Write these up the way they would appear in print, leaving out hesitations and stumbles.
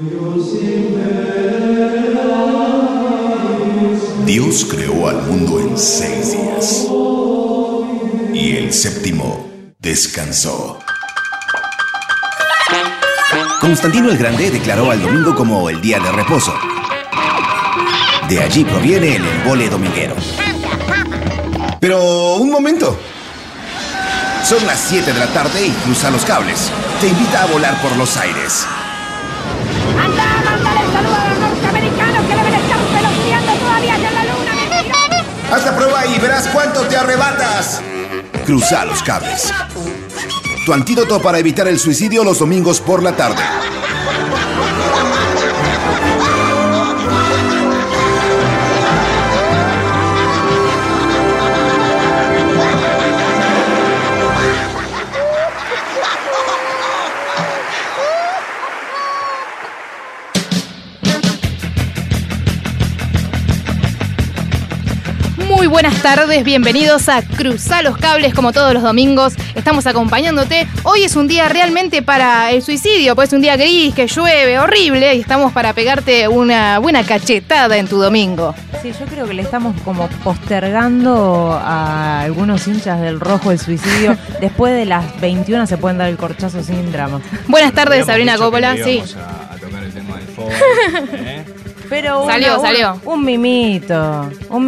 Dios creó al mundo en 6 días y el séptimo descansó. Constantino el Grande declaró al domingo como el día de reposo. De allí proviene el embole dominguero. Pero un momento. Son las 7 de la tarde y Cruza los Cables te invita a volar por los aires. ¡Mándale saludos a los norteamericanos que deben estar peloteando todavía en la luna, mentiroso! Haz la prueba y verás cuánto te arrebatas. Cruza los Cables. Tu antídoto para evitar el suicidio los domingos por la tarde. Muy buenas tardes, bienvenidos a Cruzá los Cables, como todos los domingos. Estamos acompañándote. Hoy es un día realmente para el suicidio, pues es un día gris, que llueve, horrible, y estamos para pegarte una buena cachetada en tu domingo. Sí, yo creo que le estamos como postergando a algunos hinchas del rojo el suicidio. Después de las 21 se pueden dar el corchazo sin drama. Buenas tardes, Sabrina Coppola. Sí. A tocar el tema del fútbol, Pero Salió. Un mimito.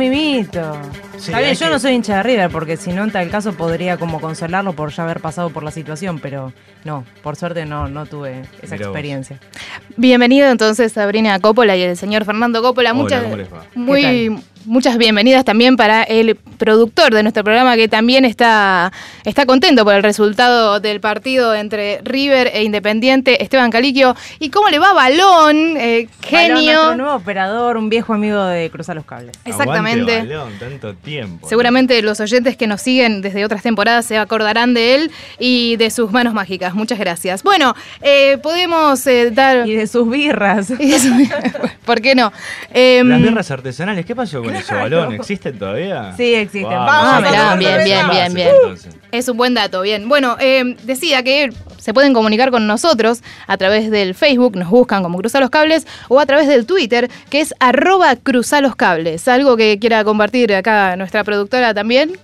Sí, Está bien, yo no soy hincha de River, porque si no, en tal caso podría como consolarlo por ya haber pasado por la situación, pero no, por suerte no tuve esa experiencia. Bienvenido entonces Sabrina Coppola y el señor Fernando Coppola. Hola, ¿cómo les va? Muchas bienvenidas también para el productor de nuestro programa, que también está contento por el resultado del partido entre River e Independiente, Esteban Caliquio. ¿Y cómo le va Balón? Genio. Balón, nuestro nuevo operador, un viejo amigo de Cruzar los Cables. Exactamente. Aguante, Balón, tanto tiempo. Seguramente los oyentes que nos siguen desde otras temporadas se acordarán de él y de sus manos mágicas. Muchas gracias. Bueno, podemos dar... Y de sus birras. ¿Por qué no? Las birras artesanales, ¿qué pasó con eso, Balón? ¿Existen todavía? Sí, existen. Wow, Vamos, bien. Entonces. Es un buen dato, bien. Bueno, decía que se pueden comunicar con nosotros a través del Facebook, nos buscan como Cruzá los Cables, o a través del Twitter, que es @cruzaloscables. Algo que quiera compartir acá nuestra productora también.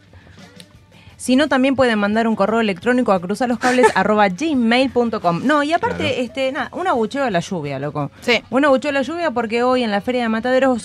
Si no, también pueden mandar un correo electrónico a cruzaloscables@gmail.com. No, y aparte, Claro. un abucheo a la lluvia, loco. Sí. Un abucheo a la lluvia porque hoy en la Feria de Mataderos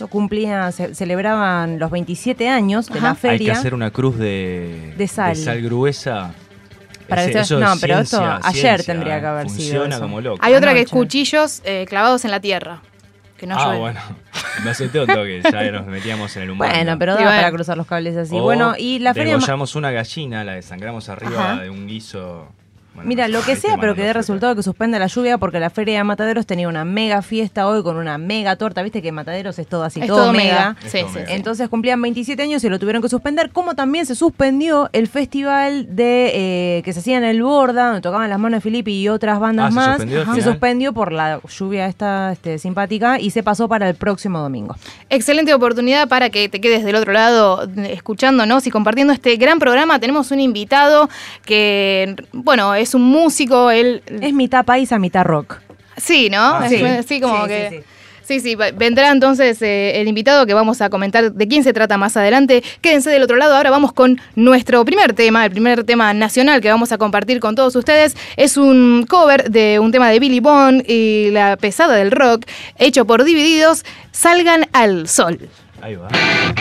celebraban los 27 años de la Hay feria. que hacer una cruz de sal. gruesa. Para que Eso no, es pero esto ciencia, ayer tendría que haber sido Funciona eso. como loco. Hay otra que es Anoche. cuchillos clavados en la tierra. Que no llueve. Bueno, me acepté un toque, ya nos metíamos en el humano. Bueno, pero da Y bueno. para cruzar los cables así. O Bueno, y la feria... degollamos una gallina, la desangramos arriba Ajá. de un guiso. Bueno, Mira, lo que este sea, pero que dé mano resultado que suspenda la lluvia, porque la Feria de Mataderos tenía una mega fiesta hoy con una mega torta. Viste que Mataderos es todo así, Es todo mega. Sí, todo sí, mega. sí. Entonces cumplían 27 años y lo tuvieron que suspender, como también se suspendió el festival de que se hacía en el Borda, donde tocaban las manos de Filippi y otras bandas ¿se más. suspendió al Se final? suspendió por la lluvia esta simpática y se pasó para el próximo domingo. Excelente oportunidad para que te quedes del otro lado escuchándonos y compartiendo este gran programa. Tenemos un invitado que, bueno, es un músico, él... Es mitad paisa, mitad rock. Sí, ¿no? Ah, ¿sí? Sí, como Sí, que... sí. Sí, vendrá entonces el invitado que vamos a comentar de quién se trata más adelante. Quédense del otro lado, ahora vamos con nuestro primer tema, el primer tema nacional que vamos a compartir con todos ustedes. Es un cover de un tema de Billy Bond y la pesada del rock, hecho por Divididos, Salgan al Sol. Ahí va.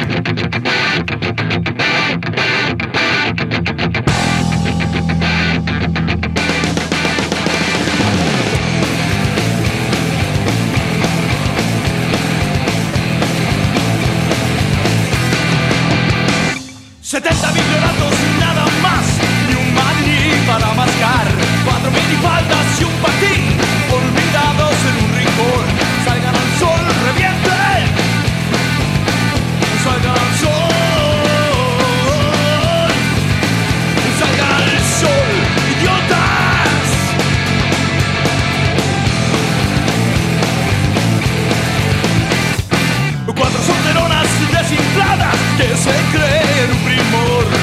70 millonatos y nada más, ni un maní para mascar, 4 minifaldas y un patín, olvidados en un rincón. Salgan al sol, revienten, salgan al sol, salgan al sol, idiotas. Cuatro solteronas desinfladas que se creen un primor.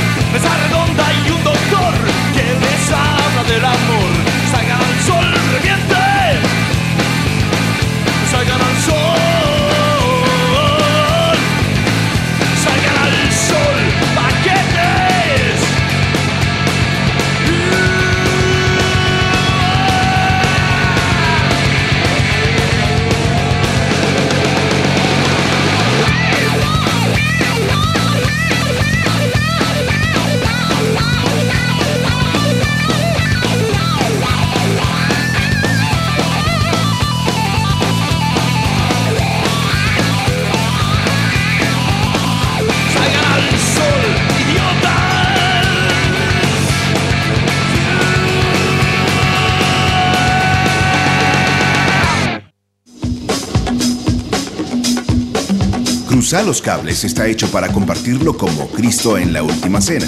Cruzá los Cables está hecho para compartirlo como Cristo en la Última Cena.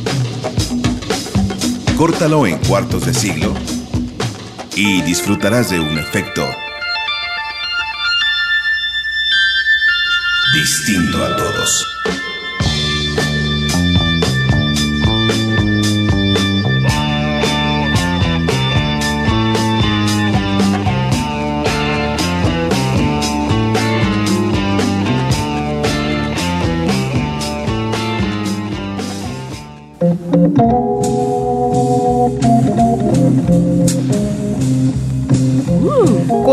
Córtalo en cuartos de siglo y disfrutarás de un efecto distinto a todos. Uh,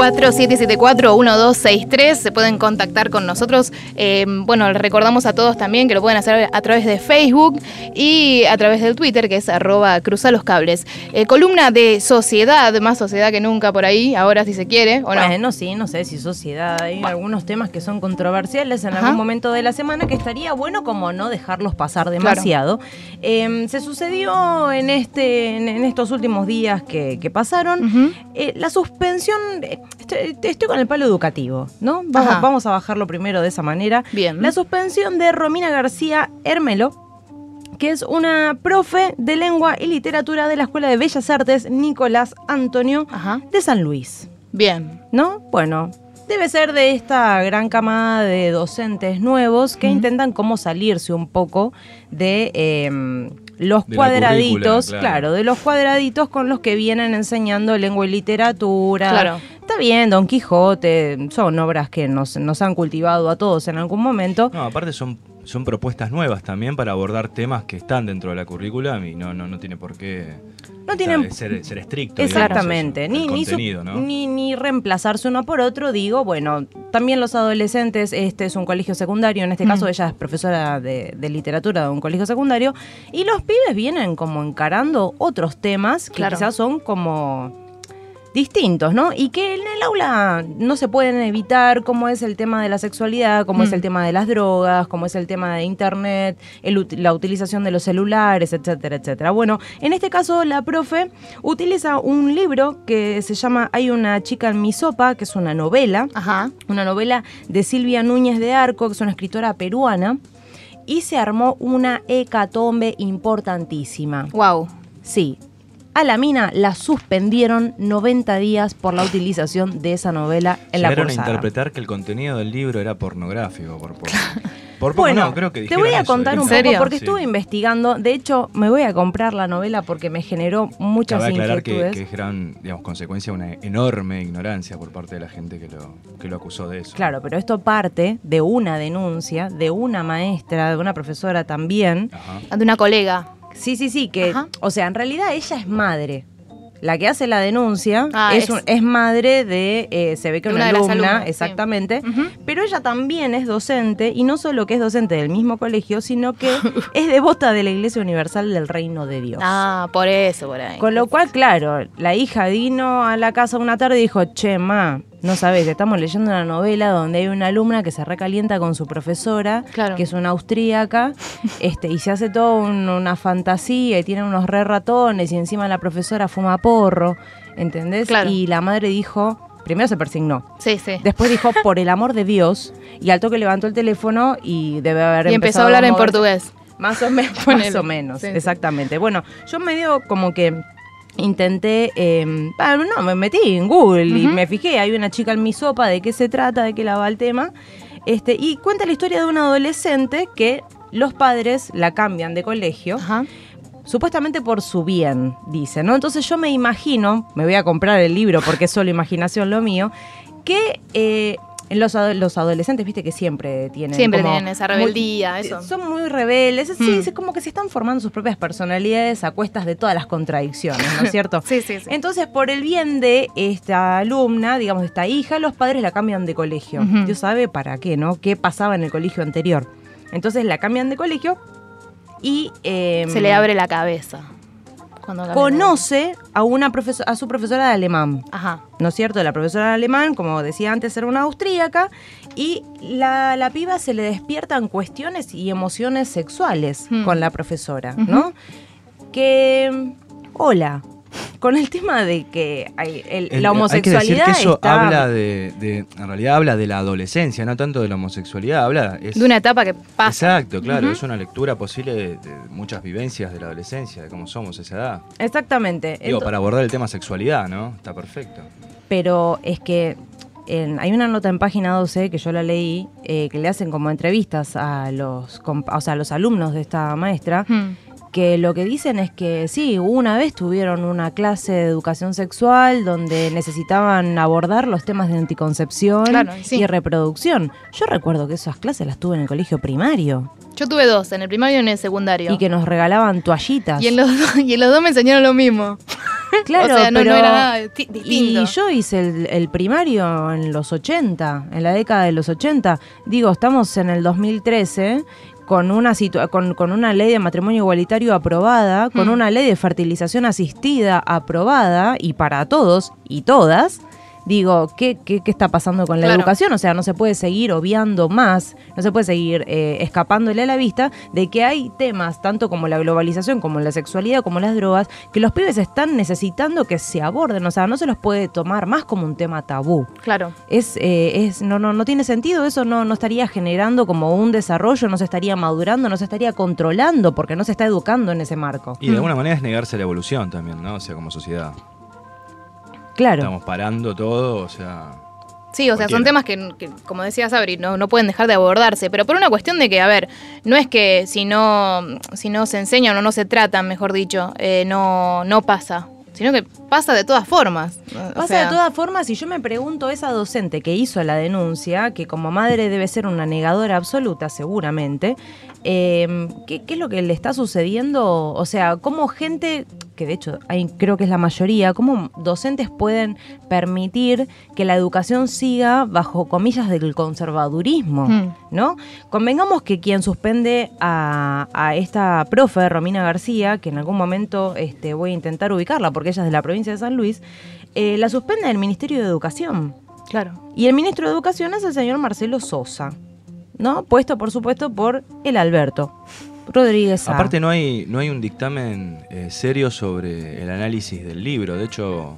4774-1263, se pueden contactar con nosotros. Bueno, les recordamos a todos también que lo pueden hacer a través de Facebook y a través del Twitter, que es @cruzaloscables. Columna de sociedad, más sociedad que nunca por ahí, ahora si se quiere, ¿o no? Bueno, sí, no sé si sociedad. Hay algunos temas que son controversiales en algún momento de la semana que estaría bueno como no dejarlos pasar demasiado. Claro. Se sucedió en estos últimos días que pasaron, la suspensión, estoy con el palo educativo, ¿no? Vamos a bajarlo primero de esa manera. Bien. La suspensión de Romina García Hermelo, que es una profe de lengua y literatura de la Escuela de Bellas Artes Nicolás Antonio de San Luis. Bien. ¿No? Bueno, debe ser de esta gran camada de docentes nuevos que intentan como salirse un poco de los cuadraditos, claro, de los cuadraditos con los que vienen enseñando lengua y literatura. Claro. Está bien, Don Quijote, son obras que nos han cultivado a todos en algún momento. No, aparte son propuestas nuevas también para abordar temas que están dentro de la currícula y no tiene por qué ser estricto. Exactamente, digamos, contenido, ¿no? ni reemplazarse uno por otro. Digo, bueno, también los adolescentes, este es un colegio secundario, en este caso ella es profesora de literatura de un colegio secundario, y los pibes vienen como encarando otros temas que quizás son como distintos, ¿no? Y que en el aula no se pueden evitar, como es el tema de la sexualidad, como es el tema de las drogas, como es el tema de internet, la utilización de los celulares, etcétera, etcétera. Bueno, en este caso la profe utiliza un libro que se llama Hay una chica en mi sopa, que es una novela, una novela de Silvia Núñez de Arco, que es una escritora peruana, y se armó una hecatombe importantísima. Wow. Sí. A la mina la suspendieron 90 días por la utilización de esa novela en la cursada. Llegaron a interpretar que el contenido del libro era pornográfico. Por poco bueno, no, creo que te voy a contar un poco porque sí. Estuve investigando. De hecho, me voy a comprar la novela porque me generó muchas inquietudes. Que es gran, consecuencia de una enorme ignorancia por parte de la gente que lo acusó de eso. Claro, pero esto parte de una denuncia de una maestra, de una profesora también. De una colega. Sí, que, o sea, en realidad ella es madre. La que hace la denuncia es madre de, se ve que una alumna, exactamente, pero ella también es docente, y no solo que es docente del mismo colegio, sino que es devota de la Iglesia Universal del Reino de Dios. Por eso, por ahí. Con lo cual, claro, la hija vino a la casa una tarde y dijo, che, ma, no sabés, estamos leyendo una novela donde hay una alumna que se recalienta con su profesora, que es una austríaca, y se hace toda una fantasía y tiene unos re ratones y encima la profesora fuma porro, ¿entendés? Claro. Y la madre dijo, primero se persignó. Sí. Después dijo, por el amor de Dios, y al toque levantó el teléfono y debe haber y empezó a hablar en portugués. Más o menos, sí, exactamente. Bueno, yo medio como que intenté, me metí en Google y me fijé, hay una chica en mi sopa, de qué se trata, de qué la va el tema, y cuenta la historia de una adolescente que los padres la cambian de colegio, supuestamente por su bien, dice, ¿no? Entonces yo me imagino, me voy a comprar el libro porque es solo imaginación lo mío, que los adolescentes, viste que siempre tienen esa rebeldía, eso. Son muy rebeldes, sí, es como que se están formando sus propias personalidades a cuestas de todas las contradicciones, ¿no es cierto? Sí. Entonces, por el bien de esta alumna, digamos, de esta hija, los padres la cambian de colegio. Dios sabe para qué, ¿no? ¿Qué pasaba en el colegio anterior? Entonces la cambian de colegio y se le abre la cabeza. Conoce a su profesora de alemán. ¿No es cierto? La profesora de alemán, como decía antes, era una austríaca, y la piba se le despiertan cuestiones y emociones sexuales con la profesora, ¿no? Que, hola, con el tema de que la homosexualidad hay que decir que eso está... habla en realidad habla de la adolescencia, no tanto de la homosexualidad, de una etapa que pasa. Exacto, claro, es una lectura posible de muchas vivencias de la adolescencia, de cómo somos a esa edad. Exactamente. Digo, para abordar el tema sexualidad, ¿no? Está perfecto. Pero es que hay una nota en página 12 que yo la leí, que le hacen como entrevistas a los alumnos de esta maestra, que lo que dicen es que sí, una vez tuvieron una clase de educación sexual donde necesitaban abordar los temas de anticoncepción y reproducción. Yo recuerdo que esas clases las tuve en el colegio primario. Yo tuve 2, en el primario y en el secundario. Y que nos regalaban toallitas. Y en los dos me enseñaron lo mismo. Claro, o sea, pero no era nada distinto. Y yo hice el primario en los 80, en la década de los 80. Digo, estamos en el 2013... con una ley de matrimonio igualitario aprobada, con una ley de fertilización asistida aprobada, y para todos y todas. Digo, ¿qué está pasando con la educación? O sea, no se puede seguir obviando más, no se puede seguir escapándole a la vista de que hay temas, tanto como la globalización, como la sexualidad, como las drogas, que los pibes están necesitando que se aborden. O sea, no se los puede tomar más como un tema tabú. Claro. No tiene sentido, eso no estaría generando como un desarrollo, no se estaría madurando, no se estaría controlando, porque no se está educando en ese marco. Y de alguna manera es negarse a la evolución también, ¿no? O sea, como sociedad. Claro. Estamos parando todo, o sea... Sí, o sea, son temas que, como decía Sabri, no pueden dejar de abordarse, pero por una cuestión de que, a ver, no es que si no se enseñan o no se tratan, mejor dicho, no pasa, sino que pasa de todas formas. De todas formas, y yo me pregunto, esa docente que hizo la denuncia, que como madre debe ser una negadora absoluta seguramente, ¿qué es lo que le está sucediendo? O sea, ¿cómo gente, que de hecho creo que es la mayoría, cómo docentes pueden permitir que la educación siga bajo comillas del conservadurismo, ¿no? Convengamos que quien suspende a esta profe, Romina García, que en algún momento voy a intentar ubicarla porque ella es de la provincia de San Luis, la suspende el Ministerio de Educación. Claro. Y el ministro de Educación es el señor Marcelo Sosa, ¿no? Puesto, por supuesto, por el Alberto Rodríguez. Aparte no hay un dictamen serio sobre el análisis del libro. De hecho,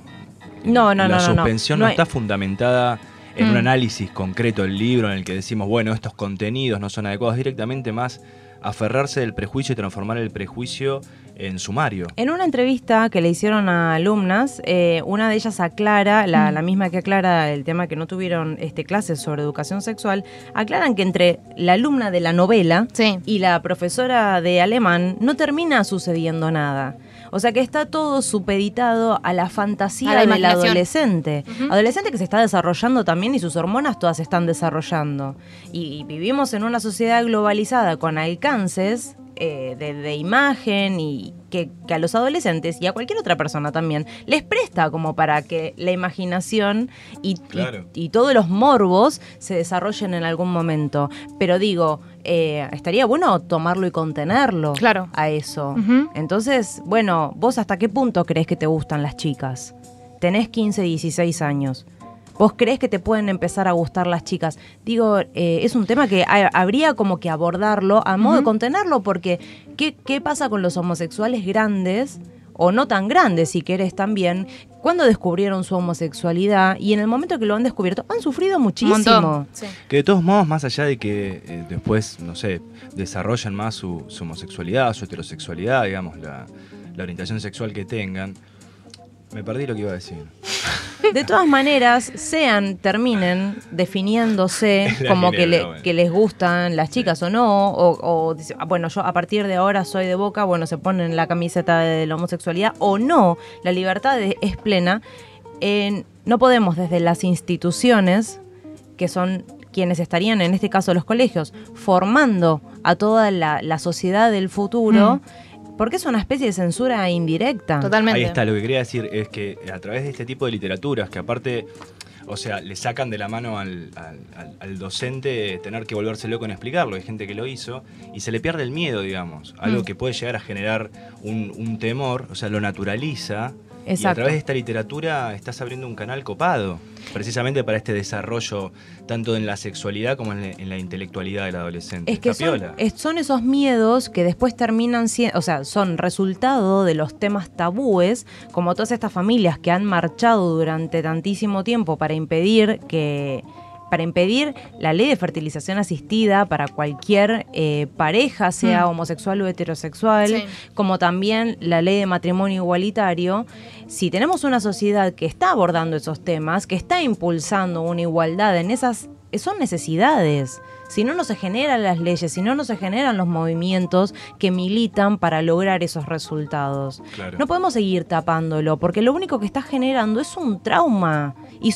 la suspensión no está fundamentada en un análisis concreto del libro en el que decimos, bueno, estos contenidos no son adecuados. Directamente más aferrarse del prejuicio y transformar el prejuicio en sumario. En una entrevista que le hicieron a alumnas, una de ellas aclara, la misma que aclara el tema que no tuvieron clases sobre educación sexual, aclaran que entre la alumna de la novela y la profesora de alemán no termina sucediendo nada. O sea que está todo supeditado a la fantasía del adolescente. Adolescente que se está desarrollando también y sus hormonas todas se están desarrollando. Y vivimos en una sociedad globalizada con alcances de imagen y que a los adolescentes y a cualquier otra persona también les presta como para que la imaginación y todos los morbos se desarrollen en algún momento. Pero digo, estaría bueno tomarlo y contenerlo a eso. Entonces, bueno, ¿vos hasta qué punto crees que te gustan las chicas? Tenés 15, 16 años. ¿Vos creés que te pueden empezar a gustar las chicas? Digo, es un tema que habría como que abordarlo a modo de contenerlo, porque ¿qué pasa con los homosexuales grandes, o no tan grandes si querés también, cuando descubrieron su homosexualidad y en el momento que lo han descubierto han sufrido muchísimo? Sí. Que de todos modos, más allá de que después, no sé, desarrollen más su homosexualidad, su heterosexualidad, digamos, la orientación sexual que tengan, me perdí lo que iba a decir. De todas maneras, terminen definiéndose como que les gustan las chicas o no, o bueno, yo a partir de ahora soy de Boca, bueno, se ponen la camiseta de la homosexualidad o no, la libertad es plena. No podemos desde las instituciones, que son quienes estarían, en este caso los colegios, formando a toda la sociedad del futuro, porque es una especie de censura indirecta. Totalmente. Ahí está, lo que quería decir es que a través de este tipo de literaturas, que aparte, o sea, le sacan de la mano al docente tener que volverse loco en explicarlo, hay gente que lo hizo, y se le pierde el miedo, digamos, algo que puede llegar a generar un temor, o sea, lo naturaliza, Exacto. Y a través de esta literatura estás abriendo un canal copado, precisamente para este desarrollo, tanto en la sexualidad como en la intelectualidad del adolescente. Es que son esos miedos que después terminan siendo, o sea, son resultado de los temas tabúes, como todas estas familias que han marchado durante tantísimo tiempo para impedir la ley de fertilización asistida para cualquier pareja, sea homosexual o heterosexual, como también la ley de matrimonio igualitario. Si tenemos una sociedad que está abordando esos temas, que está impulsando una igualdad en esas, son necesidades. Si no, no se generan las leyes, si no, no se generan los movimientos que militan para lograr esos resultados. Claro. No podemos seguir tapándolo, porque lo único que está generando es un trauma.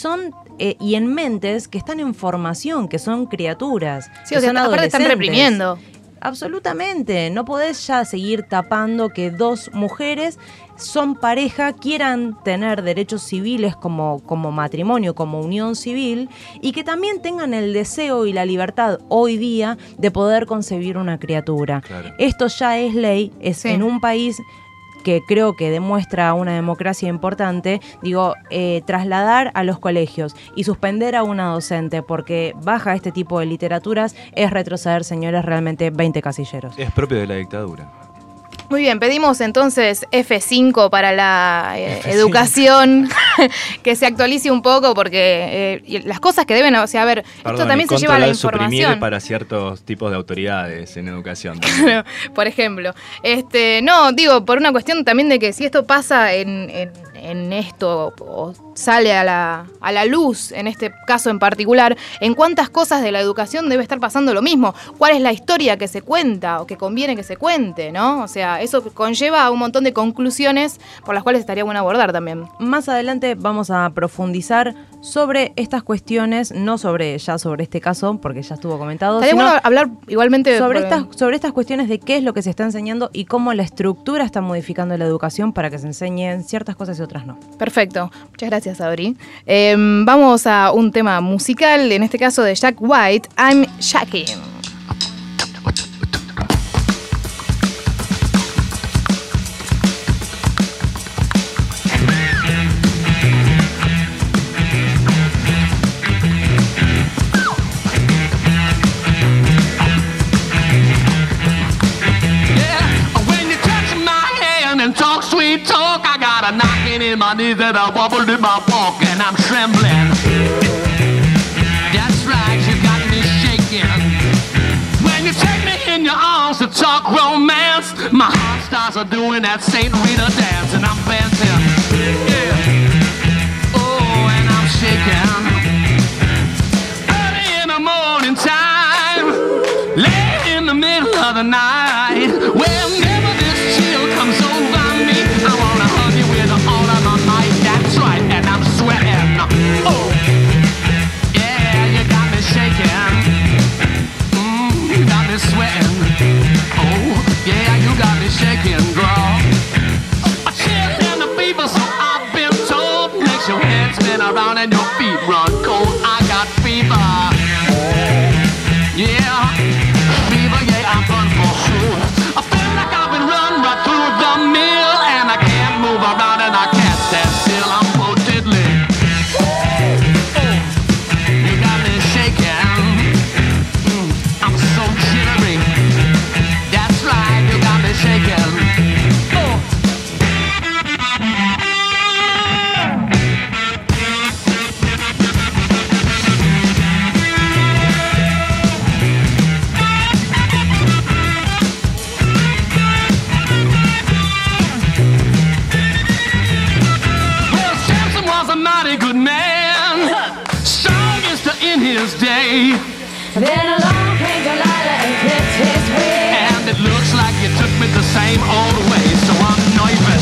Y en mentes que están en formación, que son criaturas. Sí, o sea, aparte están reprimiendo. Absolutamente. No podés ya seguir tapando que dos mujeres son pareja, quieran tener derechos civiles como matrimonio, como unión civil, y que también tengan el deseo y la libertad hoy día de poder concebir una criatura. Claro. Esto ya es ley, es en un país que creo que demuestra una democracia importante, trasladar a los colegios y suspender a una docente porque baja este tipo de literaturas es retroceder, señores, realmente 20 casilleros. Es propio de la dictadura. Muy bien, pedimos entonces F5 para la educación, que se actualice un poco porque las cosas que deben, o sea, a ver, esto también se lleva a la información. Suprimir para ciertos tipos de autoridades en educación. Por ejemplo. No, digo, por una cuestión también de que si esto pasa en esto o sale a la luz, en este caso en particular, en cuántas cosas de la educación debe estar pasando lo mismo, cuál es la historia que se cuenta o que conviene que se cuente, ¿no? O sea, eso conlleva a un montón de conclusiones por las cuales estaría bueno abordar también. Más adelante vamos a profundizar sobre estas cuestiones, no sobre este caso, porque ya estuvo comentado. Estaría bueno hablar igualmente sobre estas cuestiones de qué es lo que se está enseñando y cómo la estructura está modificando la educación para que se enseñen ciertas cosas y otras no. Perfecto. Muchas gracias, Adri. Vamos a un tema musical, en este caso de Jack White, I'm Jacking. In my knees and I wobbled in my walk and I'm trembling. That's right, you got me shaking. When you take me in your arms to talk romance, my heart starts doing that St. Rita dance and I'm dancing. Yeah. Oh, and I'm shaking. Early in the morning time, late in the middle of the night, whenever this chill comes over me, I wanna hug you with all of my might. That's right, and I'm sweating. Oh, yeah, you got me shaking. You got me sweating. Oh, yeah, you got me shaking, girl. A chill and a fever, so I've been told. Makes your head spin around and your feet run cold. I got fever. Yeah, fever, yeah, I'm done for sure. I feel like I've been run right through the mill, and I can't move around and I can't stand still. I'm so diddly. You got me shaking. I'm so jittery. That's right, you got me shaking. Day. Then along came Delilah and clipped his wig. And it looks like you took me the same old way, so I'm nervous.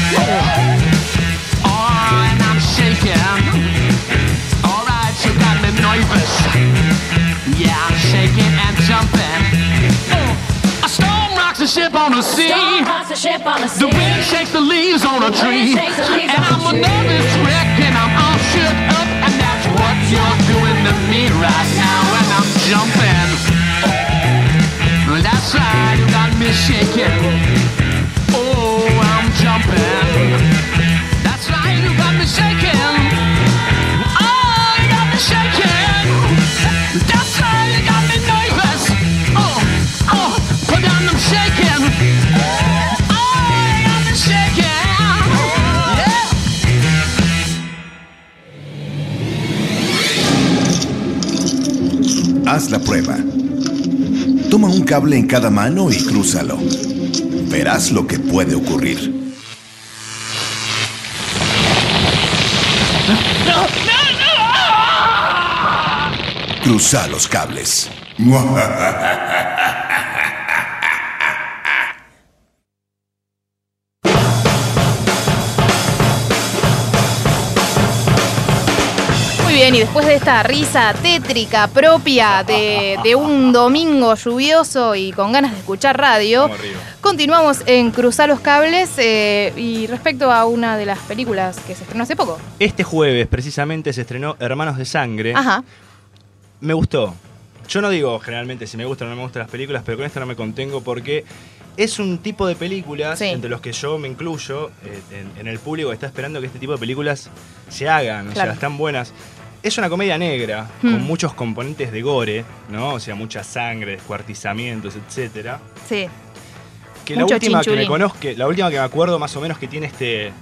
Oh, and I'm shaking. Alright, you got me nervous. Yeah, I'm shaking and jumping. A storm rocks the ship on the sea. The wind shakes the leaves on a tree. And I'm a nervous wreck and I'm all shook up. And that's what you're doing to me right now. And I'm jumping. That's right, you got me shaking. Oh, I'm jumping. That's Haz la prueba. Toma un cable en cada mano y crúzalo. Verás lo que puede ocurrir. Cruza los cables. Muy bien, y después de esta risa tétrica propia de un domingo lluvioso y con ganas de escuchar radio, continuamos en Cruzar los Cables y respecto a una de las películas que se estrenó hace poco. Este jueves precisamente se estrenó Hermanos de Sangre. Ajá. Me gustó. Yo no digo generalmente si me gustan o no me gustan las películas, pero con esta no me contengo porque es un tipo de películas, entre los que yo me incluyo, en el público que está esperando que este tipo de películas se hagan, o sea, están buenas. Es una comedia negra, con muchos componentes de gore, ¿no? O sea, mucha sangre, descuartizamientos, etcétera. Sí. Que la última que me conozco, la última que me acuerdo más o menos que tiene este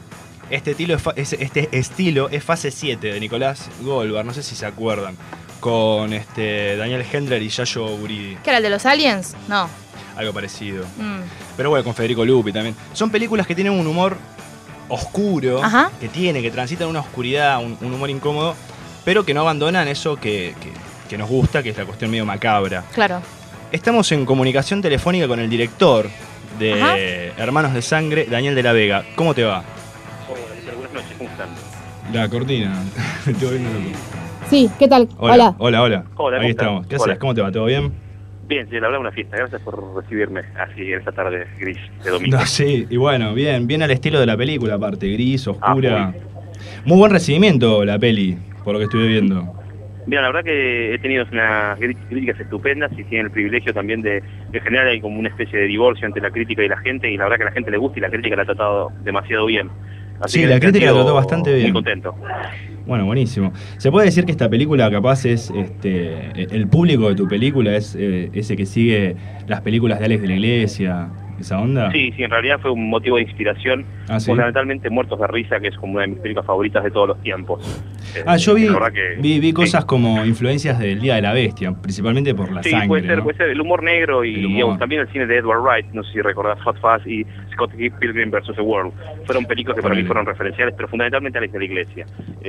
estilo es Fase 7 de Nicolás Goldberg, no sé si se acuerdan, con Daniel Hendler y Yayo Buridi. ¿Qué era el de los aliens? No. Algo parecido. Pero bueno, con Federico Lupi también. Son películas que tienen un humor oscuro, que transitan una oscuridad, un humor incómodo, pero que no abandonan eso que nos gusta, que es la cuestión medio macabra. Claro. Estamos en comunicación telefónica con el director de Hermanos de Sangre, Daniel de la Vega. ¿Cómo te va? Hola, buenas noches, ¿cómo están? La cortina. Me estoy volviendo loco. Sí, ¿qué tal? Hola. Hola. Ahí estamos. ¿Qué haces? ¿Cómo te va? ¿Todo bien? Bien, sí, la verdad una fiesta. Gracias por recibirme así en esta tarde gris de domingo. No, sí, y bueno, bien al estilo de la película aparte, gris, oscura. Muy buen recibimiento la peli, por lo que estuve viendo. Mira, la verdad que he tenido unas críticas estupendas y tienen el privilegio también de generar ahí como una especie de divorcio entre la crítica y la gente, y la verdad que a la gente le gusta y la crítica la ha tratado demasiado bien. Así sí, la crítica la trató bastante bien. Muy contento. Bueno, buenísimo. ¿Se puede decir que esta película capaz es, el público de tu película es ese que sigue las películas de Alex de la Iglesia, esa onda? Sí, en realidad fue un motivo de inspiración, fundamentalmente Muertos de Risa, que es como una de mis películas favoritas de todos los tiempos. Yo vi cosas como influencias del Día de la Bestia, principalmente por la sangre. Sí, puede ser el humor negro y digamos, también el cine de Edward Wright, no sé si recordás Hot Fuzz y Scott Pilgrim vs. The World. Fueron películas que para mí fueron referenciales, pero fundamentalmente Alex de la Iglesia.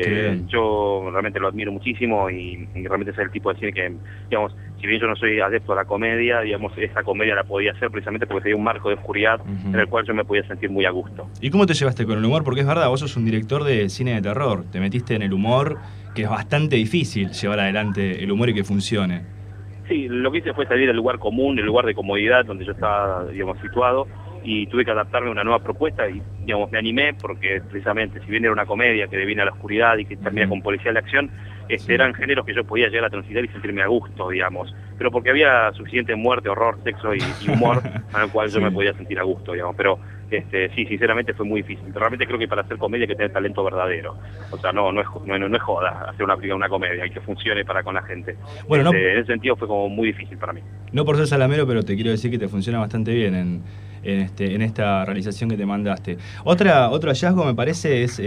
Yo realmente lo admiro muchísimo y realmente es el tipo de cine que, digamos, si bien yo no soy adepto a la comedia, digamos, esa comedia la podía hacer precisamente porque tenía un marco de oscuridad en el cual yo me podía sentir muy a gusto. ¿Y cómo te llevaste con el humor? Porque es verdad, vos sos un director de cine de terror, te metiste en el humor, que es bastante difícil llevar adelante el humor y que funcione. Sí, lo que hice fue salir del lugar común, del lugar de comodidad donde yo estaba, digamos, situado, y tuve que adaptarme a una nueva propuesta y, digamos, me animé porque precisamente, si bien era una comedia que deviene a la oscuridad y que termina con policial de acción, eran géneros que yo podía llegar a transitar y sentirme a gusto, digamos, pero porque había suficiente muerte, horror, sexo y humor al cual yo me podía sentir a gusto, digamos, pero sí, sinceramente fue muy difícil. Realmente creo que para hacer comedia hay que tener talento verdadero, o sea, no es joda hacer una comedia y que funcione para con la gente. Bueno, en ese sentido fue como muy difícil para mí. No por ser salamero, pero te quiero decir que te funciona bastante bien en esta realización que te mandaste. Otro hallazgo me parece es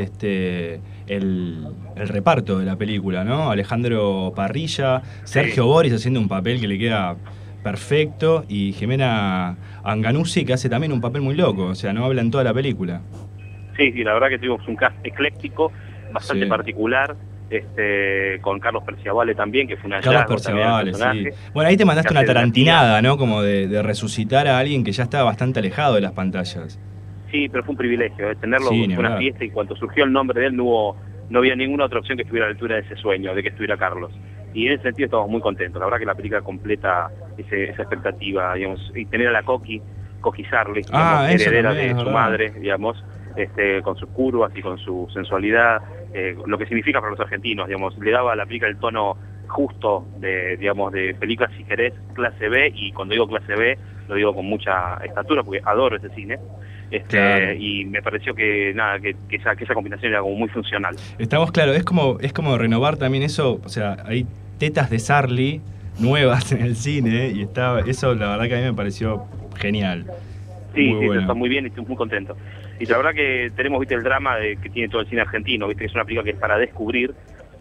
el reparto de la película, ¿no? Alejandro Parrilla, Sergio Boris haciendo un papel que le queda perfecto y Jimena Anganuzzi que hace también un papel muy loco, o sea, no habla en toda la película. Sí, la verdad que tuvimos un cast ecléctico, bastante particular. Con Carlos Perciavale también, que fue una Carlos Perciavale, sí. Bueno, ahí te mandaste una tarantinada, ¿no? Como de resucitar a alguien que ya estaba bastante alejado de las pantallas. Sí, pero fue un privilegio tenerlo, fue una fiesta, y cuando surgió el nombre de él no había ninguna otra opción que estuviera a la altura de ese sueño, de que estuviera Carlos. Y en ese sentido estamos muy contentos. La verdad que la película completa esa expectativa, digamos, y tener a la Coqui Sarli, heredera de su madre, digamos, con sus curvas y con su sensualidad, lo que significa para los argentinos, digamos, le daba a la película el tono justo de película, si querés, clase B, y cuando digo clase B, lo digo con mucha estatura, porque adoro ese cine, y me pareció que esa combinación era como muy funcional. Estamos claros, es como renovar también eso, o sea, hay tetas de Sarli nuevas en el cine, y eso la verdad que a mí me pareció genial. Sí, está muy bien y estoy muy contento. Y la verdad que tenemos, el drama que tiene todo el cine argentino, que es una película que es para descubrir,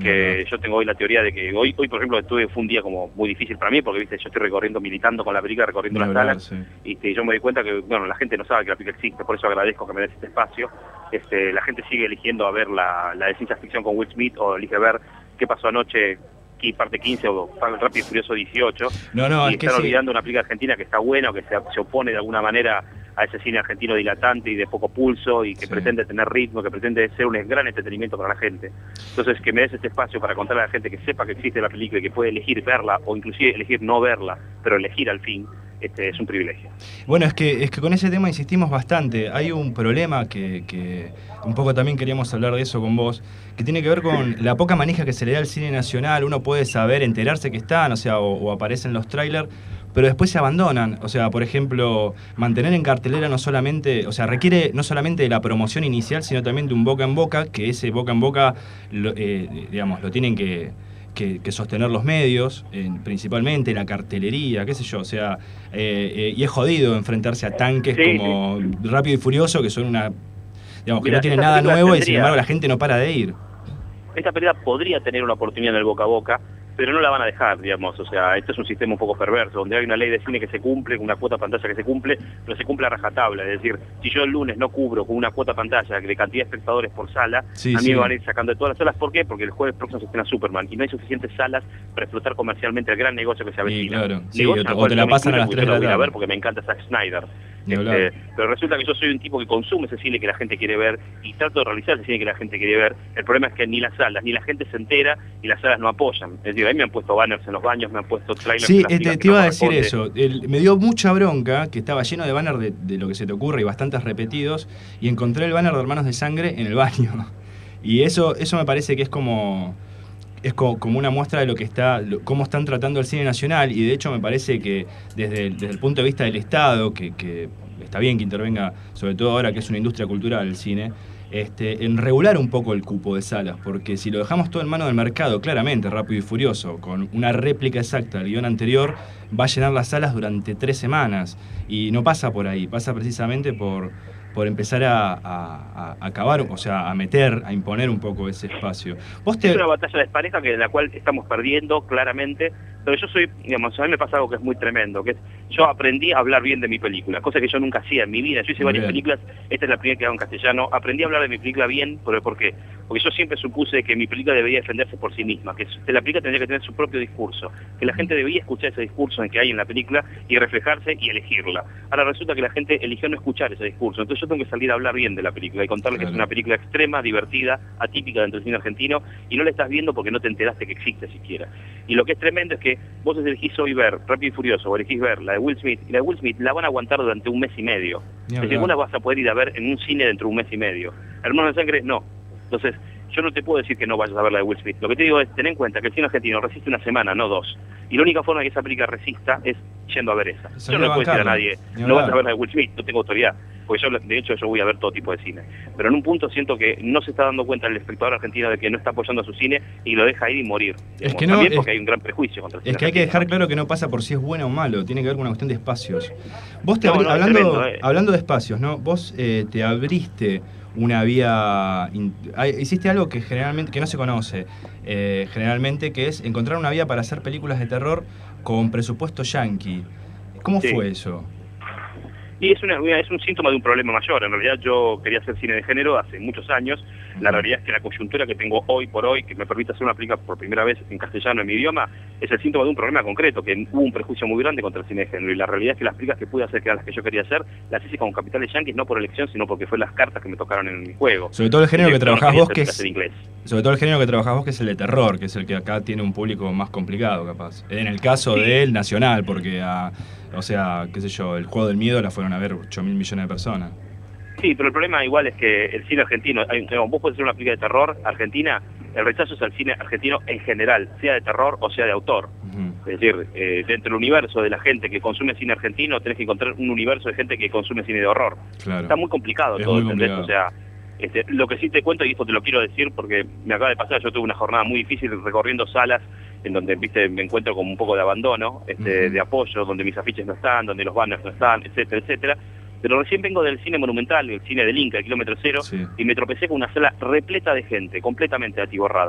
que yo tengo hoy la teoría de que hoy por ejemplo, fue un día como muy difícil para mí, porque viste, yo estoy militando con la película, recorriendo las salas, sí. Y yo me doy cuenta que, bueno, la gente no sabe que la película existe, por eso agradezco que me des este espacio. La gente sigue eligiendo a ver la de ciencia ficción con Will Smith, o elige ver qué pasó anoche, parte 15 o Rápido y Furioso 18, y están olvidando una película argentina que está buena, o que se opone de alguna manera a ese cine argentino dilatante y de poco pulso, y que pretende tener ritmo, que pretende ser un gran entretenimiento para la gente. Entonces, que me des este espacio para contarle a la gente que sepa que existe la película y que puede elegir verla, o inclusive elegir no verla, pero elegir al fin, es un privilegio. Bueno, es que con ese tema insistimos bastante. Hay un problema que un poco también queríamos hablar de eso con vos, que tiene que ver con la poca manija que se le da al cine nacional. Uno puede saber, enterarse que están, o aparecen los trailers, pero después se abandonan. O sea, por ejemplo, mantener en cartelera requiere no solamente de la promoción inicial, sino también de un boca en boca, que ese boca en boca, lo tienen que sostener los medios, principalmente la cartelería, qué sé yo, y es jodido enfrentarse a tanques como Rápido y Furioso, que son que no tienen nada nuevo, y sin embargo la gente no para de ir. Esta película podría tener una oportunidad en el boca a boca, pero no la van a dejar, esto es un sistema un poco perverso, donde hay una ley de cine que se cumple, una cuota pantalla que se cumple, pero se cumple a rajatabla. Es decir, si yo el lunes no cubro con una cuota pantalla de cantidad de espectadores por sala, a mí me van a ir sacando de todas las salas. ¿Por qué? Porque el jueves próximo se estrena Superman, y no hay suficientes salas para explotar comercialmente el gran negocio que se avecina. Sí, claro. O te la pasan a las 3 de la tarde. A ver, porque me encanta Zack Snyder. Pero resulta que yo soy un tipo que consume ese cine que la gente quiere ver, y trato de realizar ese cine que la gente quiere ver. El problema es que ni las salas, ni la gente se entera, y las salas no apoyan. Es decir, a mí me han puesto banners en los baños, me han puesto trailers. Sí, te iba a decir eso. Me dio mucha bronca que estaba lleno de banners de lo que se te ocurre, y bastantes repetidos, y encontré el banner de Hermanos de Sangre en el baño. Y eso me parece que es como una muestra de lo que cómo están tratando el cine nacional, y de hecho me parece que desde el punto de vista del Estado, que está bien que intervenga, sobre todo ahora que es una industria cultural el cine, en regular un poco el cupo de salas, porque si lo dejamos todo en manos del mercado, claramente Rápido y Furioso, con una réplica exacta del guión anterior, va a llenar las salas durante 3 semanas, y no pasa por ahí, pasa precisamente por empezar a acabar, a imponer un poco ese espacio. Es una batalla despareja de la cual estamos perdiendo claramente, pero yo soy, a mí me pasa algo que es muy tremendo, que es, yo aprendí a hablar bien de mi película, cosa que yo nunca hacía en mi vida. Yo hice varias películas, esta es la primera que hago en castellano. Aprendí a hablar de mi película bien, ¿por qué? Porque yo siempre supuse que mi película debería defenderse por sí misma, que la película tendría que tener su propio discurso, que la gente debía escuchar ese discurso que hay en la película y reflejarse y elegirla. Ahora resulta que la gente eligió no escuchar ese discurso, entonces yo tengo que salir a hablar bien de la película y contarle que es una película extrema, divertida, atípica dentro del cine argentino, y no la estás viendo porque no te enteraste que existe siquiera. Y lo que es tremendo es que vos elegís hoy ver Rápido y Furioso, o elegís ver la de Will Smith, y la de Will Smith la van a aguantar durante 1 mes y medio. Es decir, vos la vas a poder ir a ver en un cine dentro de 1 mes y medio. Hermanos de Sangre, no. Entonces, yo no te puedo decir que no vayas a ver la de Will Smith. Lo que te digo es, ten en cuenta que el cine argentino resiste 1 semana, no 2. Y la única forma de que esa película resista es yendo a ver esa. Yo no le puedo decir a nadie, no vas a ver la de Will Smith, no tengo autoridad. Porque de hecho yo voy a ver todo tipo de cine. Pero en un punto siento que no se está dando cuenta el espectador argentino de que no está apoyando a su cine y lo deja ir y morir. Es que no, también porque hay un gran prejuicio contra el cine. Es que hay que dejar claro que no pasa por si es bueno o malo, tiene que ver con una cuestión de espacios. Vos hablando de espacios, ¿no? Vos te abriste una vía, hiciste algo que generalmente, que no se conoce, generalmente, que es encontrar una vía para hacer películas de terror con presupuesto yanqui. ¿Cómo fue eso? Y es un síntoma de un problema mayor. En realidad yo quería hacer cine de género hace muchos años. La realidad es que la coyuntura que tengo hoy por hoy, que me permite hacer una película por primera vez en castellano en mi idioma, es el síntoma de un problema concreto, que hubo un prejuicio muy grande contra el cine de género. Y la realidad es que las películas que pude hacer, que eran las que yo quería hacer, las hice con capitales yanquis, no por elección, sino porque fue las cartas que me tocaron en mi juego. Sobre todo el género que trabajás vos, que es sobre todo el género que trabajás vos, que es el de terror, que es el que acá tiene un público más complicado, capaz. En el caso del nacional, porque qué sé yo, el Juego del Miedo la fueron a ver 8.000 millones de personas. Sí, pero el problema igual es que el cine argentino, vos podés hacer una película de terror argentina, el rechazo es al cine argentino en general, sea de terror o sea de autor. Es decir, dentro del universo de la gente que consume cine argentino, tenés que encontrar un universo de gente que consume cine de horror. Claro. Está muy complicado todo, ¿entendés? O sea, lo que sí te cuento, y esto te lo quiero decir porque me acaba de pasar, yo tuve una jornada muy difícil recorriendo salas en donde me encuentro con un poco de abandono, de apoyo, donde mis afiches no están, donde los banners no están, etcétera, etcétera. Pero recién vengo del cine monumental, el cine del Inca, el kilómetro cero, y me tropecé con una sala repleta de gente, completamente atiborrada.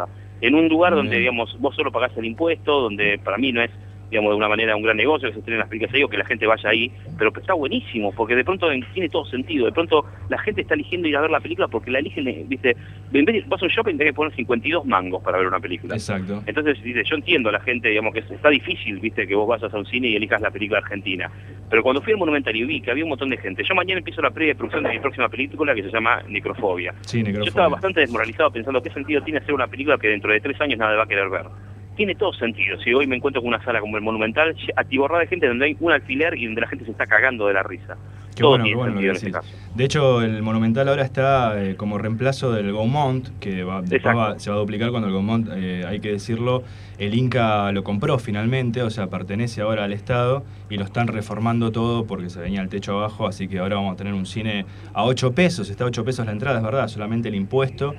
en un lugar donde, digamos, vos solo pagás el impuesto, donde para mí no es, digamos, de una manera un gran negocio que se estrenen las películas ahí o que la gente vaya ahí, pero que está buenísimo, porque de pronto tiene todo sentido, de pronto la gente está eligiendo ir a ver la película porque la eligen, viste, en vez de vas a un shopping tenés que poner 52 mangos para ver una película. Exacto. Entonces, dice, yo entiendo a la gente, digamos, que está difícil, viste, que vos vayas a un cine y elijas la película argentina, pero cuando fui al Monumental y vi que había un montón de gente, yo mañana empiezo la preproducción de mi próxima película que se llama Necrofobia. Sí, Necrofobia. Yo estaba bastante desmoralizado pensando qué sentido tiene hacer una película que dentro de 3 años nadie va a querer ver. Tiene todo sentido. Si hoy me encuentro con una sala como el Monumental, atiborrada de gente donde hay un alfiler y donde la gente se está cagando de la risa. Qué todo tiene sentido en este caso. De hecho, el Monumental ahora está como reemplazo del Gaumont, que se va a duplicar cuando el Gaumont, hay que decirlo, el Inca lo compró finalmente, o sea, pertenece ahora al Estado y lo están reformando todo porque se venía el techo abajo, así que ahora vamos a tener un cine a 8 pesos, está a 8 pesos la entrada, es verdad, solamente el impuesto.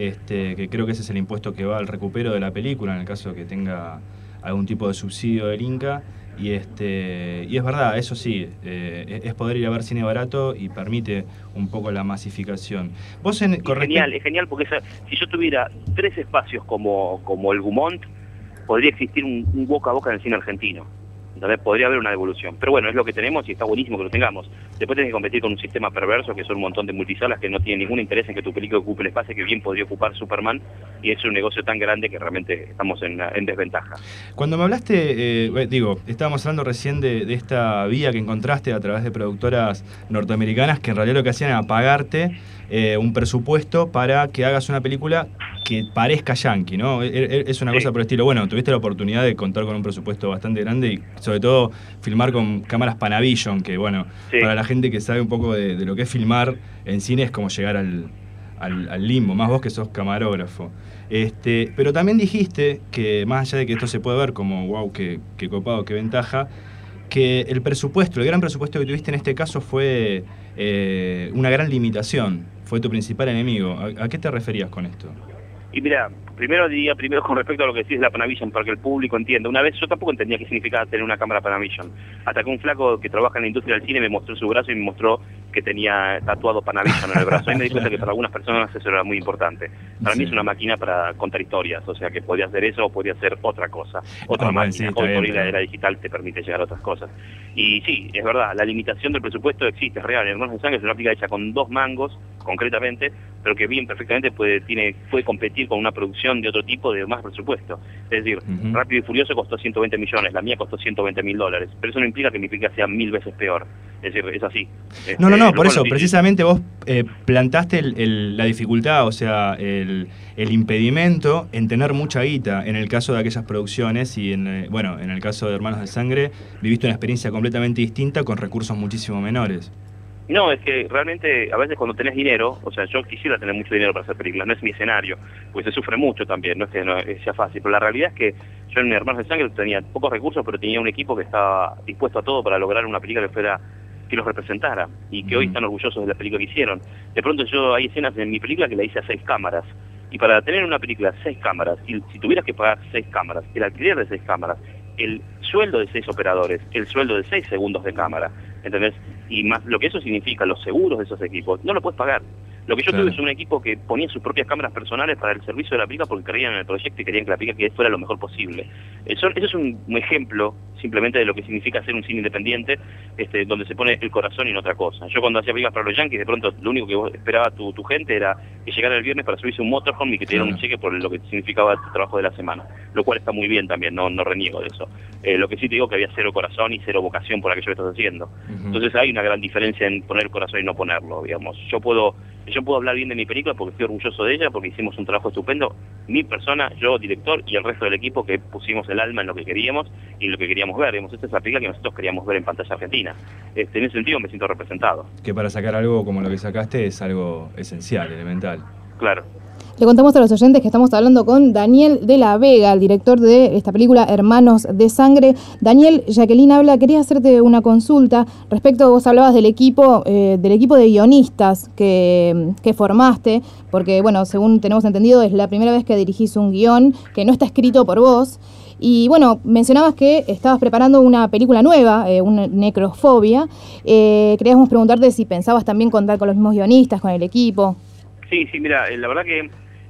Que creo que ese es el impuesto que va al recupero de la película en el caso que tenga algún tipo de subsidio del Inca y es verdad, eso sí, es poder ir a ver cine barato y permite un poco la masificación. Es genial porque si yo tuviera 3 espacios como el Gaumont, podría existir un boca a boca en el cine argentino. Entonces podría haber una devolución. Pero bueno, es lo que tenemos y está buenísimo que lo tengamos. Después tenés que competir con un sistema perverso que son un montón de multisalas que no tienen ningún interés en que tu película ocupe el espacio que bien podría ocupar Superman, y es un negocio tan grande que realmente estamos en desventaja. Cuando me hablaste, estábamos hablando recién de esta vía que encontraste a través de productoras norteamericanas que en realidad lo que hacían era pagarte un presupuesto para que hagas una película que parezca yankee, ¿no? Es una cosa por el estilo. Bueno, tuviste la oportunidad de contar con un presupuesto bastante grande y sobre todo filmar con cámaras Panavision, que bueno, para la gente que sabe un poco de lo que es filmar en cine es como llegar al limbo, más vos que sos camarógrafo. Pero también dijiste que más allá de que esto se puede ver como wow, qué copado, qué ventaja, que el gran presupuesto que tuviste en este caso fue una gran limitación, fue tu principal enemigo. ¿A qué te referías con esto? Y mira, primero con respecto a lo que decís de la Panavision, para que el público entienda. Una vez yo tampoco entendía qué significaba tener una cámara Panavision, hasta que un flaco que trabaja en la industria del cine me mostró su brazo y me mostró que tenía tatuado Panavision en el brazo. Ahí me di cuenta que para algunas personas eso era muy importante. Para mí es una máquina para contar historias, o sea que podía hacer eso o podía hacer otra cosa, otra máquina. Hoy por la era digital te permite llegar a otras cosas. Y sí, es verdad, la limitación del presupuesto existe, es real. Hermanos de Sangre es una película hecha con 2 mangos, concretamente, pero que bien perfectamente puede competir con una producción de otro tipo de más presupuesto. Es decir, Rápido y Furioso costó 120 millones, la mía costó $120.000, pero eso no implica que mi película sea 1000 veces peor. Es decir, es así. No, por eso, precisamente vos plantaste la dificultad, o sea, el impedimento en tener mucha guita en el caso de aquellas producciones y en el caso de Hermanos de Sangre viviste una experiencia completamente distinta con recursos muchísimo menores. No, es que realmente a veces cuando tenés dinero, o sea, yo quisiera tener mucho dinero para hacer películas, no es mi escenario, pues se sufre mucho también, no es que sea fácil, pero la realidad es que yo en Hermanos de Sangre tenía pocos recursos, pero tenía un equipo que estaba dispuesto a todo para lograr una película que los representara y que hoy están orgullosos de la película que hicieron. De pronto hay escenas en mi película que la hice a 6 cámaras, y para tener una película 6 cámaras, si tuvieras que pagar 6 cámaras, el alquiler de 6 cámaras, el sueldo de 6 operadores, el sueldo de 6 segundos de cámara, ¿entendés? Y más lo que eso significa, los seguros de esos equipos, no lo puedes pagar. Lo que yo tuve es un equipo que ponía sus propias cámaras personales para el servicio de la película porque creían en el proyecto y querían que la película fuera lo mejor posible. Eso es un ejemplo simplemente de lo que significa hacer un cine independiente, donde se pone el corazón y no otra cosa. Yo cuando hacía películas para los Yankees, de pronto lo único que esperaba tu gente era que llegara el viernes para subirse un motorhome y que te dieran un cheque por lo que significaba tu trabajo de la semana, lo cual está muy bien también, no reniego de eso. Lo que sí te digo que había 0 corazón y 0 vocación por aquello que estás haciendo. Entonces hay una gran diferencia en poner el corazón y no ponerlo, digamos. Yo puedo hablar bien de mi película porque estoy orgulloso de ella, porque hicimos un trabajo estupendo, mi persona, yo, director, y el resto del equipo que pusimos el alma en lo que queríamos y en lo que queríamos ver. Digamos, esta es la película que nosotros queríamos ver en pantalla argentina. En ese sentido me siento representado. Que para sacar algo como lo que sacaste es algo esencial, elemental. Claro. Le contamos a los oyentes que estamos hablando con Daniel de la Vega, el director de esta película Hermanos de Sangre. Daniel, Jacqueline habla, quería hacerte una consulta respecto, vos hablabas del equipo de guionistas que formaste, porque bueno, según tenemos entendido es la primera vez que dirigís un guión que no está escrito por vos. Y bueno, mencionabas que estabas preparando una película nueva, una Necrofobia. Queríamos preguntarte si pensabas también contar con los mismos guionistas, con el equipo. Sí, mira, la verdad que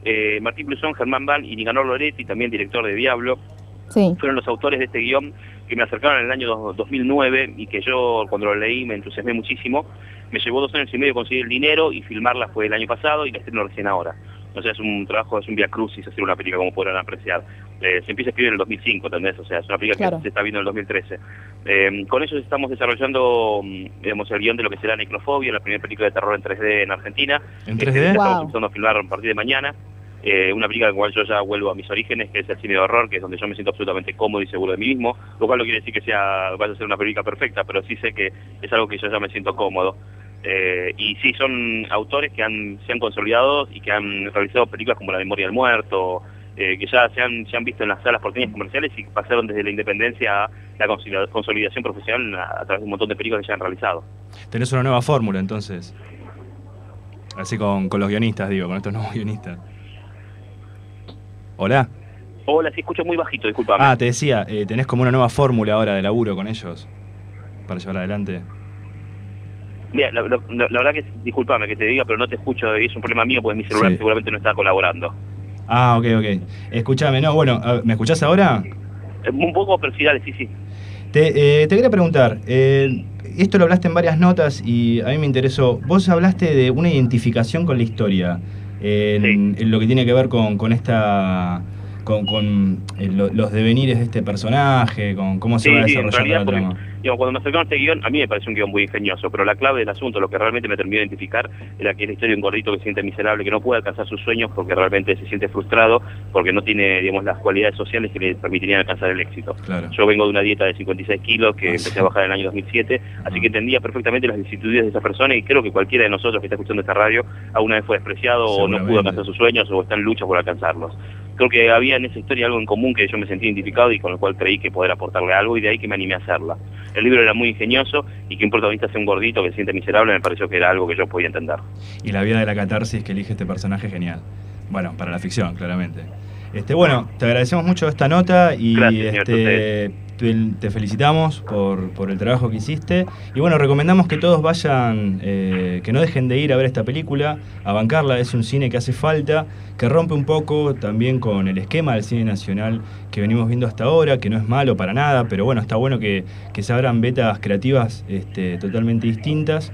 Martín Blusón, Germán Ban y Nicanor Loretti, también director de Diablo, sí, fueron los autores de este guión que me acercaron en el año 2009 y que yo cuando lo leí me entusiasmé muchísimo. Me llevó 2 años y medio conseguir el dinero y filmarla fue el año pasado y la estreno recién ahora. O sea, es un trabajo, es un vía crucis hacer una película, como podrán apreciar. Se empieza a escribir en el 2005, ¿entendés? O sea, es una película que se está viendo en el 2013. Con ellos estamos desarrollando, digamos, el guión de lo que será Necrofobia, la primera película de terror en 3D en Argentina. ¿En 3D? Estamos empezando a filmar a partir de mañana. Una película en la cual yo ya vuelvo a mis orígenes, que es el cine de horror, que es donde yo me siento absolutamente cómodo y seguro de mí mismo, lo cual no quiere decir que vaya a ser una película perfecta, pero sí sé que es algo que yo ya me siento cómodo. Y sí, son autores que se han consolidado y que han realizado películas como La Memoria del Muerto, que ya se han visto en las salas porteñas comerciales y pasaron desde la independencia a la consolidación profesional a través de un montón de películas que ya han realizado. Tenés una nueva fórmula, entonces. Así con los guionistas, digo, con estos nuevos guionistas. ¿Hola? Hola, sí, escucho muy bajito, discúlpame. Te decía, tenés como una nueva fórmula ahora de laburo con ellos para llevar adelante. Mira, la verdad que, discúlpame que te diga, pero no te escucho, es un problema mío porque mi celular seguramente no está colaborando. Ok. Escuchame, no, bueno, ¿me escuchás ahora? Un poco, pero sí, dale, sí. Te quería preguntar, esto lo hablaste en varias notas y a mí me interesó. Vos hablaste de una identificación con la historia, en lo que tiene que ver con esta... Con los devenires de este personaje, con cómo se va desarrollando la trama. Digamos, cuando me acercaron a este guión, a mí me parece un guión muy ingenioso, pero la clave del asunto, lo que realmente me terminó de identificar, era que es la historia de un gordito que se siente miserable, que no puede alcanzar sus sueños porque realmente se siente frustrado, porque no tiene, digamos, las cualidades sociales que le permitirían alcanzar el éxito. Claro. Yo vengo de una dieta de 56 kilos que empecé a bajar en el año 2007, así que entendía perfectamente las vicisitudes de esa persona y creo que cualquiera de nosotros que está escuchando esta radio alguna vez fue despreciado o no pudo alcanzar sus sueños o está en lucha por alcanzarlos. Creo que había en esa historia algo en común que yo me sentí identificado y con el cual creí que poder aportarle algo y de ahí que me animé a hacerla. El libro era muy ingenioso y que un protagonista sea un gordito que se siente miserable me pareció que era algo que yo podía entender. Y la vida de la catarsis que elige este personaje, genial. Bueno, para la ficción, claramente. Bueno, te agradecemos mucho esta nota y gracias, te felicitamos por el trabajo que hiciste. Y bueno, recomendamos que todos vayan, que no dejen de ir a ver esta película, a bancarla. Es un cine que hace falta, que rompe un poco también con el esquema del cine nacional que venimos viendo hasta ahora, que no es malo para nada, pero bueno, está bueno que se abran vetas creativas totalmente distintas.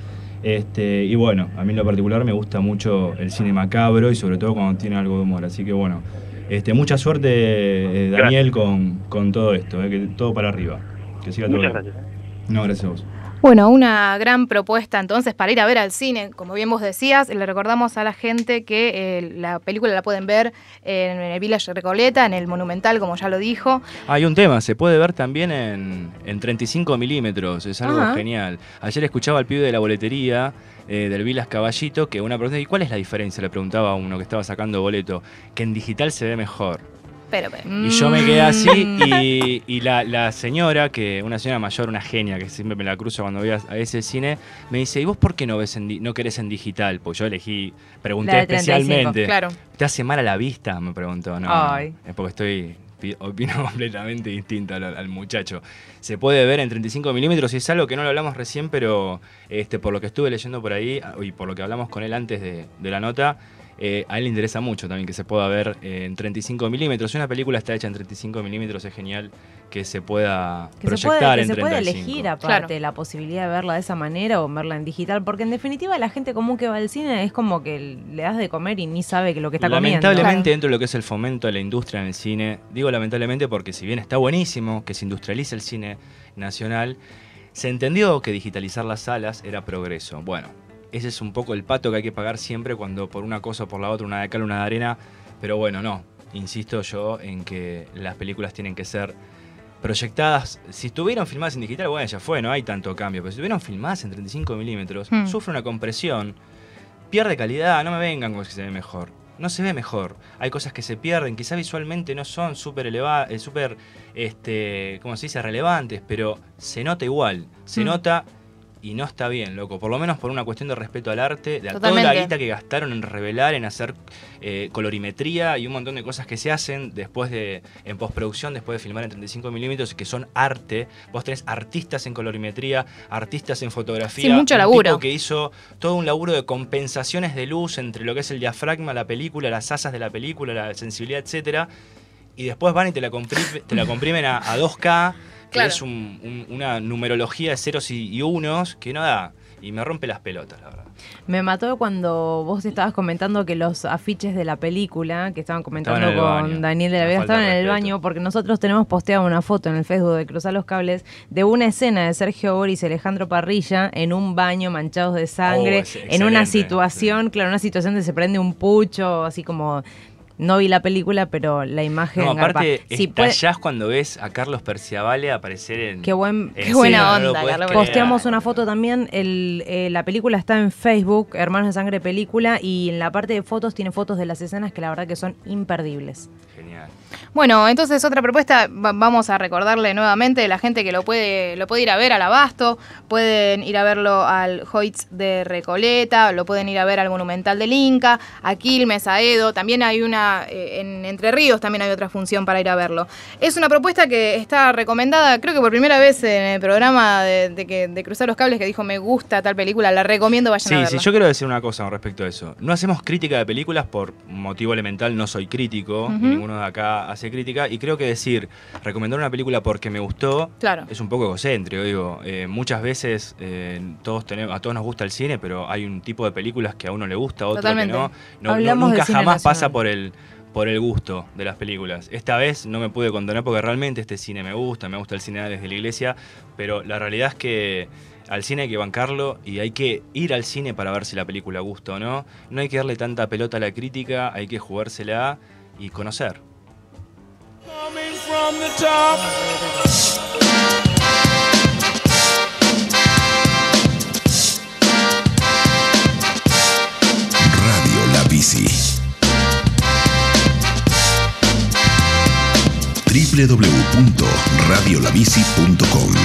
Y bueno, a mí en lo particular me gusta mucho el cine macabro y sobre todo cuando tiene algo de humor. Así que bueno, mucha suerte, Daniel, con todo esto, que todo para arriba. Que siga todo. Muchas gracias. No, gracias a vos. Bueno, una gran propuesta entonces para ir a ver al cine, como bien vos decías. Le recordamos a la gente que la película la pueden ver en el Village Recoleta, en el Monumental, como ya lo dijo. Hay un tema, se puede ver también en 35 milímetros, es algo genial. Ayer escuchaba al pibe de la boletería del Vilas Caballito que una pregunta, ¿y cuál es la diferencia? Le preguntaba a uno que estaba sacando boleto, que en digital se ve mejor. Y yo me quedé así y la señora, una señora mayor, una genia, que siempre me la cruzo cuando voy a ese cine, me dice, ¿y vos por qué no querés en digital? Pues yo pregunté especialmente. Claro. ¿Te hace mal a la vista? Me preguntó. No, es porque opino completamente distinto al muchacho. Se puede ver en 35 milímetros y es algo que no lo hablamos recién, pero por lo que estuve leyendo por ahí y por lo que hablamos con él antes de la nota, a él le interesa mucho también que se pueda ver en 35 milímetros. Si una película está hecha en 35 milímetros es genial que se pueda proyectar en 35. Se puede elegir aparte la posibilidad de verla de esa manera o verla en digital, porque en definitiva la gente común que va al cine es como que le das de comer y ni sabe que lo que está comiendo. Lamentablemente dentro de lo que es el fomento de la industria en el cine, digo lamentablemente porque si bien está buenísimo que se industrialice el cine nacional, se entendió que digitalizar las salas era progreso. Bueno, ese es un poco el pato que hay que pagar siempre cuando por una cosa o por la otra, una de cal, una de arena. Pero bueno, no. Insisto yo en que las películas tienen que ser proyectadas. Si estuvieron filmadas en digital, bueno, ya fue, no hay tanto cambio. Pero si estuvieron filmadas en 35 milímetros, sufre una compresión, pierde calidad, no me vengan con que se ve mejor. No se ve mejor. Hay cosas que se pierden, quizá visualmente no son súper elevadas, ¿cómo se dice? Relevantes, pero se nota igual. Se nota y no está bien, loco. Por lo menos por una cuestión de respeto al arte, de toda la guita que gastaron en revelar, en hacer colorimetría y un montón de cosas que se hacen en postproducción, después de filmar en 35 milímetros, que son arte. Vos tenés artistas en colorimetría, artistas en fotografía. Sí, mucho laburo. Tipo que hizo todo un laburo de compensaciones de luz entre lo que es el diafragma, la película, las asas de la película, la sensibilidad, etcétera. Y después van y te la comprimen a 2K, que es una numerología de ceros y unos que no da. Y me rompe las pelotas, la verdad. Me mató cuando vos estabas comentando que los afiches de la película, que estaban comentando con Daniel de la Vega, estaban en el baño, porque nosotros tenemos posteado una foto en el Facebook de Cruzar los Cables de una escena de Sergio Boris y Alejandro Parrilla en un baño manchados de sangre, en una situación, claro, una situación donde se prende un pucho, así como... No vi la película, pero la imagen... No, aparte, estallás cuando ves a Carlos Perciavale aparecer en... Qué buena onda, Carlos. Posteamos una foto también. La película está en Facebook, Hermanos de Sangre Película, y en la parte de fotos tiene fotos de las escenas que la verdad que son imperdibles. Genial. Bueno, entonces otra propuesta, vamos a recordarle nuevamente, la gente que lo puede ir a ver al Abasto, pueden ir a verlo al Hoyts de Recoleta, lo pueden ir a ver al Monumental del Inca, a Quilmes, a Edo, también hay una, en Entre Ríos también hay otra función para ir a verlo. Es una propuesta que está recomendada, creo que por primera vez en el programa de Cruzar los Cables, que dijo me gusta tal película, la recomiendo, vayan a verla. Sí, yo quiero decir una cosa con respecto a eso. No hacemos crítica de películas por motivo elemental, no soy crítico, ninguno de acá hace crítica, y creo que recomendar una película porque me gustó es un poco egocéntrico, digo. Muchas veces a todos nos gusta el cine, pero hay un tipo de películas que a uno le gusta, a otro que no. Nunca jamás pasa por el gusto de las películas. Esta vez no me pude contener porque realmente este cine me gusta el cine desde la iglesia, pero la realidad es que al cine hay que bancarlo y hay que ir al cine para ver si la película gusta o no. No hay que darle tanta pelota a la crítica, hay que jugársela y conocer. Radio La Bici. www.radiolabici.com.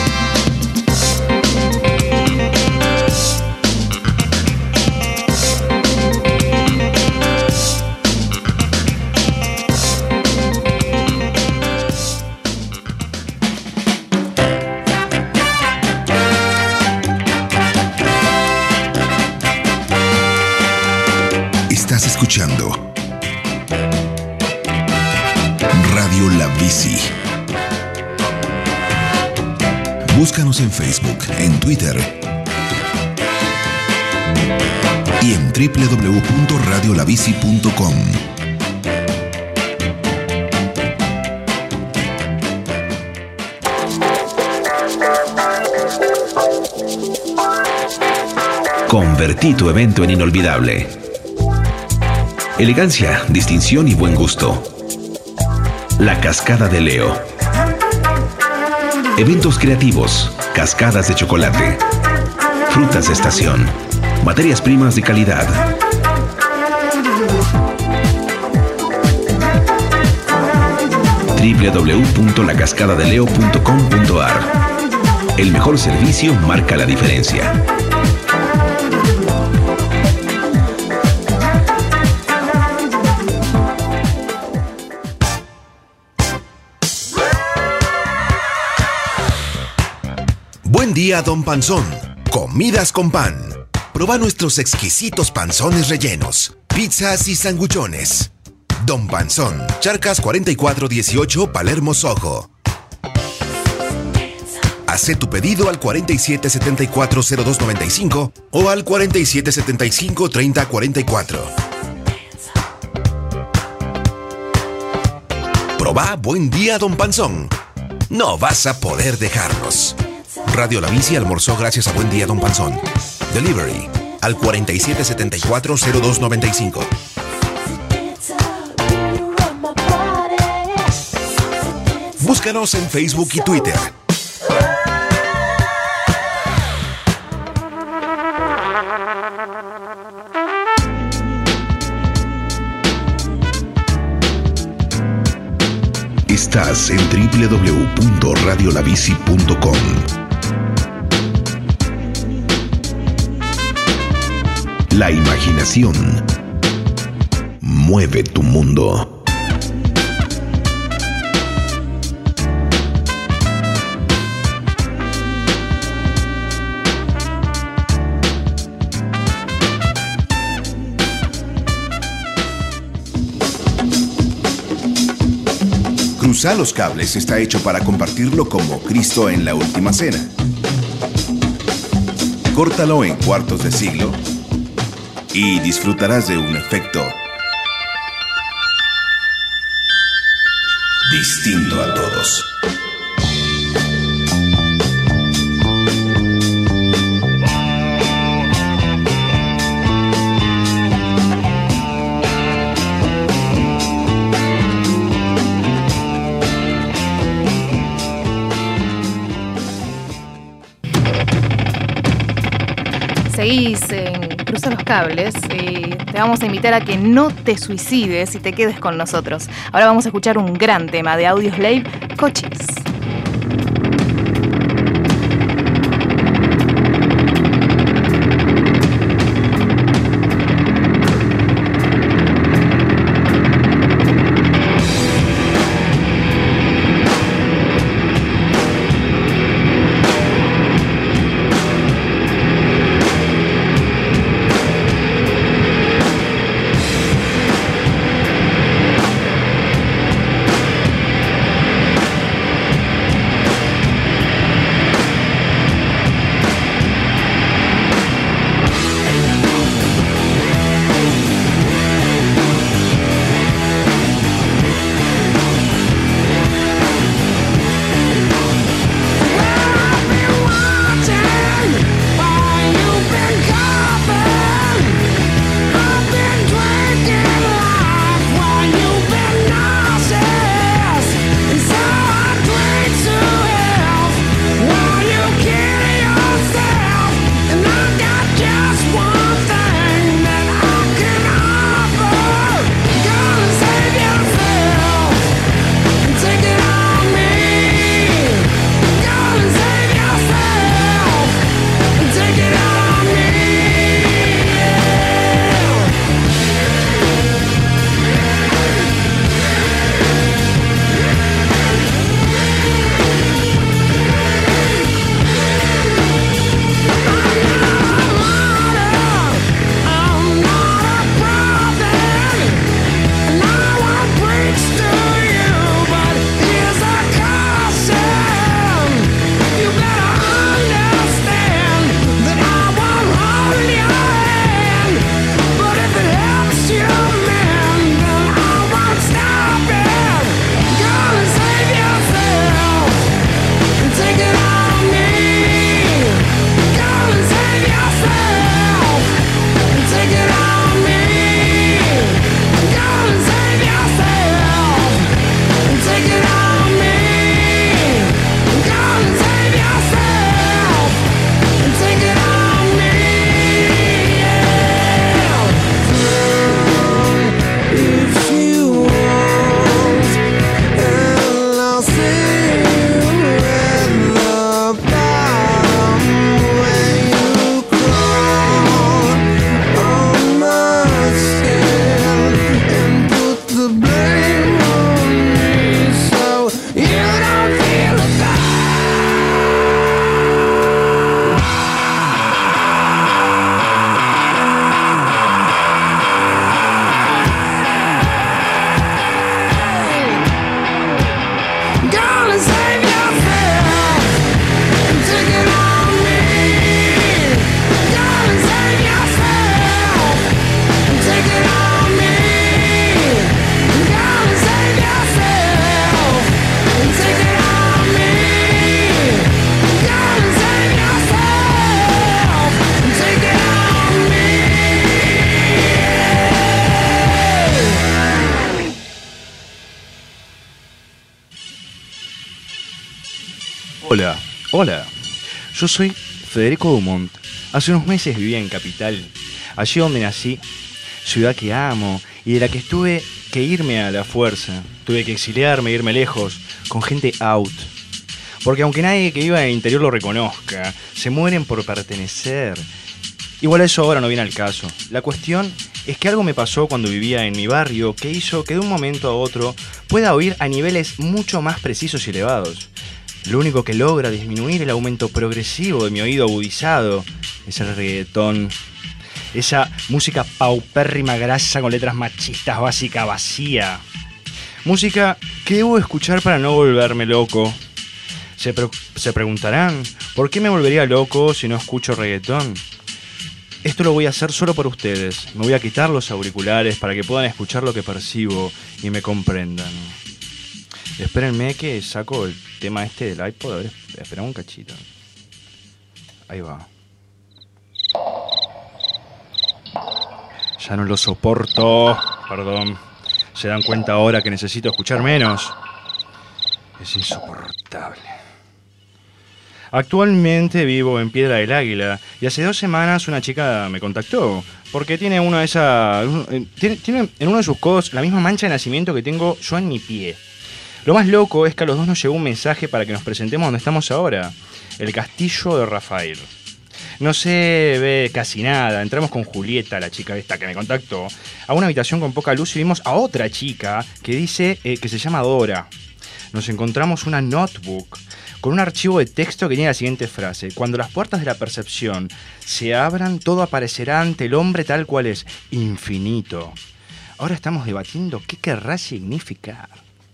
Estás escuchando Radio La Bici. Búscanos en Facebook, en Twitter y en www.radiolabici.com. Convertí tu evento en inolvidable. Elegancia, distinción y buen gusto. La Cascada de Leo. Eventos creativos, cascadas de chocolate, frutas de estación, materias primas de calidad. www.lacascadadeleo.com.ar. El mejor servicio marca la diferencia. Buen día, Don Panzón. Comidas con pan. Proba nuestros exquisitos panzones rellenos, pizzas y sanguchones. Don Panzón, Charcas 4418, Palermo, Soho. Haz tu pedido al 47740295 o al 47753044. Proba Buen día, Don Panzón. No vas a poder dejarnos. Radio La Bici almorzó gracias a Buen día, Don Panzón. Delivery al 47740295. Búscanos en Facebook y Twitter. Estás en www.radiolabici.com. La imaginación mueve tu mundo. Cruzar los cables está hecho para compartirlo como Cristo en la Última Cena. Córtalo en cuartos de siglo y disfrutarás de un efecto distinto a todos. Seguís en Cruza los Cables y te vamos a invitar a que no te suicides y te quedes con nosotros. Ahora vamos a escuchar un gran tema de Audioslave, Cochise. Hola, yo soy Federico Dumont. Hace unos meses vivía en Capital, allí donde nací, ciudad que amo y de la que tuve que irme a la fuerza. Tuve que exiliarme, irme lejos, con gente out. Porque aunque nadie que viva en el interior lo reconozca, se mueren por pertenecer. Igual eso ahora no viene al caso. La cuestión es que algo me pasó cuando vivía en mi barrio que hizo que de un momento a otro pueda oír a niveles mucho más precisos y elevados. Lo único que logra disminuir el aumento progresivo de mi oído agudizado es el reggaetón. Esa música paupérrima, grasa, con letras machistas, básica, vacía. Música que debo escuchar para no volverme loco. Se preguntarán, ¿por qué me volvería loco si no escucho reggaetón? Esto lo voy a hacer solo por ustedes. Me voy a quitar los auriculares para que puedan escuchar lo que percibo y me comprendan. Espérenme que saco el tema este del iPod. A ver, esperamos un cachito. Ahí va. Ya no lo soporto. Perdón. ¿Se dan cuenta ahora que necesito escuchar menos? Es insoportable. Actualmente vivo en Piedra del Águila y hace 2 semanas una chica me contactó porque tiene una de esas... Tiene en uno de sus codos la misma mancha de nacimiento que tengo yo en mi pie. Lo más loco es que a los dos nos llegó un mensaje para que nos presentemos donde estamos ahora, el Castillo de Rafael. No se ve casi nada. Entramos con Julieta, la chica esta que me contactó, a una habitación con poca luz y vimos a otra chica que dice que se llama Dora. Nos encontramos una notebook con un archivo de texto que tiene la siguiente frase: cuando las puertas de la percepción se abran, todo aparecerá ante el hombre tal cual es, infinito. Ahora estamos debatiendo qué querrá significar.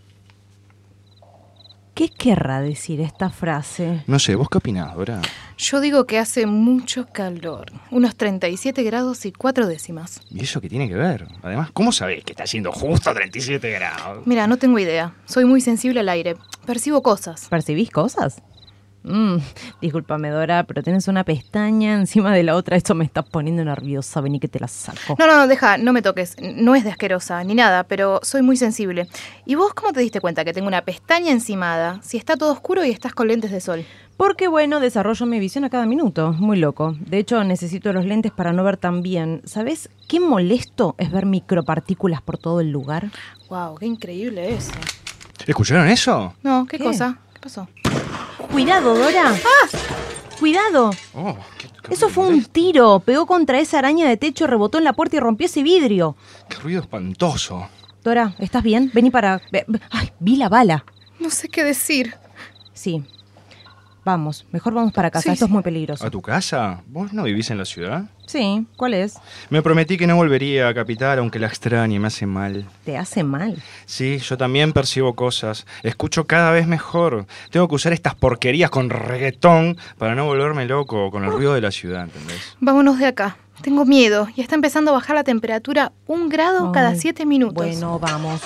¿Qué querrá decir esta frase? No sé, ¿vos qué opinás, Dora? Yo digo que hace mucho calor. Unos 37 grados y 4 décimas. ¿Y eso qué tiene que ver? Además, ¿cómo sabés que está haciendo justo 37 grados? Mira, no tengo idea. Soy muy sensible al aire. Percibo cosas. ¿Percibís cosas? Discúlpame, Dora, pero tienes una pestaña encima de la otra. Esto me está poniendo nerviosa. Vení que te la saco. No, deja, no me toques. No es de asquerosa ni nada, pero soy muy sensible. ¿Y vos cómo te diste cuenta que tengo una pestaña encimada si está todo oscuro y estás con lentes de sol? Porque, bueno, desarrollo mi visión a cada minuto. Muy loco. De hecho, necesito los lentes para no ver tan bien. ¿Sabés qué molesto es ver micropartículas por todo el lugar? Wow, qué increíble eso. ¿Escucharon eso? No, ¿qué cosa? ¿Qué pasó? ¡Cuidado, Dora! ¡Ah! ¡Cuidado! Oh, eso fue un tiro. Pegó contra esa araña de techo, rebotó en la puerta y rompió ese vidrio. ¡Qué ruido espantoso! Dora, ¿estás bien? Vení para... ¡Ay! Vi la bala. No sé qué decir. Sí. Vamos, mejor vamos para casa. Esto es muy peligroso. ¿A tu casa? ¿Vos no vivís en la ciudad? Sí, ¿cuál es? Me prometí que no volvería a Capital, aunque la extrañe, me hace mal. ¿Te hace mal? Sí, yo también percibo cosas. Escucho cada vez mejor. Tengo que usar estas porquerías con reggaetón para no volverme loco con el ruido de la ciudad, ¿entendés? Vámonos de acá. Tengo miedo y está empezando a bajar la temperatura 1 grado cada 7 minutos. Bueno, vamos.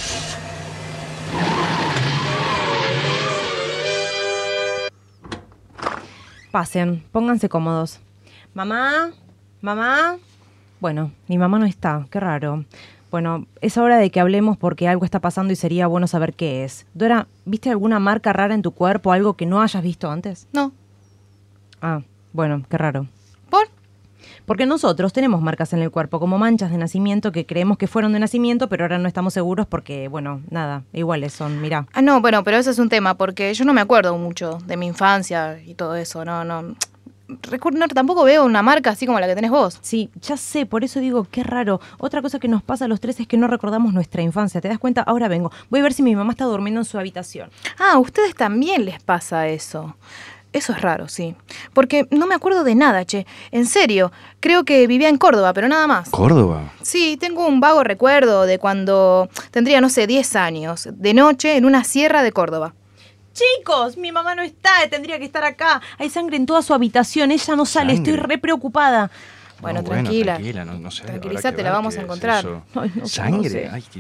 Pasen, pónganse cómodos. ¿Mamá? ¿Mamá? Bueno, mi mamá no está, qué raro. Bueno, es hora de que hablemos porque algo está pasando y sería bueno saber qué es. Dora, ¿viste alguna marca rara en tu cuerpo, algo que no hayas visto antes? No. Ah, bueno, qué raro. ¿Por? Porque nosotros tenemos marcas en el cuerpo, como manchas de nacimiento que creemos que fueron de nacimiento, pero ahora no estamos seguros porque, bueno, nada, iguales son, mirá. Ah, no, bueno, pero eso es un tema, porque yo no me acuerdo mucho de mi infancia y todo eso, no, tampoco veo una marca así como la que tenés vos. Sí, ya sé, por eso digo, qué raro. Otra cosa que nos pasa a los 3 es que no recordamos nuestra infancia, ¿te das cuenta? Ahora vengo, voy a ver si mi mamá está durmiendo en su habitación. Ah, a ustedes también les pasa eso. Eso es raro, sí. Porque no me acuerdo de nada, che. En serio, creo que vivía en Córdoba, pero nada más. ¿Córdoba? Sí, tengo un vago recuerdo de cuando tendría, 10 años, de noche en una sierra de Córdoba. Chicos, mi mamá no está, tendría que estar acá. Hay sangre en toda su habitación, ella no sale, estoy re preocupada. Bueno, tranquila. Tranquila, no sé. Tranquilízate, la vamos a encontrar. Ay, no, ¿Sangre? No sé. Ay,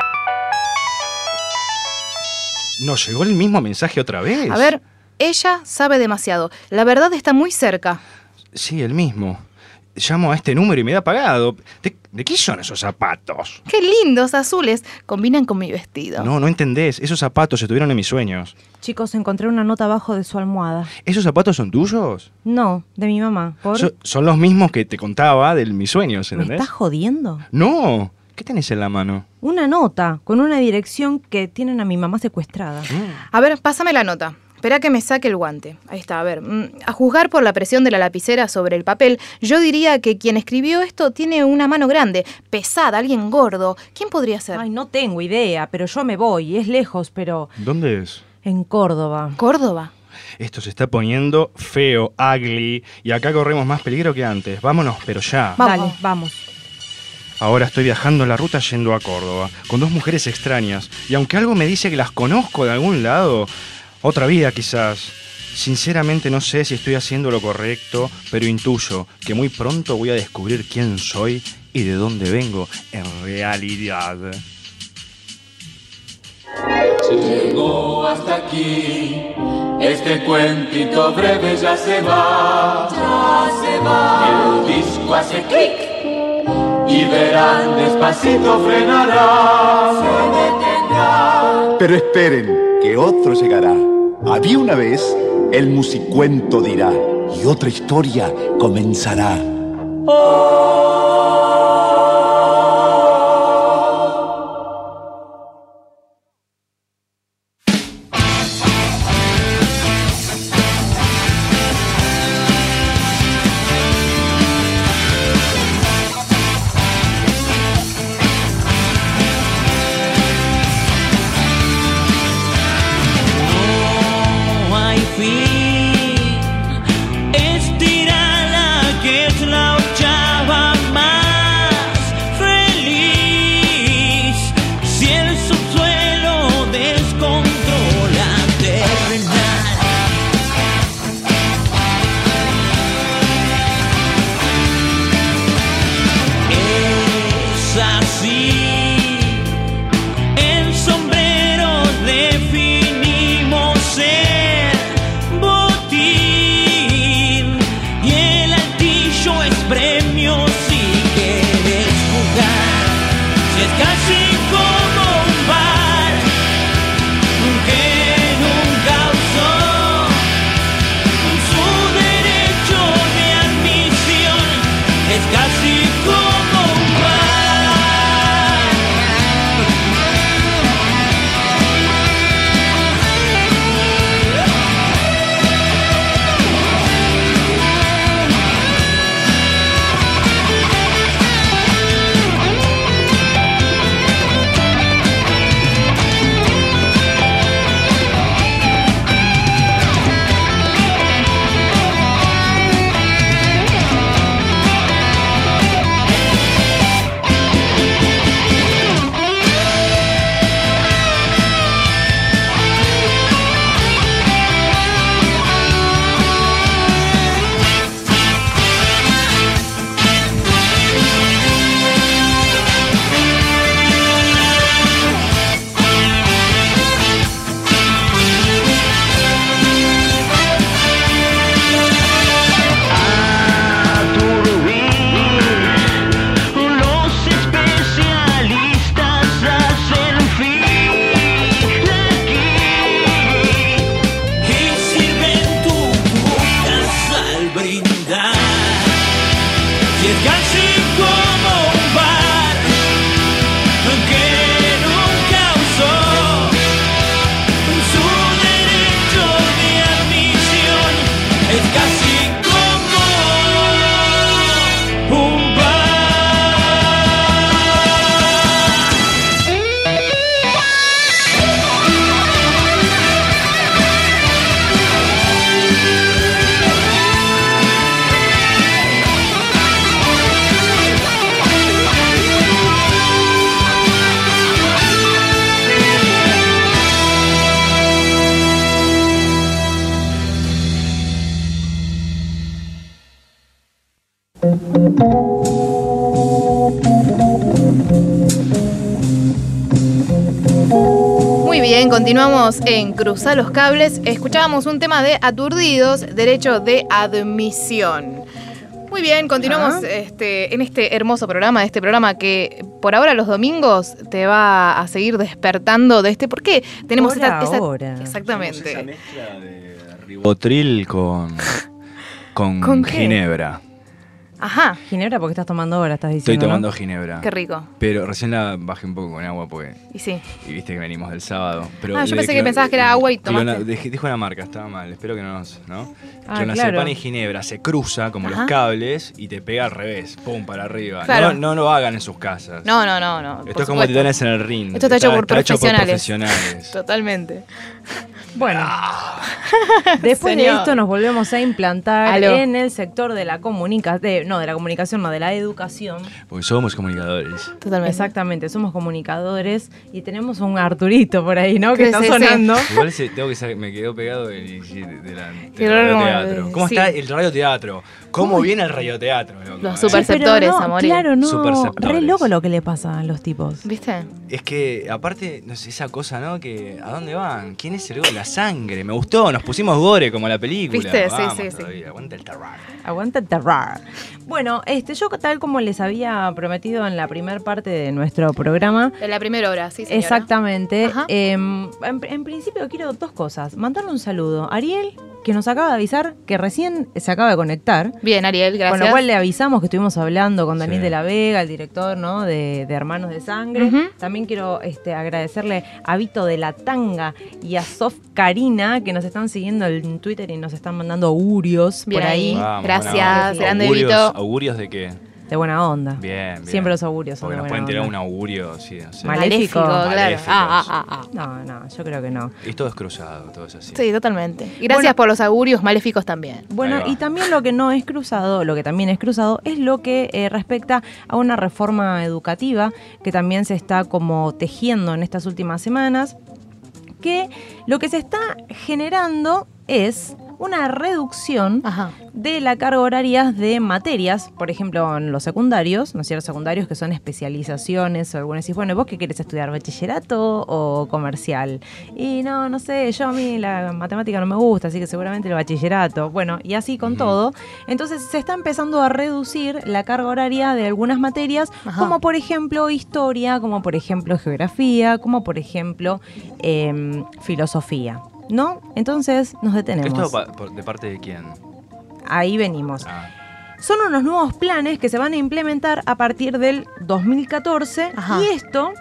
¿Nos llegó el mismo mensaje otra vez? A ver, ella sabe demasiado. La verdad está muy cerca. Sí, el mismo. Llamo a este número y me da pagado. ¿De qué son esos zapatos? ¡Qué lindos, azules! Combinan con mi vestido. No entendés. Esos zapatos estuvieron en mis sueños. Chicos, encontré una nota abajo de su almohada. ¿Esos zapatos son tuyos? No, de mi mamá. ¿Por? Son los mismos que te contaba de mis sueños, ¿entendés? ¿Me estás jodiendo? No. ¿Qué tenés en la mano? Una nota con una dirección que tienen a mi mamá secuestrada. A ver, pásame la nota. Esperá que me saque el guante. Ahí está, a ver. A juzgar por la presión de la lapicera sobre el papel, yo diría que quien escribió esto tiene una mano grande, pesada, alguien gordo. ¿Quién podría ser? Ay, no tengo idea, pero yo me voy. Es lejos, pero... ¿Dónde es? En Córdoba. ¿Córdoba? Esto se está poniendo feo, ugly, y acá corremos más peligro que antes. Vámonos, pero ya. Dale, vamos. Ahora estoy viajando en la ruta yendo a Córdoba, con 2 mujeres extrañas, y aunque algo me dice que las conozco de algún lado, otra vida quizás, sinceramente no sé si estoy haciendo lo correcto, pero intuyo que muy pronto voy a descubrir quién soy y de dónde vengo en realidad. Llegó hasta aquí, este cuentito breve ya se va, el disco hace clic y verán despacito frenará, se detendrá. Pero esperen, que otro llegará. Había una vez, el musicuento dirá, y otra historia comenzará. Muy bien, continuamos en Cruzá los Cables. Escuchábamos un tema de Aturdidos, derecho de admisión. Muy bien, continuamos en este hermoso programa, este programa que por ahora los domingos te va a seguir despertando de ¿por qué? Tenemos esa exactamente. Esa mezcla de ribotril con ginebra. Ajá. Ginebra, porque estás tomando ahora, estás diciendo. Estoy tomando ginebra. Qué rico. Pero recién la bajé un poco con agua porque... Y sí. Y viste que venimos del sábado. Pero yo pensé que pensabas que era agua y tomaste. Dijo una marca, estaba mal. Espero que no. Claro. Y ginebra se cruza como los cables y te pega al revés. Pum, para arriba. Claro. No lo hagan en sus casas. No. Esto es como titanes en el ring. Esto está hecho por profesionales. profesionales. Totalmente. Bueno, después de esto nos volvemos a implantar en el sector de la comunicación, de la educación. Porque somos comunicadores. Totalmente. Exactamente, somos comunicadores y tenemos un Arturito por ahí, ¿no? Que está sonando. Igual me quedó pegado del radioteatro. ¿Cómo está el radioteatro? ¿Cómo viene el radioteatro? Los superceptores, amor. Claro, no. Re loco lo que le pasa a los tipos. ¿Viste? Es que, aparte, no sé, esa cosa, ¿no? Que, ¿a dónde van? ¿Quién es el héroe? La sangre. Me gustó, nos pusimos gore como la película. ¿Viste? Vamos, sí. Aguanta el terror. Aguanta el terror. Bueno, yo tal como les había prometido en la primera parte de nuestro programa. En la primera hora, sí, señora. Exactamente. En principio quiero dos cosas. Mandarle un saludo a Ariel, que nos acaba de avisar que recién se acaba de conectar. Bien, Ariel, gracias. Con lo cual le avisamos que estuvimos hablando con Daniel de la Vega, el director, ¿no? de Hermanos de Sangre. También quiero agradecerle a Vito de la Tanga y a Sof Karina, que nos están siguiendo en Twitter y nos están mandando augurios por ahí. Vamos, gracias, grande Vito. ¿Augurios de qué? De buena onda. Bien. Siempre los augurios son porque de buena onda. Porque nos pueden tirar un augurio, sí, no sé. Maléfico, claro. No, yo creo que no. Y todo es cruzado, todo es así. Sí, totalmente. Y gracias por los augurios maléficos también. Bueno, y también lo que no es cruzado, lo que también es cruzado, es lo que respecta a una reforma educativa que también se está como tejiendo en estas últimas semanas, que lo que se está generando es una reducción de la carga horaria de materias, por ejemplo, en los secundarios, ¿no es cierto? Secundarios que son especializaciones, o algunos decís, bueno, ¿vos qué querés estudiar? ¿Bachillerato o comercial? Y no sé, a mí la matemática no me gusta, así que seguramente el bachillerato. Bueno, y así con todo. Entonces se está empezando a reducir la carga horaria de algunas materias, como por ejemplo historia, como por ejemplo geografía, como por ejemplo filosofía. ¿No? Entonces nos detenemos. ¿Esto de parte de quién? Ahí venimos. Son unos nuevos planes que se van a implementar a partir del 2014 y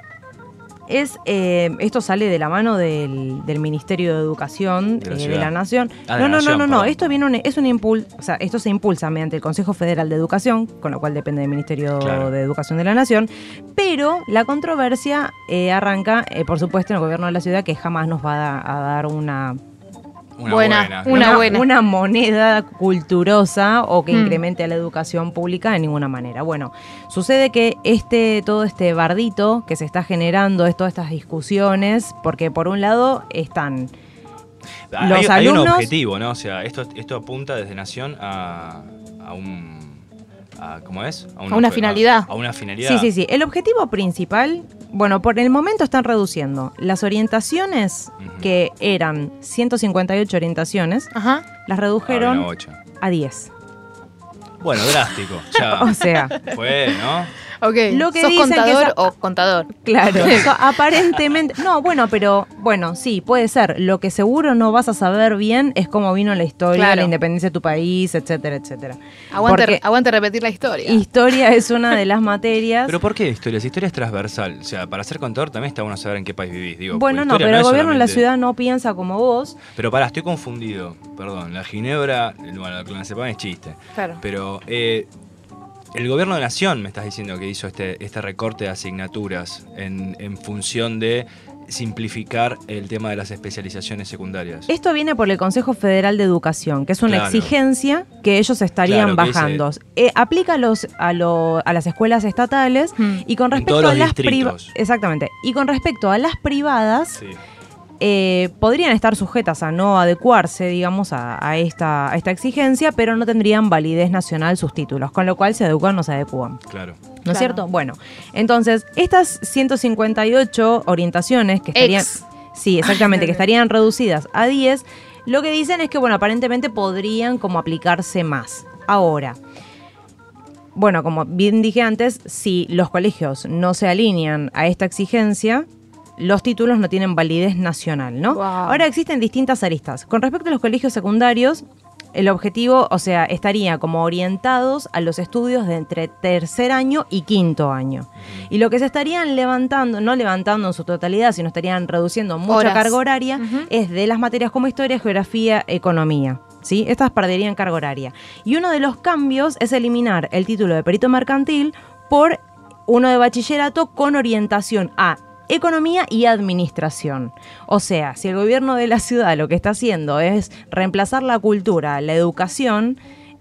esto sale de la mano del Ministerio de Educación de la Nación. No. Esto esto se impulsa mediante el Consejo Federal de Educación, con lo cual depende del Ministerio de Educación de la Nación. Pero la controversia arranca, por supuesto, en el gobierno de la ciudad, que jamás nos va a dar una moneda culturosa o que incremente a la educación pública de ninguna manera. Bueno, sucede que todo este bardito que se está generando, todas estas discusiones, porque por un lado están los alumnos... Hay un objetivo, ¿no? O sea, esto apunta desde Nación a ¿cómo es? A una finalidad. A una finalidad. Sí. El objetivo principal, bueno, por el momento están reduciendo las orientaciones, que eran 158 orientaciones, las redujeron a 10. Bueno, drástico. Ya. O sea. Fue, ¿no? Ok. Lo que ¿Sos dicen contador que o contador? Claro. Aparentemente. No, bueno, sí, puede ser. Lo que seguro no vas a saber bien es cómo vino la historia, la independencia de tu país, etcétera, etcétera. Aguante repetir la historia. Historia es una de las materias. ¿Pero por qué historia? Si historia es transversal. O sea, para ser contador también está bueno saber en qué país vivís. Bueno, no, pero el gobierno de la ciudad no piensa como vos. Pero estoy confundido. Perdón, la ginebra, bueno, la clonazepam es chiste. Claro. Pero el gobierno de Nación, me estás diciendo, que hizo este recorte de asignaturas en función de simplificar el tema de las especializaciones secundarias. Esto viene por el Consejo Federal de Educación, que es una exigencia que ellos estarían bajando. Aplica a las escuelas estatales y con respecto a las privadas. Exactamente. Y con respecto a las privadas. Sí. Podrían estar sujetas a no adecuarse, digamos, a esta exigencia, pero no tendrían validez nacional sus títulos, con lo cual se adecuan o no se adecúan. Claro. ¿No es cierto? Bueno, entonces, estas 158 orientaciones que estarían... Sí, exactamente, que estarían reducidas a 10, lo que dicen es que, bueno, aparentemente podrían como aplicarse más. Ahora, bueno, como bien dije antes, si los colegios no se alinean a esta exigencia, los títulos no tienen validez nacional, ¿no? Wow. Ahora existen distintas aristas. Con respecto a los colegios secundarios, El objetivo, o sea, estaría como orientados a los estudios de entre tercer año y quinto año. Y lo que se estarían levantando, no levantando en su totalidad, sino estarían reduciendo mucha carga horaria, es de las materias como historia, geografía, economía. ¿Sí? Estas perderían carga horaria. Y uno de los cambios es eliminar el título de perito mercantil por uno de bachillerato con orientación a economía y administración. O sea, si el gobierno de la ciudad lo que está haciendo es reemplazar la cultura, la educación,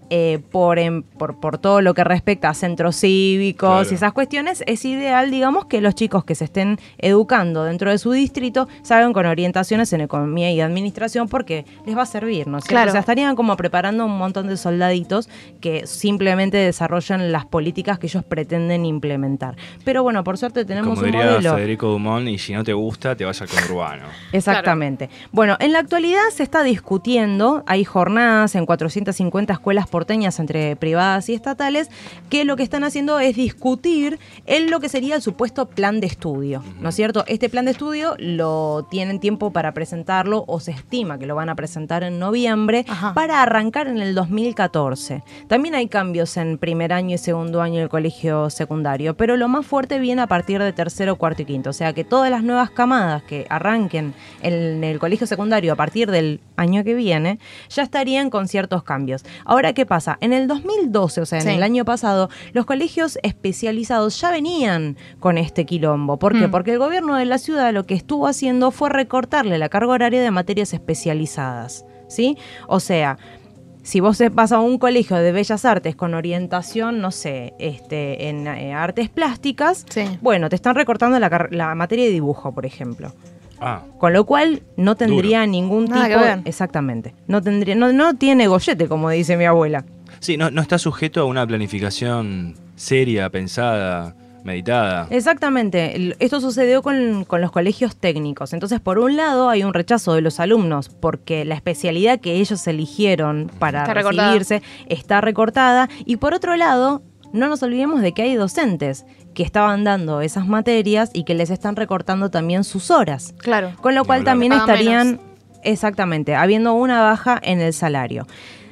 por todo lo que respecta a centros cívicos y esas cuestiones, es ideal, digamos, que los chicos que se estén educando dentro de su distrito salgan con orientaciones en economía y administración porque les va a servir, ¿no es cierto? O sea, estarían como preparando un montón de soldaditos que simplemente desarrollan las políticas que ellos pretenden implementar. Pero bueno, por suerte tenemos un modelo. Como diría Federico Dumont, y si no te gusta, te vas al conurbano. Exactamente. Bueno, en la actualidad se está discutiendo, hay jornadas en 450 escuelas porteñas entre privadas y estatales, que lo que están haciendo es discutir en lo que sería el supuesto plan de estudio, ¿no es cierto? Este plan de estudio lo tienen tiempo para presentarlo, o se estima que lo van a presentar en noviembre, para arrancar en el 2014. También hay cambios en primer año y segundo año del colegio secundario, pero lo más fuerte viene a partir de tercero, cuarto y quinto. O sea que todas las nuevas camadas que arranquen en el colegio secundario a partir del año que viene, ya estarían con ciertos cambios. Ahora, ¿qué pasa? En el 2012, o sea, en el año pasado, los colegios especializados ya venían con este quilombo. ¿Por qué? Porque el gobierno de la ciudad lo que estuvo haciendo fue recortarle la carga horaria de materias especializadas, ¿sí? O sea, si vos vas a un colegio de bellas artes con orientación, no sé, en artes plásticas, bueno, te están recortando la materia de dibujo, por ejemplo. Con lo cual no tendría ningún tipo de... Exactamente. No tendría, no tiene gollete, como dice mi abuela. Sí, no está sujeto a una planificación seria, pensada, meditada. Exactamente. Esto sucedió con los colegios técnicos. Entonces, por un lado, hay un rechazo de los alumnos porque la especialidad que ellos eligieron para recibirse está recortada. Y por otro lado, no nos olvidemos de que hay docentes que estaban dando esas materias y que les están recortando también sus horas. Claro. Con lo cual también estarían, exactamente, habiendo una baja en el salario.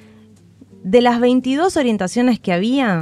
De las 22 orientaciones que había,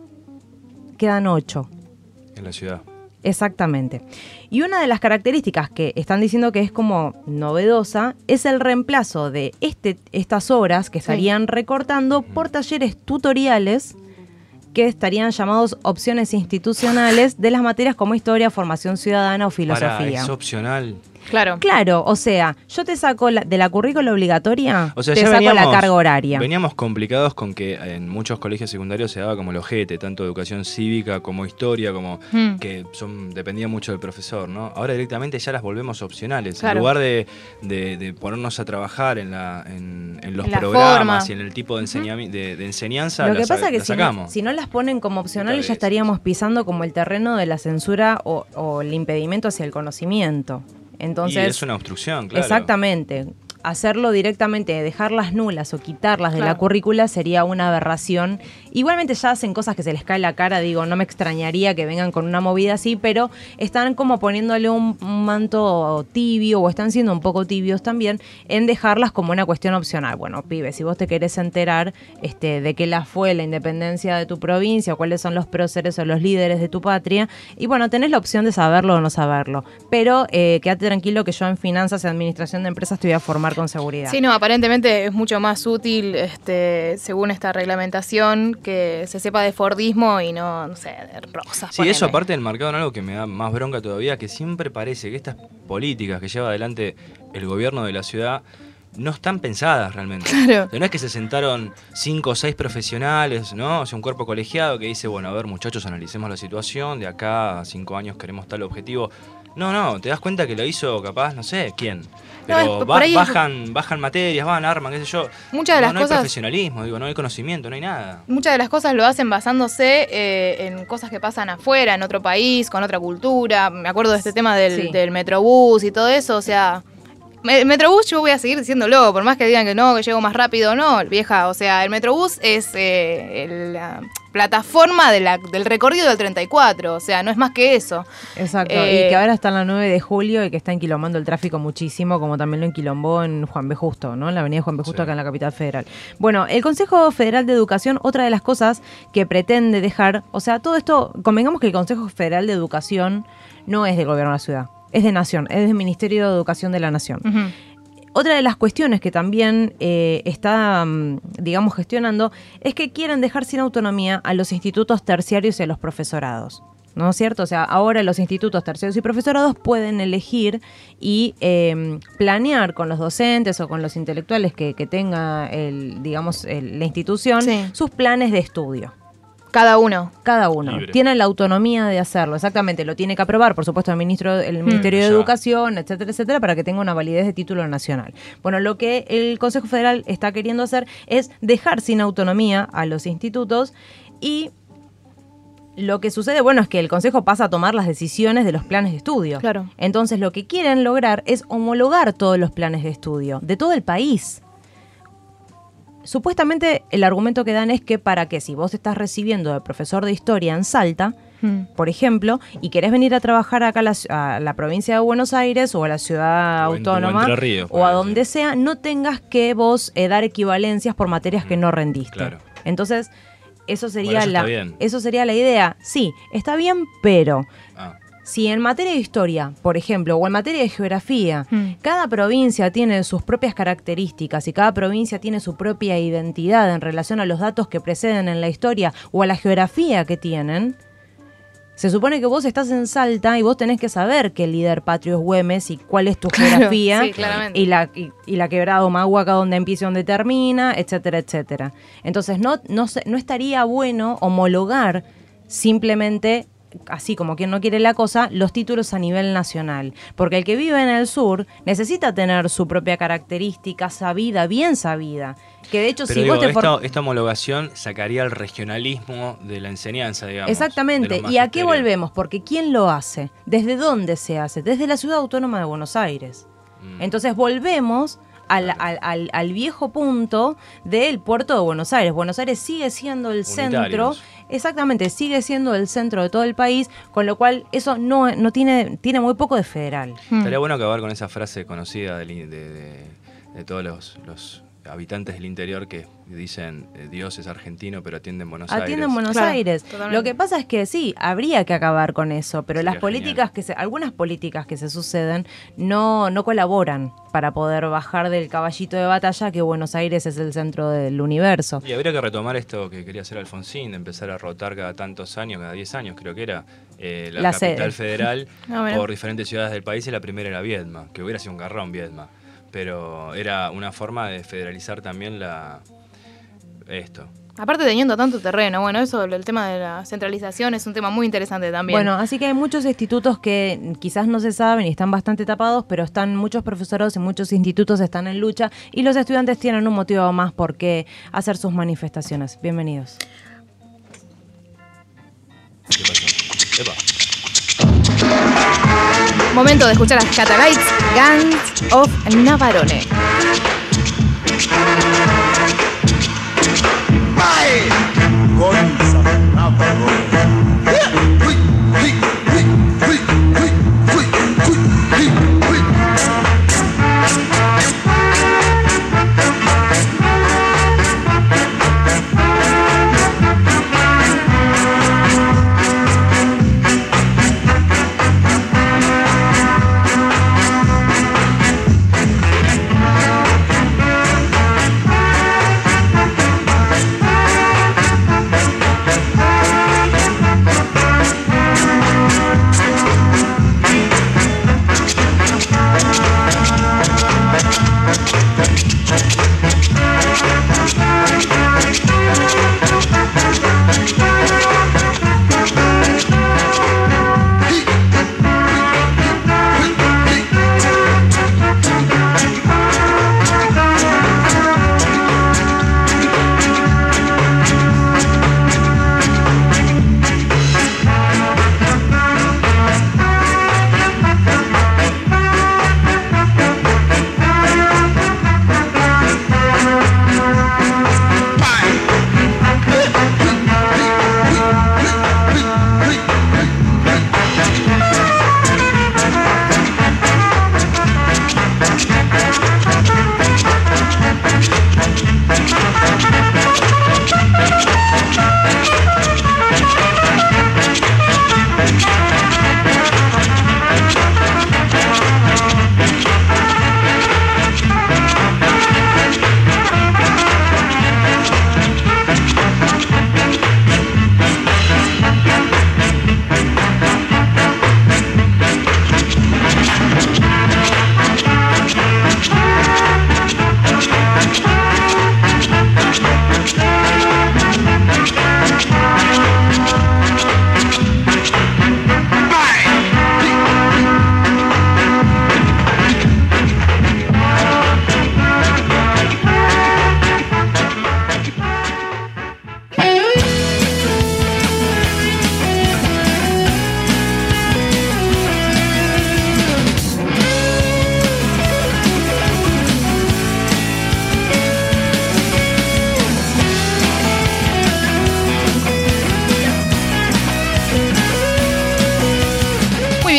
quedan 8. En la ciudad. Exactamente. Y una de las características que están diciendo que es como novedosa es el reemplazo de estas horas que estarían recortando por talleres tutoriales que estarían llamados opciones institucionales de las materias como historia, formación ciudadana o filosofía. ¿Es opcional? Claro, o sea, yo te saco de la currícula obligatoria, te saco la carga horaria. Veníamos complicados con que en muchos colegios secundarios se daba como el ojete, tanto educación cívica como historia, como que dependía mucho del profesor, ¿no? Ahora directamente ya las volvemos opcionales. En lugar de ponernos a trabajar en los programas y en el tipo de enseñanza, lo que pasa es que si no las ponen como opcionales, ya estaríamos pisando como el terreno de la censura o el impedimento hacia el conocimiento. Entonces, y es una obstrucción, claro. Exactamente. Hacerlo directamente, dejarlas nulas o quitarlas de la currícula sería una aberración. Igualmente ya hacen cosas que se les cae la cara, digo, no me extrañaría que vengan con una movida así, pero están como poniéndole un manto tibio, o están siendo un poco tibios también, en dejarlas como una cuestión opcional. Bueno, pibe, si vos te querés enterar de qué fue la independencia de tu provincia, o cuáles son los próceres o los líderes de tu patria, y bueno, tenés la opción de saberlo o no saberlo. Pero quédate tranquilo que yo en finanzas y administración de empresas te voy a formar con seguridad. Sí, no, aparentemente es mucho más útil, según esta reglamentación, que se sepa de fordismo y no sé, de rosas. Sí, eso aparte del marcado en algo que me da más bronca todavía, que siempre parece que estas políticas que lleva adelante el gobierno de la ciudad no están pensadas realmente. Claro. No es que se sentaron 5 o 6 profesionales, ¿no? O sea, un cuerpo colegiado que dice, bueno, a ver, muchachos, analicemos la situación, de acá a 5 años queremos tal objetivo. No, te das cuenta que lo hizo capaz, no sé quién. Pero bajan materias, arman, qué sé yo. Muchas de las cosas, no hay profesionalismo, no hay conocimiento, no hay nada. Muchas de las cosas lo hacen basándose en cosas que pasan afuera, en otro país, con otra cultura. Me acuerdo de este tema del Metrobús y todo eso, o sea, El Metrobús yo voy a seguir diciéndolo, por más que digan que no, que llego más rápido, no, vieja, o sea, el Metrobús es la plataforma del recorrido del 34, o sea, no es más que eso. Exacto, y que ahora está en la 9 de julio y que está enquilombando el tráfico muchísimo, como también lo enquilombó en Juan B. Justo, ¿no? En la avenida Juan B. Justo, acá en la capital federal. Bueno, el Consejo Federal de Educación, otra de las cosas que pretende dejar, o sea, todo esto, convengamos que el Consejo Federal de Educación no es del gobierno de la ciudad. Es de Nación, es del Ministerio de Educación de la Nación. Uh-huh. Otra de las cuestiones que también está, digamos, gestionando es que quieren dejar sin autonomía a los institutos terciarios y a los profesorados. ¿No es cierto? O sea, ahora los institutos terciarios y profesorados pueden elegir y planear con los docentes o con los intelectuales que tenga la institución, sí, sus planes de estudio. Cada uno. Libre. Tiene la autonomía de hacerlo, exactamente. Lo tiene que aprobar, por supuesto, el Ministerio de Educación, etcétera, etcétera, para que tenga una validez de título nacional. Bueno, lo que el Consejo Federal está queriendo hacer es dejar sin autonomía a los institutos y lo que sucede, bueno, es que el Consejo pasa a tomar las decisiones de los planes de estudio. Claro. Entonces, lo que quieren lograr es homologar todos los planes de estudio de todo el país. Supuestamente el argumento que dan es que para que si vos estás recibiendo de profesor de historia en Salta, por ejemplo, y querés venir a trabajar acá a la provincia de Buenos Aires o a la ciudad autónoma o a donde sea, no tengas que vos dar equivalencias por materias que no rendiste. Claro. Entonces, eso sería la idea. Sí, está bien, pero si en materia de historia, por ejemplo, o en materia de geografía, cada provincia tiene sus propias características y cada provincia tiene su propia identidad en relación a los datos que preceden en la historia o a la geografía que tienen, se supone que vos estás en Salta y vos tenés que saber que el líder patrio es Güemes y cuál es tu geografía, sí, y la quebrada Humahuaca donde empieza y donde termina, etcétera, etcétera. Entonces no estaría bueno homologar simplemente, así como quien no quiere la cosa, los títulos a nivel nacional. Porque el que vive en el sur necesita tener su propia característica bien sabida. Que de hecho, pero esta homologación sacaría el regionalismo de la enseñanza, digamos. Exactamente. ¿Y a qué volvemos? Porque ¿quién lo hace? ¿Desde dónde se hace? Desde la Ciudad Autónoma de Buenos Aires. Entonces volvemos al viejo punto del puerto de Buenos Aires. Buenos Aires sigue siendo el centro. Exactamente, sigue siendo el centro de todo el país, con lo cual eso no tiene muy poco de federal. Estaría bueno acabar con esa frase conocida de todos los habitantes del interior que dicen Dios es argentino pero atiende en Buenos Aires. Atiende en Buenos Aires. Totalmente. Lo que pasa es que sí, habría que acabar con eso, pero las políticas algunas políticas que se suceden no colaboran para poder bajar del caballito de batalla que Buenos Aires es el centro del universo. Y habría que retomar esto que quería hacer Alfonsín, de empezar a rotar cada tantos años, cada 10 años creo que era, la capital federal por diferentes ciudades del país, y la primera era Viedma, que hubiera sido un garrón Viedma. Pero era una forma de federalizar también esto. Aparte teniendo tanto terreno, bueno, eso, el tema de la centralización es un tema muy interesante también. Bueno, así que hay muchos institutos que quizás no se saben y están bastante tapados, pero muchos profesorados y muchos institutos están en lucha y los estudiantes tienen un motivo más por qué hacer sus manifestaciones. Bienvenidos. ¿Qué pasó? ¡Epa! Momento de escuchar a Catalites, Guns of Navarone. Guns of Navarone.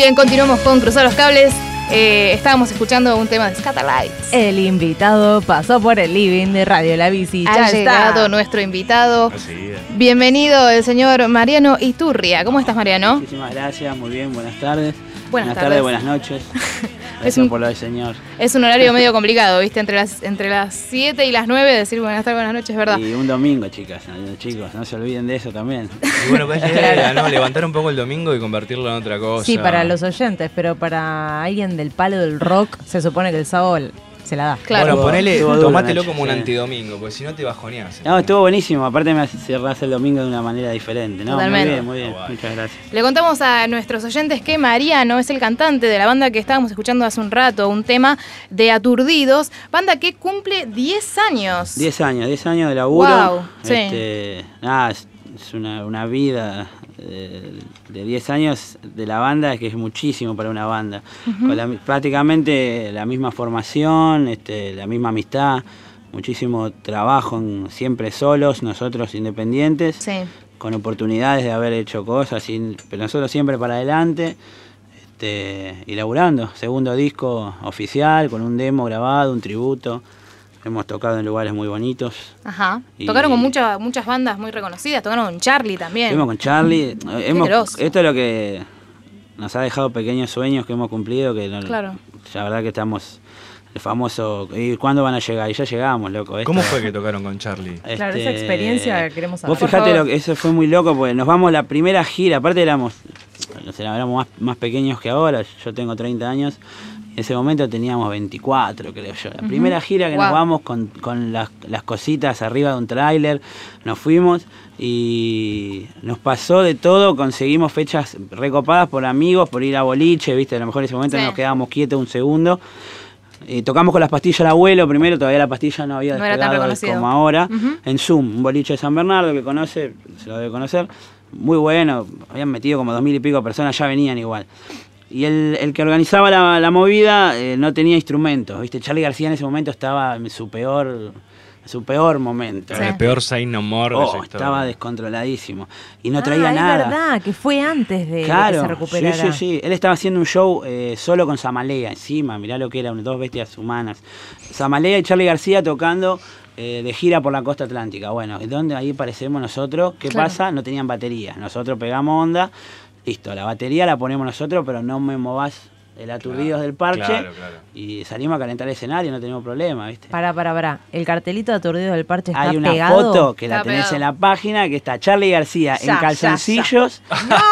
bien, continuamos con Cruzar los Cables. Estábamos escuchando un tema de Scatterlights. El invitado pasó por el living de Radio La Bici. Ha llegado nuestro invitado. Así es. Bienvenido el señor Mariano Iturria. ¿Cómo estás, Mariano? Muchísimas gracias, muy bien, buenas tardes. Buenas tardes, buenas noches. Gracias por lo del señor. Es un horario medio complicado, ¿viste? Entre las 7 y las 9 decir buenas tardes, buenas noches, ¿verdad? Y un domingo, chicos, no se olviden de eso también. Y bueno, pues ¿no? Levantar un poco el domingo y convertirlo en otra cosa. Sí, para los oyentes, pero para alguien del palo del rock, se supone que el sábado se la da. Claro. Bueno, tomátelo como un antidomingo, porque si no te bajoneás. No, estuvo buenísimo, aparte me cerrás el domingo de una manera diferente, ¿no? Totalmente. Muy bien, muchas gracias. Le contamos a nuestros oyentes que Mariano es el cantante de la banda que estábamos escuchando hace un rato, un tema de Aturdidos, banda que cumple 10 años. 10 años de laburo. Wow, sí. Es una vida de 10 años de la banda, que es muchísimo para una banda. Con prácticamente la misma formación, la misma amistad, muchísimo trabajo, siempre solos, nosotros independientes, Sí. con oportunidades de haber hecho cosas, pero nosotros siempre para adelante, y laburando. Segundo disco oficial, con un demo grabado, un tributo. Hemos tocado en lugares muy bonitos. Ajá. Tocaron con muchas bandas muy reconocidas. Tocaron con Charlie también. Estuvimos con Charlie. Grosso. Esto es lo que nos ha dejado pequeños sueños que hemos cumplido. Claro. La verdad que estamos... El famoso... ¿Y cuándo van a llegar? Y ya llegamos, loco. ¿Cómo fue que tocaron con Charlie? Claro, esa experiencia queremos saber. Vos fijate, eso fue muy loco, porque nos vamos la primera gira. Aparte éramos más pequeños que ahora. Yo tengo 30 años. En ese momento teníamos 24, creo yo. La primera gira que nos vamos con las cositas arriba de un tráiler, nos fuimos y nos pasó de todo. Conseguimos fechas recopadas por amigos, por ir a boliche, ¿viste? A lo mejor en ese momento nos quedábamos quietos un segundo. Tocamos con las pastillas del abuelo primero, todavía la pastilla no había despegado como ahora. En Zoom, un boliche de San Bernardo que conoce, se lo debe conocer. Muy bueno, habían metido como 2000 y pico personas, ya venían igual. Y el que organizaba la movida no tenía instrumentos, ¿viste? Charlie García en ese momento estaba en su peor momento. El peor Say No More de su historia. Estaba descontroladísimo. Y no traía nada. Es verdad, que fue antes de que se recuperara. Sí. Él estaba haciendo un show solo con Samalea encima, mirá lo que eran, dos bestias humanas. Samalea y Charlie García tocando de gira por la costa atlántica. Bueno, ¿dónde ahí aparecemos nosotros? ¿Qué pasa? No tenían batería. Nosotros pegamos onda. Listo, la batería la ponemos nosotros, pero no me movás el Aturdidos del parche. Claro. Y salimos a calentar el escenario, no tenemos problema, ¿viste? Pará. El cartelito de Aturdidos del parche está Hay una pegado. foto que la tenés en la página, que está Charlie García en calzoncillos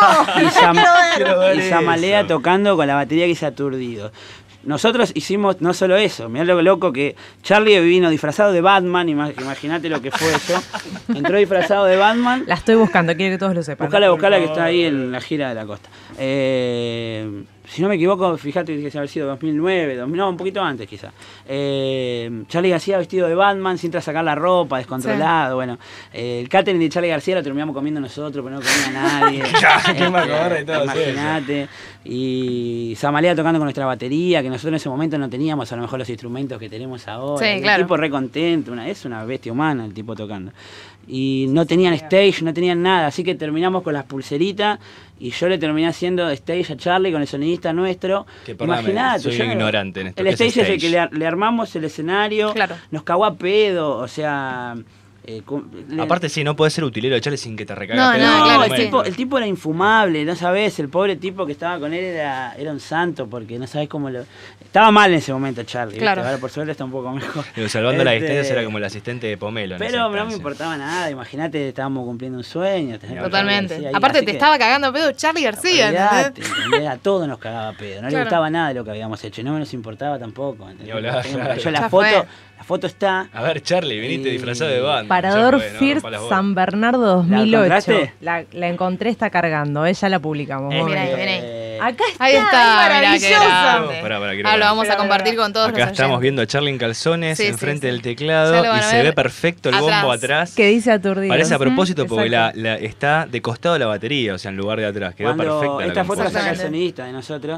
y Samalea tocando con la batería que dice Aturdidos. Nosotros hicimos no solo eso, mirá lo loco que Charlie vino disfrazado de Batman, imagínate lo que fue eso. Entró disfrazado de Batman. La estoy buscando, quiero que todos lo sepan. Buscala que está ahí en la gira de la costa. Si no me equivoco, fíjate que haber sido 2009, un poquito antes quizá. Charlie García vestido de Batman, sin sacar la ropa, descontrolado. Sí. Bueno, el catering de Charlie García lo terminamos comiendo nosotros, pero no comía nadie. Imagínate. Y Samalea tocando con nuestra batería, que nosotros en ese momento no teníamos a lo mejor los instrumentos que tenemos ahora. Sí, claro. El tipo re contento, es una bestia humana el tipo tocando. Y no tenían stage, no tenían nada, así que terminamos con las pulseritas y yo le terminé haciendo stage a Charlie con el sonidista nuestro. Imagínate, soy ignorante en esto. El stage es el que le armamos el escenario, nos cagó a pedo, o sea... Aparte sí, no puede ser utilero de Charlie sin que te recague. Claro, el tipo era infumable, no sabés, el pobre tipo que estaba con él era un santo, porque no sabés cómo lo... Estaba mal en ese momento Charlie, claro. Ahora por suerte está un poco mejor. Pero salvando la distancia era como el asistente de Pomelo. Pero no me importaba nada, imagínate, estábamos cumpliendo un sueño. Totalmente. Aparte te estaba cagando a pedo Charlie García. A todos nos cagaba a pedo, no le gustaba nada de lo que habíamos hecho, no nos importaba tampoco. Yo la foto está... A ver, Charlie, viniste disfrazado de banda. Parador First San Bernardo 2008. ¿La encontré, está cargando, ya la publicamos. Mirá. Acá está, ahí está, maravillosa. Ahora lo vamos a compartir con todos. Acá estamos viendo a Charlie en calzones, enfrente del teclado, y se ve perfecto el bombo atrás. Que dice Aturdidos. Parece a propósito porque está de costado la batería, o sea, en lugar de atrás. Quedó perfecta. Esta foto la saca el sonidista de nosotros.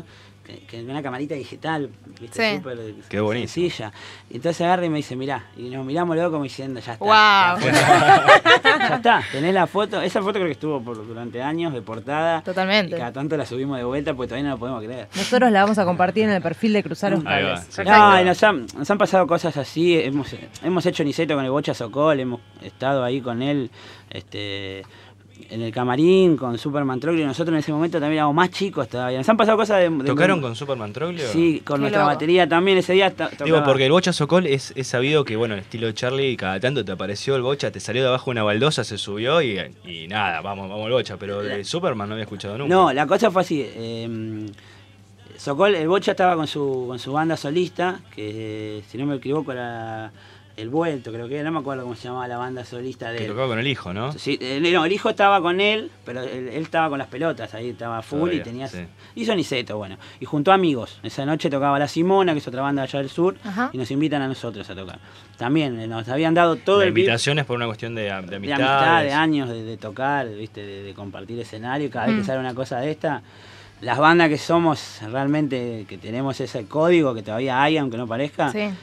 que una camarita digital, ¿viste? Sí. Súper Qué sencilla. Y entonces agarra y me dice, mirá, y nos miramos luego como diciendo, ya está. Wow. Ya está, tenés la foto. Esa foto creo que estuvo durante años de portada. Totalmente. Y cada tanto la subimos de vuelta porque todavía no lo podemos creer. Nosotros la vamos a compartir en el perfil de Cruzar los Ahí va, Cables. sí. No, y nos han pasado cosas así. Hemos hecho Niceto con el Bocha Sokol, hemos estado ahí con él en el camarín, con Superman Troglio. Nosotros en ese momento también éramos más chicos todavía. Nos han pasado cosas de ¿Tocaron con Superman Troglio? Sí, con Qué nuestra loco. batería también ese día. Digo, porque el Bocha Sokol es sabido que, bueno, el estilo de Charlie, cada tanto te apareció el Bocha, te salió de abajo una baldosa, se subió y nada, vamos al Bocha. Pero de Superman no había escuchado nunca. No, la cosa fue así. Sokol, el Bocha estaba con su banda solista, que si no me equivoco era El Vuelto, creo que era, no me acuerdo cómo se llamaba la banda solista de Que él. tocaba con el hijo, ¿no? Sí, no, el hijo estaba con él, pero él estaba con las pelotas, ahí estaba full. Todavía, y tenía... sí. Hizo Niceto, bueno. Y juntó amigos. Esa noche tocaba La Simona, que es otra banda allá del sur, Ajá. y nos invitan a nosotros a tocar. También nos habían dado todo La el beat invitación es por una cuestión de de amistad. amistad, de años, de tocar, ¿viste? De compartir escenario. Cada vez que sale una cosa de esta, las bandas que somos realmente, que tenemos ese código que todavía hay, aunque no parezca, Sí.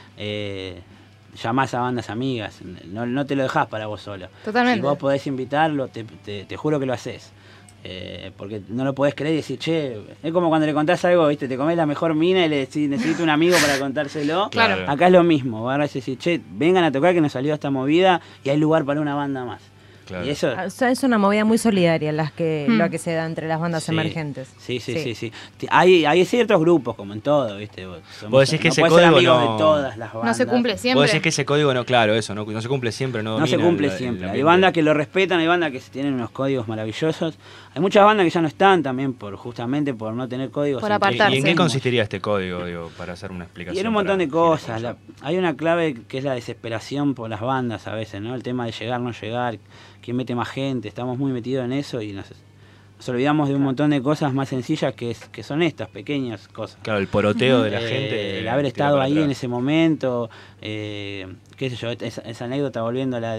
llamás a bandas amigas, no te lo dejás para vos solo. Totalmente. Si vos podés invitarlo, te juro que lo haces. Porque no lo podés creer y decir, che, es como cuando le contás algo, ¿viste? Te comés la mejor mina y le decís, necesito un amigo para contárselo. Claro. Acá es lo mismo, ahora es decir, che, vengan a tocar que nos salió esta movida y hay lugar para una banda más. Claro. Y eso... O sea, es una movida muy solidaria la que se da entre las bandas Sí, emergentes. Sí. Hay ciertos grupos, como en todo, ¿viste? Vos decís que ese podés ser código amigos no- de todas las bandas. No se cumple siempre. Vos decís que ese código no, claro, eso, no se cumple siempre, no No se domina cumple el siempre. Hay ambiente. bandas que lo respetan, hay bandas que tienen unos códigos maravillosos. Hay muchas bandas que ya no están también justamente por no tener códigos. Por entre apartarse. ¿Y en qué mismos. consistiría este código, digo, para hacer una explicación? Y en un montón para de cosas. quienes Hay una clave que es la desesperación por las bandas a veces, ¿no? El tema de llegar, no llegar, quién mete más gente. Estamos muy metidos en eso y nos olvidamos de un montón de cosas más sencillas que son estas pequeñas cosas. Claro, el poroteo de la gente. El haber tira estado para ahí atrás. en ese momento, qué sé yo, esa anécdota volviendo a la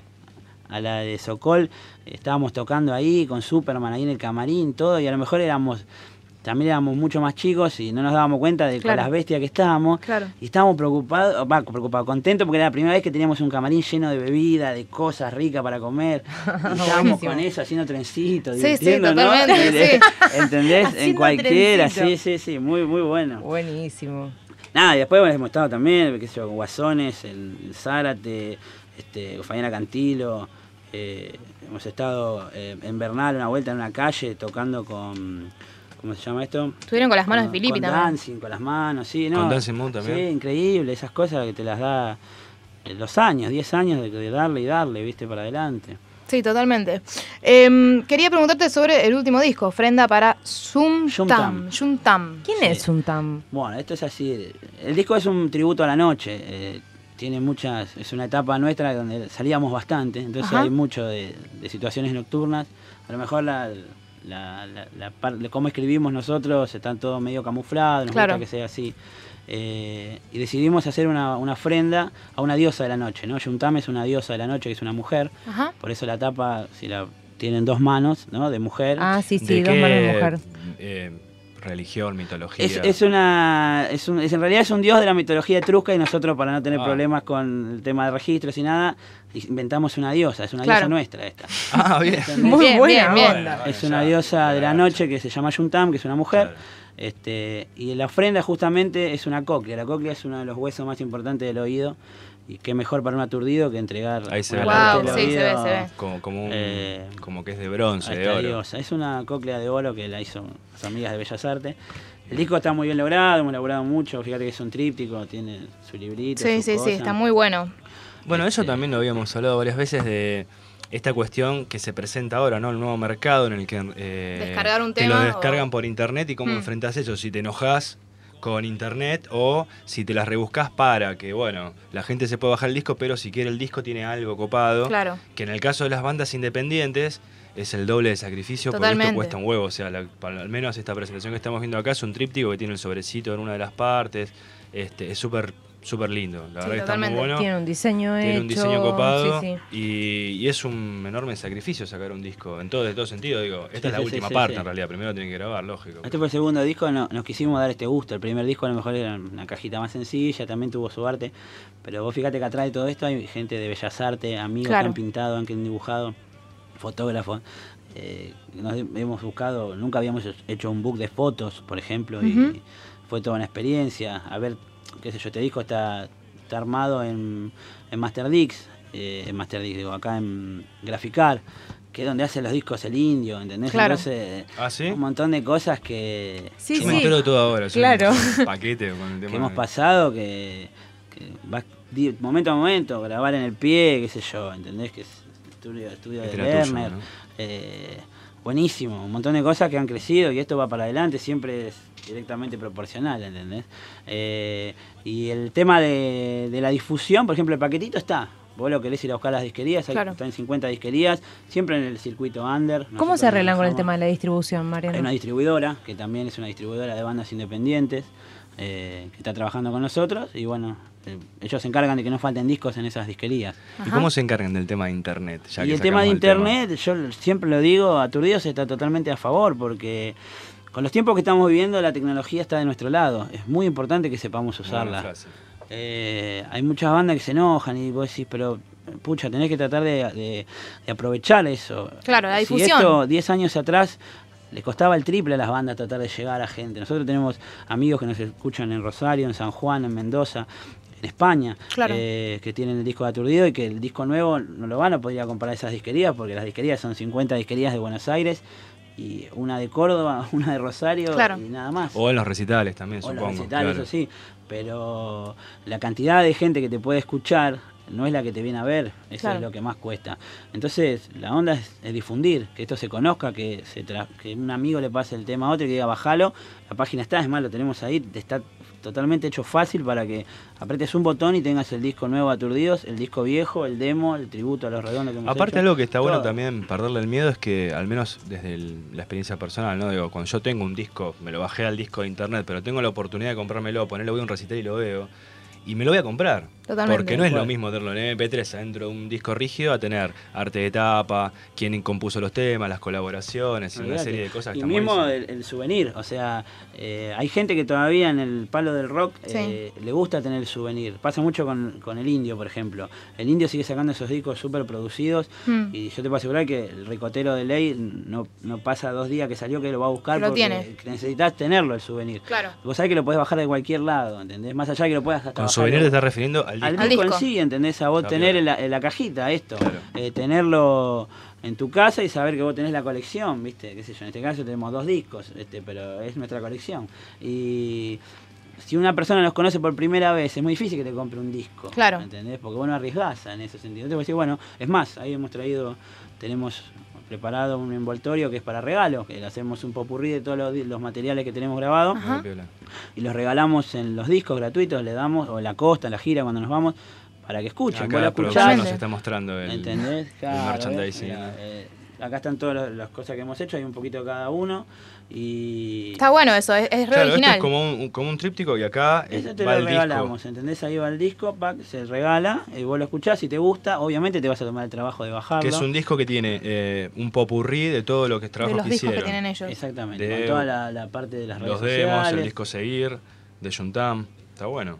de Sokol, estábamos tocando ahí con Superman ahí en el camarín, todo, y a lo mejor también éramos mucho más chicos y no nos dábamos cuenta de Claro. con las bestias que estábamos. Claro. Y estábamos preocupados, contentos porque era la primera vez que teníamos un camarín lleno de bebida, de cosas ricas para comer. Y estábamos Buenísimo. con eso, haciendo trencitos, Sí, sí, divirtiendo, ¿no? totalmente, sí. ¿Entendés? En Haciendo cualquiera, trencito. sí, muy bueno. Buenísimo. Nada, y después hemos estado también, qué sé yo, con Guasones, el Zárate, Fabiana Cantilo, hemos estado en Bernal una vuelta en una calle tocando con, ¿cómo se llama esto? Estuvieron con las manos de Filippi con también. Dancing, con las manos, sí, ¿no? Con Dancing Moon también. Sí, increíble, esas cosas que te las da los años, 10 años de darle y darle, viste, para adelante. Sí, totalmente. Quería preguntarte sobre el último disco, Ofrenda para Yuntam. ¿Quién Sí. es Yuntam? Bueno, esto es así. El disco es un tributo a la noche. Tiene es una etapa nuestra donde salíamos bastante, entonces Ajá. hay mucho de situaciones nocturnas. A lo mejor cómo escribimos nosotros está todo medio camuflado, nos Claro. gusta que sea así. Y decidimos hacer una ofrenda a una diosa de la noche, ¿no? Yuntam es una diosa de la noche, que es una mujer. Ajá. Por eso la tapa, si la tienen dos manos, ¿no? De mujer. Ah, sí, ¿De dos qué, manos de mujer. religión, mitología? En realidad es un dios de la mitología etrusca y nosotros, para no tener Ah. problemas con el tema de registros y nada, inventamos una diosa. Es una Claro. diosa nuestra esta. Ah, bien. ¿Entendés? Muy Bien, buena bien, bien. onda. Es una diosa de la noche que se llama Yuntam, que es una mujer. Y la ofrenda justamente es una cóclea. La cóclea es uno de los huesos más importantes del oído. Y qué mejor para un aturdido que entregar Ahí se una ve Wow, parte del sí, se oído ve, se ve. Como que es de bronce, a de esta oro. diosa. Es una cóclea de oro que la hizo las amigas de Bellas Artes. El disco está muy bien logrado, hemos elaborado mucho. Fíjate que es un tríptico, tiene su librito. Sí, su sí, cosa. sí, está muy bueno. Bueno, eso también lo habíamos hablado varias veces de esta cuestión que se presenta ahora, ¿no? El nuevo mercado en el que Descargar un te tema lo descargan o- por internet y cómo Mm. enfrentás eso, si te enojás con internet o si te las rebuscás para que, bueno, la gente se pueda bajar el disco, pero si quiere el disco tiene algo copado, Claro. que en el caso de las bandas independientes es el doble de sacrificio porque Totalmente. esto cuesta un huevo, o sea, al menos esta presentación que estamos viendo acá es un tríptico que tiene el sobrecito en una de las partes, es súper súper lindo. La verdad que está muy bueno. Tiene un diseño hecho. Tiene un diseño copado. Y es un enorme sacrificio sacar un disco, de todo sentido. Digo, esta es la última parte en realidad. Primero tienen que grabar, lógico. Este fue el segundo disco, nos quisimos dar este gusto. El primer disco a lo mejor era una cajita más sencilla, también tuvo su arte. Pero vos fíjate que atrás de todo esto hay gente de Bellas Artes, amigos que han pintado, que han dibujado, fotógrafos. Nos hemos buscado, nunca habíamos hecho un book de fotos, por ejemplo, y fue toda una experiencia. A ver, qué sé yo, este disco está armado en Masterdix, acá en Graficar, que es donde hace los discos el Indio, ¿entendés? Claro. Entonces, ¿sí? Un montón de cosas que... Yo me entero de todo ahora, claro. Un paquete con el tema que hemos pasado, que vas momento a momento, grabar en el pie, qué sé yo, ¿entendés? Que es estudio de Lerner. ¿No? Buenísimo, un montón de cosas que han crecido y esto va para adelante, siempre es directamente proporcional, ¿entendés? Y el tema de la difusión, por ejemplo, el paquetito está. Vos lo querés ir a buscar las disquerías, están en 50 disquerías, siempre en el circuito under. ¿Cómo se arreglan con el tema de la distribución, Mariano? Hay una distribuidora, que también es una distribuidora de bandas independientes, que está trabajando con nosotros y bueno, ellos se encargan de que no falten discos en esas disquerías. ¿Y cómo se encargan del tema de internet? Ya y el tema de internet, yo siempre lo digo, Aturdidos está totalmente a favor, porque con los tiempos que estamos viviendo la tecnología está de nuestro lado, es muy importante que sepamos usarla. Hay muchas bandas que se enojan y vos decís, pero pucha, tenés que tratar de aprovechar eso. Claro, la difusión. Si esto 10 años atrás le costaba el triple a las bandas tratar de llegar a gente. Nosotros tenemos amigos que nos escuchan en Rosario, en San Juan, en Mendoza, en España, que tienen el disco de Aturdido y que el disco nuevo no lo van a poder ir a comprar a esas disquerías porque las disquerías son 50 disquerías de Buenos Aires y una de Córdoba, una de Rosario y nada más. O en los recitales también, supongo. En los recitales, eso sí, pero la cantidad de gente que te puede escuchar no es la que te viene a ver, eso es lo que más cuesta. Entonces, la onda es difundir, que esto se conozca, que un amigo le pase el tema a otro y que diga, bajalo, la página está, es más, lo tenemos ahí, está totalmente hecho fácil para que apretes un botón y tengas el disco nuevo Aturdidos, el disco viejo, el demo, el tributo a Los Redondos que hemos Aparte hecho. Algo que está bueno también, perderle el miedo, es que al menos desde la experiencia personal, ¿no? Digo, cuando yo tengo un disco, me lo bajé al disco de internet, pero tengo la oportunidad de comprármelo, ponerlo, voy a un recital y lo veo, y me lo voy a comprar. Totalmente. Porque no es lo mismo tenerlo en MP3 adentro de un disco rígido a tener arte de tapa, quién compuso los temas, las colaboraciones y una serie de cosas que y están mismo el souvenir, o sea, hay gente que todavía en el palo del rock le gusta tener el souvenir. Pasa mucho con el Indio, por ejemplo. El Indio sigue sacando esos discos súper producidos y yo te puedo asegurar que el ricotero de ley no pasa 2 días que salió que lo va a buscar porque necesitas tenerlo, el souvenir. Claro. Vos sabés que lo podés bajar de cualquier lado, ¿entendés? Más allá de que lo puedas hasta con souvenir te estás refiriendo al disco en sí, ¿entendés? A vos tener en la cajita esto, tenerlo en tu casa y saber que vos tenés la colección, ¿viste? Qué sé yo, en este caso tenemos 2 discos, pero es nuestra colección. Y si una persona nos conoce por primera vez, es muy difícil que te compre un disco, ¿entendés? Porque vos no arriesgás en ese sentido. Te voy a decir, bueno, es más, ahí tenemos preparado un envoltorio que es para regalo, que le hacemos un popurrí de todos los materiales que tenemos grabados y los regalamos en los discos gratuitos, le damos, o en la costa, en la gira cuando nos vamos, para que escuchen. Acá la producción nos está mostrando el merchandising. Acá están todas las cosas que hemos hecho, hay un poquito de cada uno. Y está bueno eso, es re original. Esto es como un tríptico y acá eso te lo regalamos, ¿entendés? Ahí va el disco, se regala, y vos lo escuchás, si te gusta, obviamente te vas a tomar el trabajo de bajarlo. Que es un disco que tiene un popurrí de todo lo que es trabajo que hicieron. Que tienen ellos. Exactamente, con toda la parte de las redes sociales. Los demos, el disco Seguir, de Juntam, está bueno.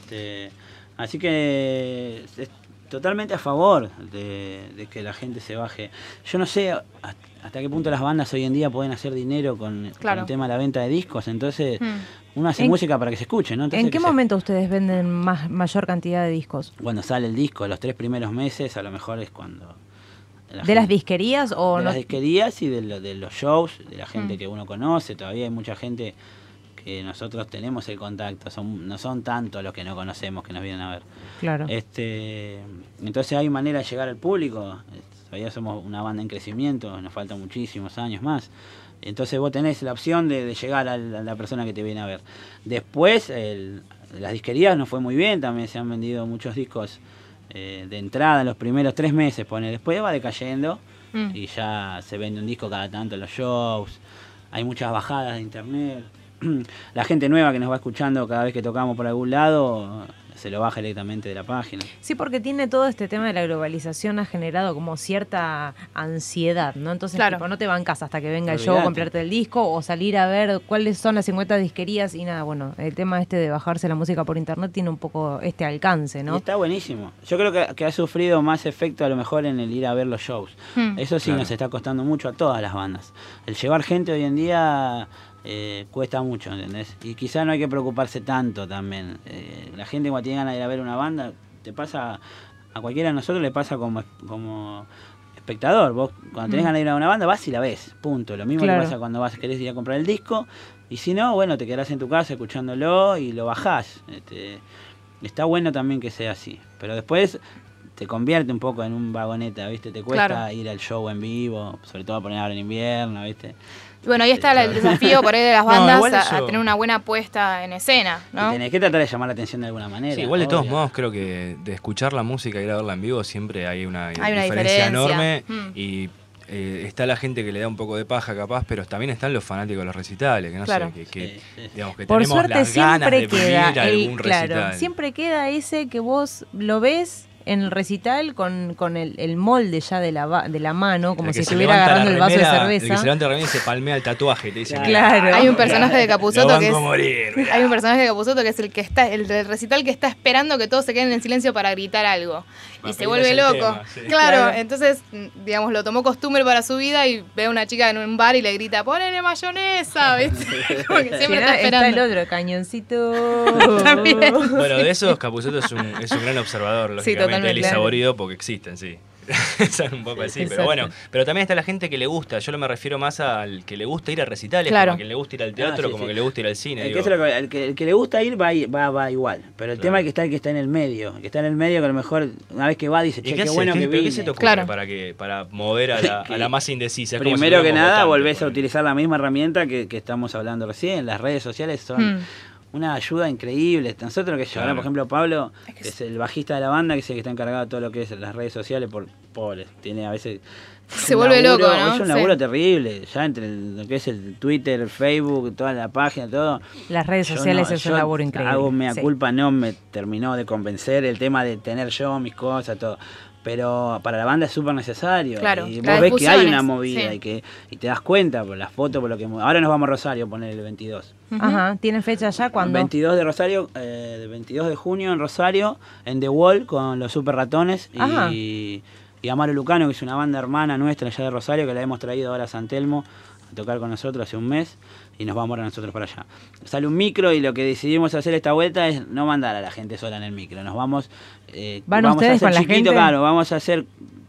Así que totalmente a favor de que la gente se baje. Yo no sé hasta qué punto las bandas hoy en día pueden hacer dinero con el tema de la venta de discos, entonces uno hace música para que se escuche, ¿no? Entonces, ¿en qué momento ustedes venden mayor cantidad de discos? Cuando sale el disco, los 3 primeros meses a lo mejor es cuando... ¿De las disquerías o no? De las disquerías y de los shows, de la gente que uno conoce, todavía hay mucha gente que nosotros tenemos el contacto, no son tantos los que no conocemos que nos vienen a ver. Claro. Entonces hay manera de llegar al público, todavía somos una banda en crecimiento, nos faltan muchísimos años más. Entonces vos tenés la opción de llegar a la persona que te viene a ver. Después, las disquerías nos fue muy bien, también se han vendido muchos discos de entrada en los primeros 3 meses, después va decayendo y ya se vende un disco cada tanto en los shows, hay muchas bajadas de internet. La gente nueva que nos va escuchando cada vez que tocamos por algún lado se lo baja directamente de la página. Sí, porque tiene todo este tema de la globalización, ha generado como cierta ansiedad, ¿no? Entonces, tipo, no te bancas hasta que venga el show, comprarte el disco o salir a ver cuáles son las 50 disquerías y nada. Bueno, el tema de bajarse la música por internet tiene un poco este alcance, ¿no? Y está buenísimo. Yo creo que ha sufrido más efecto a lo mejor en el ir a ver los shows. Eso sí nos está costando mucho a todas las bandas. El llevar gente hoy en día cuesta mucho, ¿entendés? Y quizá no hay que preocuparse tanto también. La gente cuando tiene ganas de ir a ver una banda, te pasa, a cualquiera de nosotros le pasa como espectador. Vos cuando tenés ganas de ir a una banda vas y la ves, punto. Lo mismo que pasa cuando querés ir a comprar el disco, y si no, bueno, te quedás en tu casa escuchándolo y lo bajás. Está bueno también que sea así, pero después te convierte un poco en un vagoneta, ¿viste? Te cuesta ir al show en vivo, sobre todo poner ahora en invierno, ¿viste? Bueno, ahí está el desafío por ahí de las bandas a tener una buena puesta en escena, ¿no? Y tenés que tratar de llamar la atención de alguna manera. Sí, igual de todos modos creo que de escuchar la música y ir a verla en vivo siempre hay una diferencia enorme y está la gente que le da un poco de paja capaz, pero también están los fanáticos de los recitales, que no sé, digamos que por tenemos suerte, las ganas de queda vivir algún recital. Siempre queda ese que vos lo ves en el recital con el molde ya de la mano, como si estuviera agarrando el vaso de cerveza. El que se levanta la remera y se palmea el tatuaje, te dicen. Claro. Hay un personaje de Capusotto que es. Hay un personaje de Capusotto que es el del recital que está esperando que todos se queden en silencio para gritar algo. Y se vuelve loco. Tema, sí. Claro, entonces, digamos, lo tomó costumbre para su vida y ve a una chica en un bar y le grita, ¡ponele mayonesa! ¿Viste? Como que siempre está esperando. Está el otro, cañoncito. Bueno, de esos Capusotto es un gran observador, lógicamente. Él y Saborido porque existen, sí. Son un poco así, pero bueno. Pero también está la gente que le gusta. Yo no me refiero más al que le gusta ir a recitales, como a quien le gusta ir al teatro, como que le gusta ir al cine. El que le gusta ir va igual. Pero el tema es que está en el medio. El que está en el medio que a lo mejor una vez que va dice, che, qué bueno que vine. ¿Qué se te ocurre para mover a la más indecisa? Primero que nada, volvés a utilizar la misma herramienta que estamos hablando recién. Las redes sociales son una ayuda increíble. Nosotros que ahora, por ejemplo, Pablo, que es el bajista de la banda, que es el que está encargado de todo lo que es las redes sociales, pobre, tiene a veces... Se vuelve loco, ¿no? Es un laburo terrible, ya entre lo que es el Twitter, el Facebook, toda la página, todo. Las redes sociales es un laburo increíble. Hago mea culpa, no me terminó de convencer el tema de tener yo mis cosas, todo. Pero para la banda es súper necesario. Claro, y vos ves que hay una movida y te das cuenta por las fotos, por lo que... Ahora nos vamos a Rosario, poner el 22. Ajá, ¿tiene fecha ya? ¿Cuándo? 22 de Rosario, 22 de junio en Rosario, en The Wall, con los Super Ratones y Amaro Lucano, que es una banda hermana nuestra allá de Rosario, que la hemos traído ahora a San Telmo a tocar con nosotros hace un mes, y nos vamos ahora nosotros para allá. Sale un micro y lo que decidimos hacer esta vuelta es no mandar a la gente sola en el micro. Nos vamos... ¿Van ustedes con la gente? Claro, vamos a hacer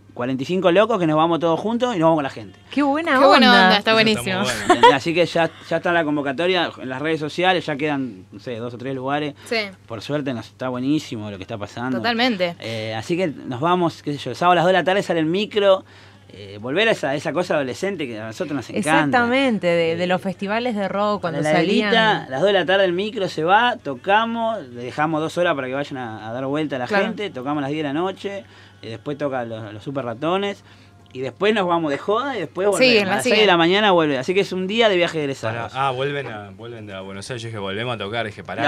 45 locos que nos vamos todos juntos y nos vamos con la gente. ¡Qué buena onda! Está buenísimo. Así que ya está la convocatoria en las redes sociales, ya quedan, no sé, 2 o 3 lugares. Sí. Por suerte está buenísimo lo que está pasando. Totalmente. Así que nos vamos, qué sé yo, el sábado a las 2 de la tarde sale el micro. Volver a esa cosa adolescente que a nosotros nos encanta. Exactamente, de los festivales de rock cuando salían. A las 2 de la tarde el micro se va, tocamos, le dejamos 2 horas para que vayan a dar vuelta a la gente, tocamos a las 10 de la noche, después toca los Super Ratones, y después nos vamos de joda y después volvemos. A las 6 de la mañana vuelve. Así que es un día de viaje de egresados. Vuelven a Buenos Aires. Yo dije, volvemos a tocar. Dije, pará.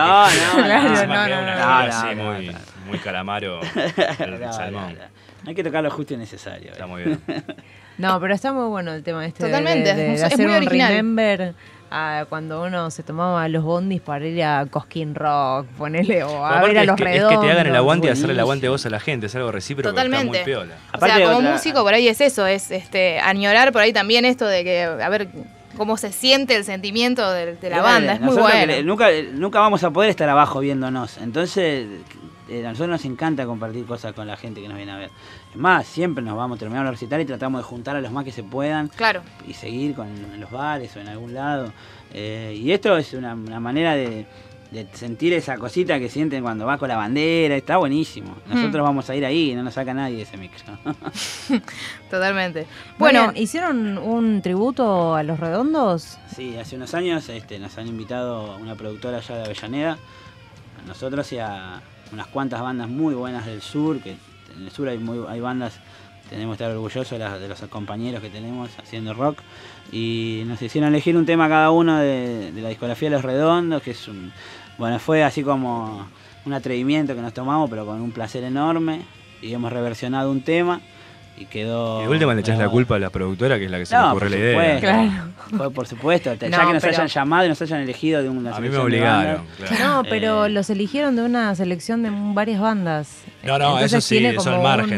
Muy calamaro el salmón. Hay que tocar lo justo y necesario. Está muy bien. No, pero está muy bueno el tema este. Totalmente. De es hacer muy original. Remember cuando uno se tomaba los bondis para ir a Cosquín Rock, ponerle o a ver a los Redondos. Es que te hagan el aguante y hacerle el aguante vos a la gente. Es algo recíproco. Totalmente. Está muy piola. O sea, como músico por ahí es eso, es añorar por ahí también esto de que, a ver, cómo se siente el sentimiento de la banda. Es muy bueno. Nunca vamos a poder estar abajo viéndonos. Entonces... a nosotros nos encanta compartir cosas con la gente que nos viene a ver. Es más, siempre nos vamos, terminamos de recitar y tratamos de juntar a los más que se puedan. Claro. Y seguir en los bares o en algún lado. Y esto es una manera de sentir esa cosita que sienten cuando vas con la bandera. Está buenísimo. Nosotros vamos a ir ahí y no nos saca nadie de ese micro. Totalmente. Bueno, ¿hicieron un tributo a los Redondos? Sí, hace unos años nos han invitado una productora allá de Avellaneda, a nosotros y a unas cuantas bandas muy buenas del sur, que en el sur hay bandas, tenemos que estar orgullosos de los compañeros que tenemos haciendo rock, y nos hicieron elegir un tema cada uno de la discografía de Los Redondos, que es fue así como un atrevimiento que nos tomamos, pero con un placer enorme. Y hemos reversionado un tema y quedó... Y de última le echás la culpa a la productora, que es la que se le ocurre la idea. Claro. Por supuesto, ya que nos hayan llamado y nos hayan elegido de una selección. A mí me obligaron. Claro. No, pero los eligieron de una selección de varias bandas. No, entonces eso sí, eso al margen.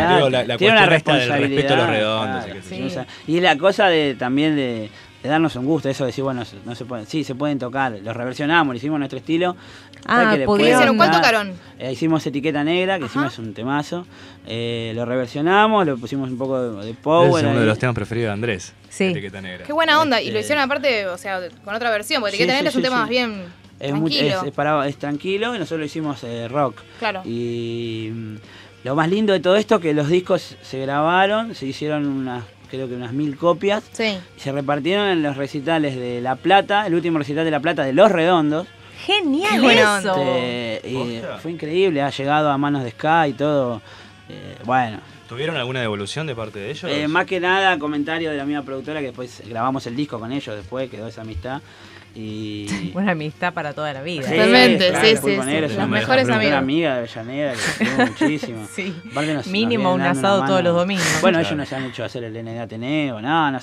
La cuestión resta del respeto a los redondos. Claro, sí. Y la cosa también de darnos un gusto, eso de decir, bueno, no se pueden, sí, se pueden tocar, los reversionamos, hicimos nuestro estilo. ¿Cuál tocaron? Hicimos Etiqueta Negra, que hicimos un temazo, lo reversionamos, lo pusimos un poco de power. Es uno de los temas preferidos de Andrés, Etiqueta Negra. Qué buena onda, y lo hicieron aparte, o sea, con otra versión, porque Etiqueta Negra es un tema más bien tranquilo. Es tranquilo, y nosotros lo hicimos rock. Claro. Y lo más lindo de todo esto, que los discos se grabaron, se hicieron creo que unas 1000 copias. Sí. Y se repartieron en los recitales de La Plata, el último recital de La Plata de Los Redondos. ¡Genial eso! Y fue increíble, ha llegado a manos de Sky y todo. Bueno. ¿Tuvieron alguna devolución de parte de ellos? Más que nada, comentario de la misma productora, que después grabamos el disco con ellos, después quedó esa amistad. Y... Una amistad para toda la vida. Totalmente, sí. Las mejores amigas. Una amiga de Avellaneda que queremos muchísimo. Sí. Mínimo un asado todos los domingos. Bueno, ellos nos han hecho hacer el ND Ateneo,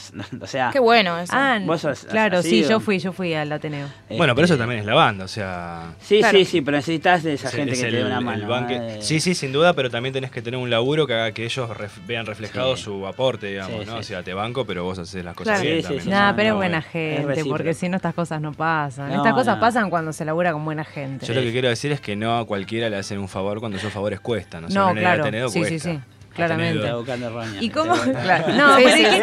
o sea... Qué bueno eso. Vos claro, sí, yo fui al Ateneo. Bueno, pero eso también es la banda, o sea... Sí, pero necesitas de esa gente que te dé una mano. Sí, sin duda, pero también tenés que tener un laburo que haga que ellos vean reflejado su aporte, digamos, ¿no? O sea, te banco, pero vos haces las cosas bien también. Nada, pero es buena gente, porque si no estas cosas no pasan. Estas cosas pasan cuando se labura con buena gente. Yo lo que quiero decir es que no a cualquiera le hacen un favor cuando esos favores cuestan. O sea, no, claro. Cuesta. Sí. Claramente. Está buscando roña. ¿Y cómo? Claro. No, pero ¿qué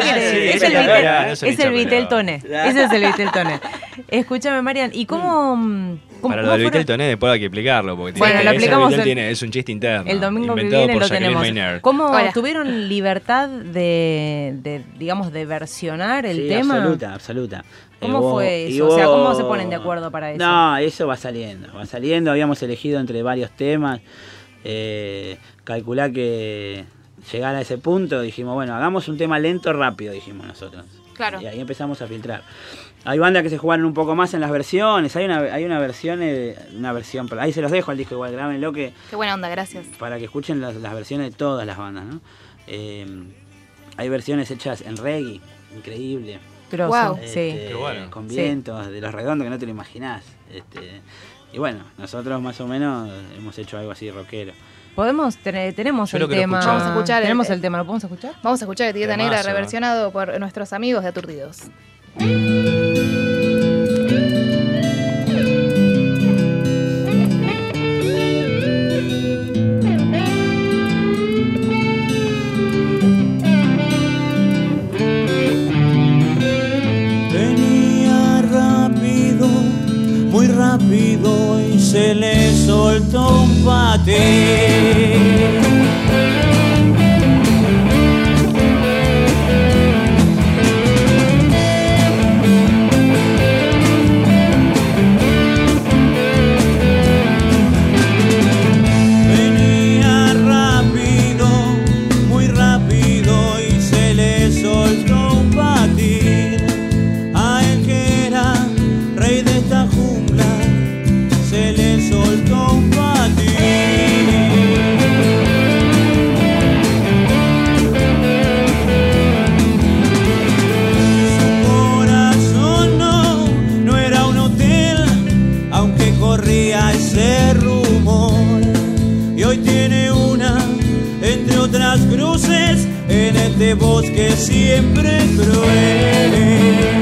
querés? Es el Viteltoné. Ese es el Viteltoné. Escúchame, Marian, ¿y cómo? Para lo del Viteltoné después hay que explicarlo, porque bueno, lo explicamos es un chiste interno. El domingo que viene lo tenemos. ¿Cómo tuvieron libertad de digamos, de versionar el tema? Absoluta. ¿Cómo fue eso? O sea, ¿cómo se ponen de acuerdo para eso? No, eso va saliendo. Habíamos elegido entre varios temas. Calculá que llegar a ese punto, dijimos, bueno, hagamos un tema lento, rápido, dijimos nosotros. Claro. Y ahí empezamos a filtrar. Hay bandas que se jugaron un poco más en las versiones, hay una versión, pero ahí se los dejo al disco igual, grábenlo que... Qué buena onda, gracias. Para que escuchen las versiones de todas las bandas, ¿no? Hay versiones hechas en reggae, increíble. Wow, con vientos, de Los Redondos, que no te lo imaginás. Y bueno, nosotros más o menos hemos hecho algo así rockero. Tenemos el tema. Vamos a escuchar. ¿Tenemos el tema? ¿Lo podemos escuchar? Vamos a escuchar Etiqueta Negra reversionado por nuestros amigos de Aturdidos. Venía rápido, muy rápido, y se le soltó un patín. Venía rápido, muy rápido, y se le soltó un patín. A él que era rey de esta jungla, se le soltó un patín. Su corazón no era un hotel, aunque corría ese rumor. Y hoy tiene una, entre otras cruces, en este bosque siempre cruel.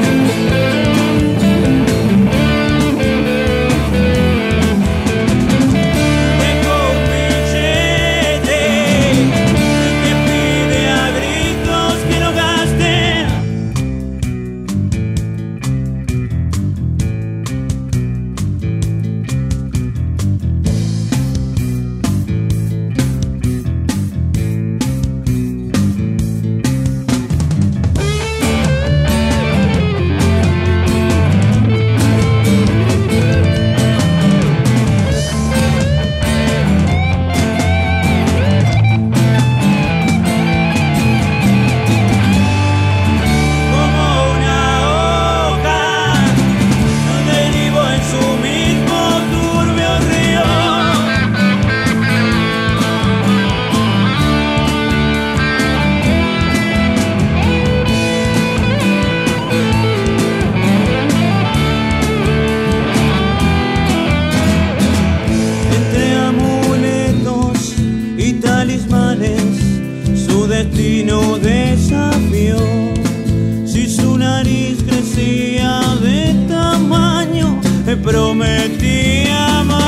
desafió. Si su nariz crecía de tamaño, me prometía amar.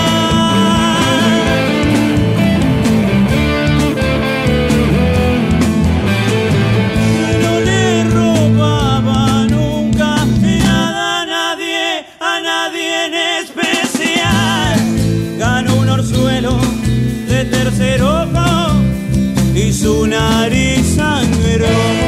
No le robaba nunca nada a nadie en especial. Ganó un orzuelo de tercer ojo y su nariz sangró.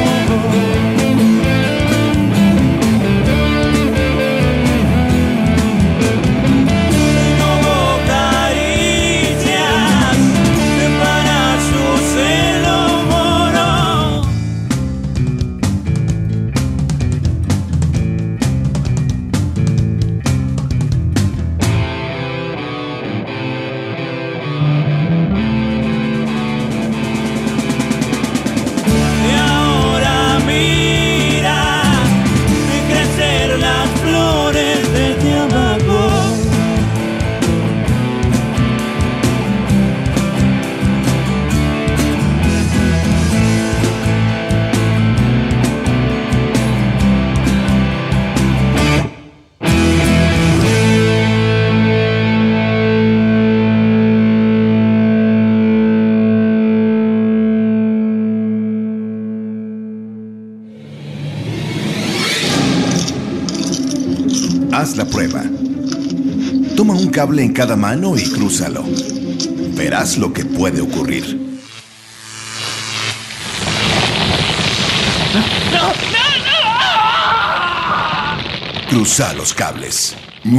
Haz la prueba. Toma un cable en cada mano y crúzalo. Verás lo que puede ocurrir. Cruza los cables.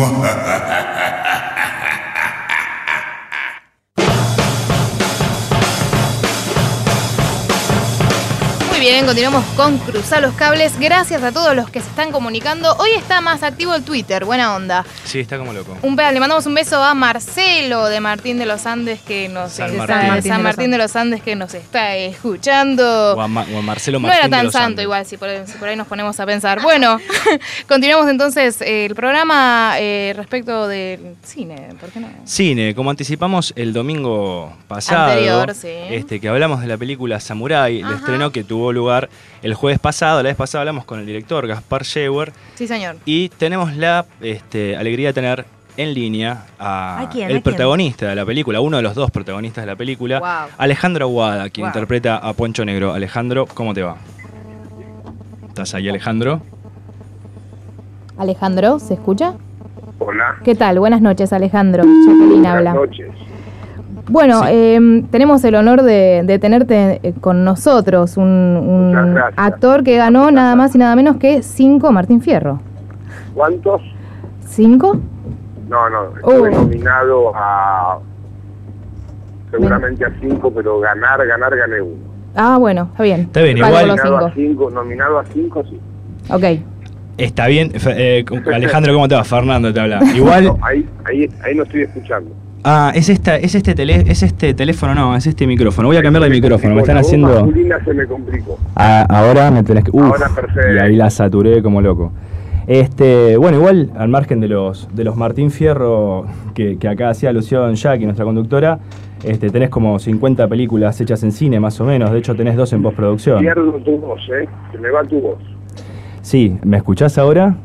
Bien, continuamos con Cruzar los Cables. Gracias a todos los que se están comunicando. Hoy está más activo el Twitter, buena onda. Sí, está como loco. Le mandamos un beso a Marcelo de Martín de los Andes que nos San Martín de los Andes que nos está escuchando. O a Marcelo Martín. No era tan santo igual, si por ahí nos ponemos a pensar. Bueno, continuamos entonces el programa respecto del cine, ¿por qué no? Cine, como anticipamos el domingo pasado, anterior, sí. Que hablamos de la película Samurai, el estreno que tuvo lugar el jueves pasado. La vez pasada hablamos con el director Gaspar Scheuer. Sí, señor. Y tenemos la alegría de tener en línea a el protagonista de la película, uno de los dos protagonistas de la película, wow. Alejandro Aguada, quien interpreta a Poncho Negro. Alejandro, ¿cómo te va? ¿Estás ahí, Alejandro? Alejandro, ¿se escucha? Hola. ¿Qué tal? Buenas noches, Alejandro. Jacqueline habla. Buenas noches. Bueno, sí. Tenemos el honor de tenerte con nosotros, un actor que ganó nada más y nada menos que 5 Martín Fierro. ¿Cuántos? ¿5? No, estuve nominado a... seguramente a 5, pero gané 1. Ah, bueno, está bien. Está bien, igual. Nominado a 5, sí. Ok. Está bien. Alejandro, ¿cómo te va? Fernando te habla. Igual... No, ahí no estoy escuchando. Ah, es este teléfono, no, es este micrófono. Voy a cambiar de micrófono, me están haciendo... Se me complicó. Ahora me tenés que... Ahora perfecto. Y ahí la saturé como loco. Bueno, igual, al margen de los Martín Fierro, que acá hacía alusión Jackie, nuestra conductora, tenés como 50 películas hechas en cine, más o menos. De hecho, tenés 2 en postproducción. Pierdo tu voz, se me va tu voz. Sí, ¿me escuchás ahora?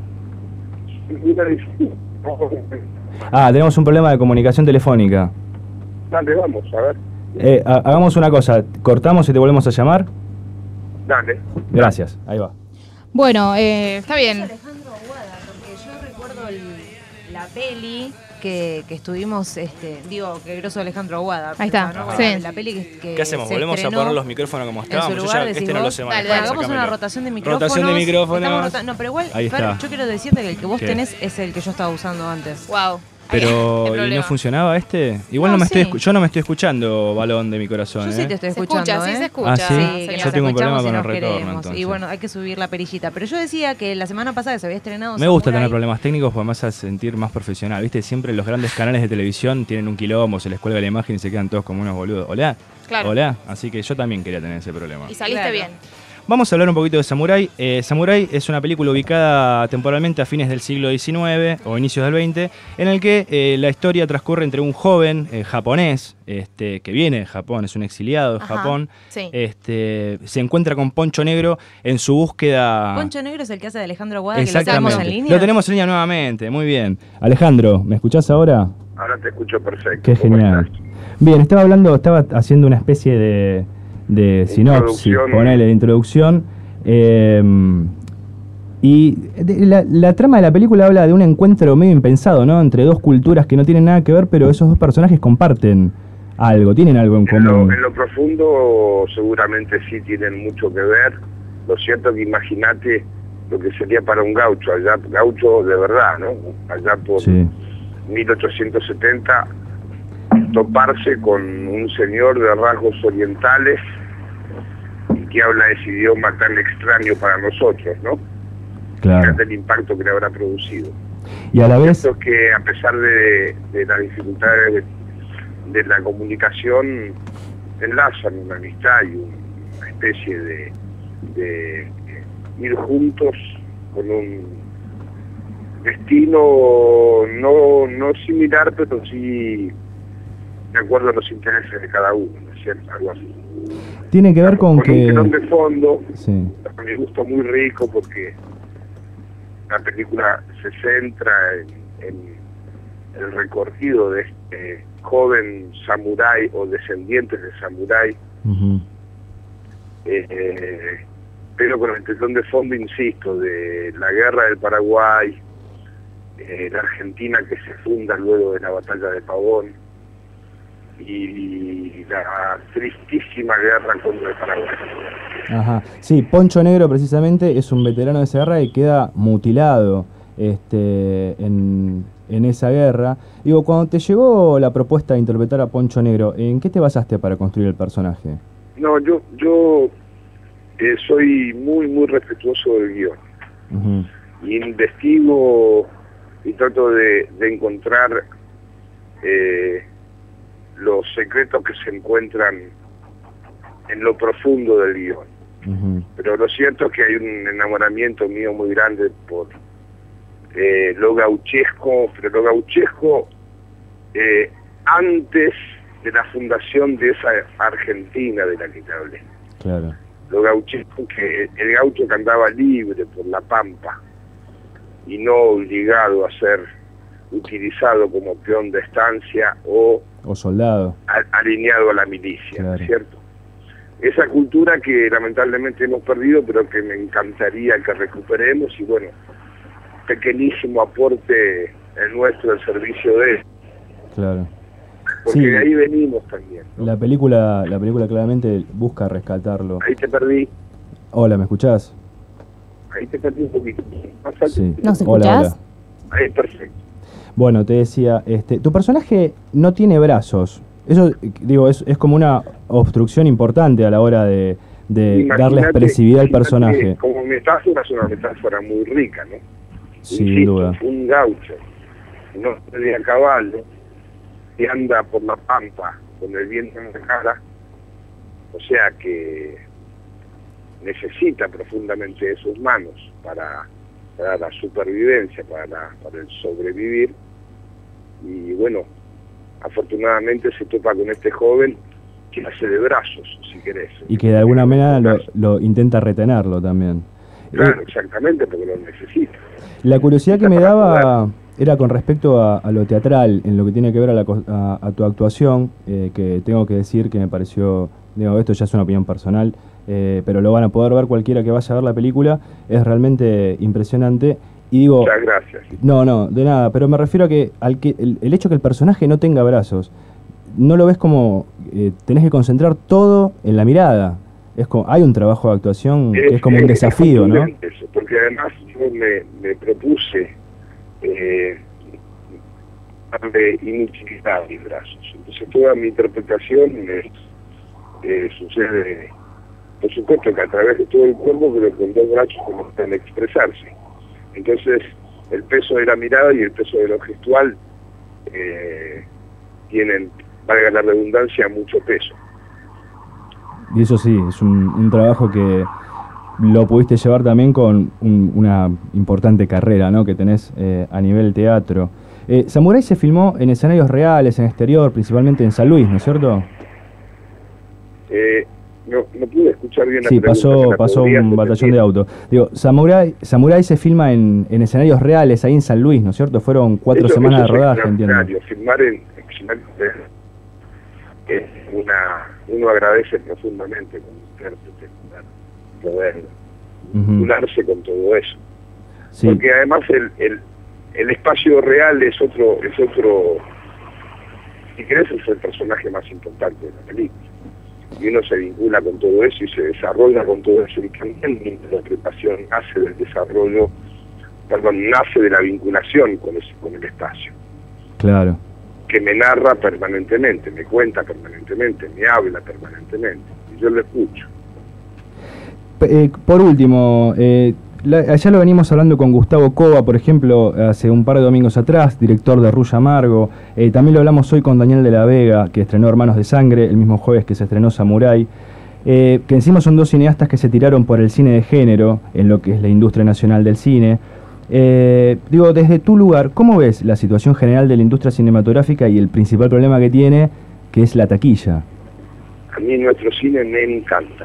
Tenemos un problema de comunicación telefónica. Dale, vamos, a ver. Hagamos una cosa, cortamos y te volvemos a llamar. Dale. Gracias, ahí va. Bueno, está bien. Alejandro Aguada, porque yo recuerdo la peli que estuvimos, que groso Alejandro Aguada. Ahí está, ¿no? sí. La peli que ¿Qué hacemos? ¿Volvemos a poner los micrófonos como estábamos? Yo ya no lo sé más. Dale, hagamos una rotación de micrófonos. Rotación de micrófonos. No, pero igual, Fer, yo quiero decirte que el que vos tenés es el que yo estaba usando antes. Wow. Pero, ¿y no funcionaba este? Igual yo no me estoy escuchando, balón de mi corazón. Yo sí te estoy escuchando. Se escucha. ¿Ah, sí? Yo tengo un problema con el retorno, entonces. Y bueno, hay que subir la perillita. Pero yo decía que la semana pasada que se había estrenado... Me gusta tener problemas técnicos porque me hace sentir más profesional. ¿Viste? Siempre los grandes canales de televisión tienen un quilombo, se les cuelga la imagen y se quedan todos como unos boludos. ¿Hola? Claro. ¿Hola? Así que yo también quería tener ese problema. Y saliste bien. vamos a hablar un poquito de Samurai. Samurai es una película ubicada temporalmente a fines del siglo XIX o inicios del XX, en el que la historia transcurre entre un joven japonés, que viene de Japón, es un exiliado de Japón, sí. Se encuentra con Poncho Negro en su búsqueda... Poncho Negro es el que hace de Alejandro Aguada, que lo tenemos en línea. Lo tenemos en línea nuevamente, muy bien. Alejandro, ¿me escuchás ahora? Ahora te escucho perfecto. Qué genial. Bien, estaba haciendo una especie de sinopsis, ponele, de introducción. Y la trama de la película habla de un encuentro medio impensado, ¿no? Entre dos culturas que no tienen nada que ver, pero esos dos personajes comparten algo, tienen algo en común. En lo profundo seguramente sí tienen mucho que ver. Lo cierto es que imagínate lo que sería para un gaucho, allá gaucho de verdad, ¿no? Allá por 1870, toparse con un señor de rasgos orientales y que habla ese idioma tan extraño para nosotros, ¿no? Claro. Fíjate el impacto que le habrá producido. Y a la vez... Siento que a pesar de las dificultades de la comunicación, enlazan una amistad y una especie de ir juntos con un destino no similar, pero sí de acuerdo a los intereses de cada uno, ¿no es cierto? Algo así. Tiene que ver con que... un telón de fondo, sí. A mi gusto muy rico, porque la película se centra en el recorrido de este joven samurái o descendientes de samurái, pero con el telón de fondo, insisto, de la guerra del Paraguay, la Argentina que se funda luego de la batalla de Pavón y la tristísima guerra contra el Paraguay. Ajá. Sí, Poncho Negro precisamente es un veterano de esa guerra y queda mutilado en esa guerra. Digo, cuando te llegó la propuesta de interpretar a Poncho Negro, ¿en qué te basaste para construir el personaje? No, yo soy muy respetuoso del guión. Y investigo y trato de encontrar los secretos que se encuentran en lo profundo del guión. Pero lo cierto es que hay un enamoramiento mío muy grande por lo gauchesco, pero lo gauchesco antes de la fundación de esa Argentina de la que te hablé. Claro. Lo gauchesco, que el gaucho que andaba libre por la pampa y no obligado a ser utilizado como peón de estancia o soldado alineado a la milicia, claro. ¿Cierto? Esa cultura que lamentablemente hemos perdido, pero que me encantaría que recuperemos, y bueno, pequeñísimo aporte el nuestro al servicio de él. Claro. Porque de ahí venimos también, ¿no? La película claramente busca rescatarlo. Ahí te perdí. Hola, ¿me escuchás? Ahí te perdí un poquito. Más alto. Sí. ¿Nos escuchás? Hola. Ahí, perfecto. Bueno, te decía, tu personaje no tiene brazos. Eso, digo, es como una obstrucción importante a la hora de darle expresividad al personaje. Como metáfora, es una metáfora muy rica, ¿no? Sin duda. Un gaucho, no de a caballo, que anda por la pampa con el viento en la cara, o sea que necesita profundamente de sus manos para la supervivencia, para el sobrevivir, y bueno, afortunadamente se topa con este joven que hace de brazos, si querés. Y que de alguna manera lo intenta retenerlo también. Claro, exactamente, porque lo necesita. La curiosidad que me daba era con respecto a lo teatral, en lo que tiene que ver a tu actuación, que tengo que decir que me pareció, digo, esto ya es una opinión personal, pero lo van a poder ver cualquiera que vaya a ver la película, es realmente impresionante. Y digo, muchas gracias. No, de nada, pero me refiero a que el hecho que el personaje no tenga brazos, no lo ves como, tenés que concentrar todo en la mirada. Es como, hay un trabajo de actuación que es como un desafío, ¿no? Eso, porque además yo me propuse darle inutilidad a mis brazos. Entonces toda mi interpretación sucede, por supuesto que a través de todo el cuerpo, pero con dos brazos que no pueden expresarse. Entonces el peso de la mirada y el peso de lo gestual tienen, valga la redundancia, mucho peso. Y eso sí, es un trabajo lo pudiste llevar también con una importante carrera, ¿no?, que tenés a nivel teatro. Samurai se filmó en escenarios reales, en exterior, principalmente en San Luis, ¿no es cierto? No pude escuchar bien la pregunta. Sí, pasó un batallón de auto. Digo, Samurai se filma en escenarios reales ahí en San Luis, ¿no es cierto? Fueron 4 semanas de rodaje, entiendo. Filmar en escenarios es uno agradece profundamente como intérprete poder vincularse con todo eso. Sí. Porque además el espacio real es otro, si querés, es el personaje más importante de la película. Y uno se vincula con todo eso y se desarrolla con todo eso. Y también mi interpretación nace del desarrollo, nace de la vinculación con el espacio. Claro. Que me narra permanentemente, me cuenta permanentemente, me habla permanentemente. Y yo lo escucho. Por último, allá lo venimos hablando con Gustavo Cova, por ejemplo, hace un par de domingos atrás, director de Rulla Amargo. También lo hablamos hoy con Daniel de la Vega, que estrenó Hermanos de Sangre, el mismo jueves que se estrenó Samurai. Que encima son 2 cineastas que se tiraron por el cine de género, en lo que es la industria nacional del cine. Digo, desde tu lugar, ¿cómo ves la situación general de la industria cinematográfica y el principal problema que tiene, que es la taquilla? A mí nuestro cine me encanta.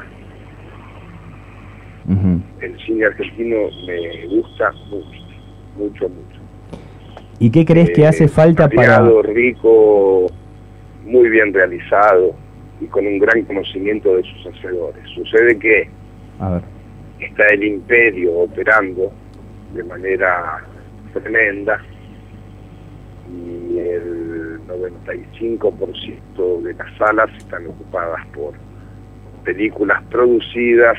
El cine argentino me gusta mucho. ¿Y qué crees que hace falta para...? Rico, muy bien realizado y con un gran conocimiento de sus hacedores. Sucede que está el imperio operando de manera tremenda y el 95% de las salas están ocupadas por películas producidas,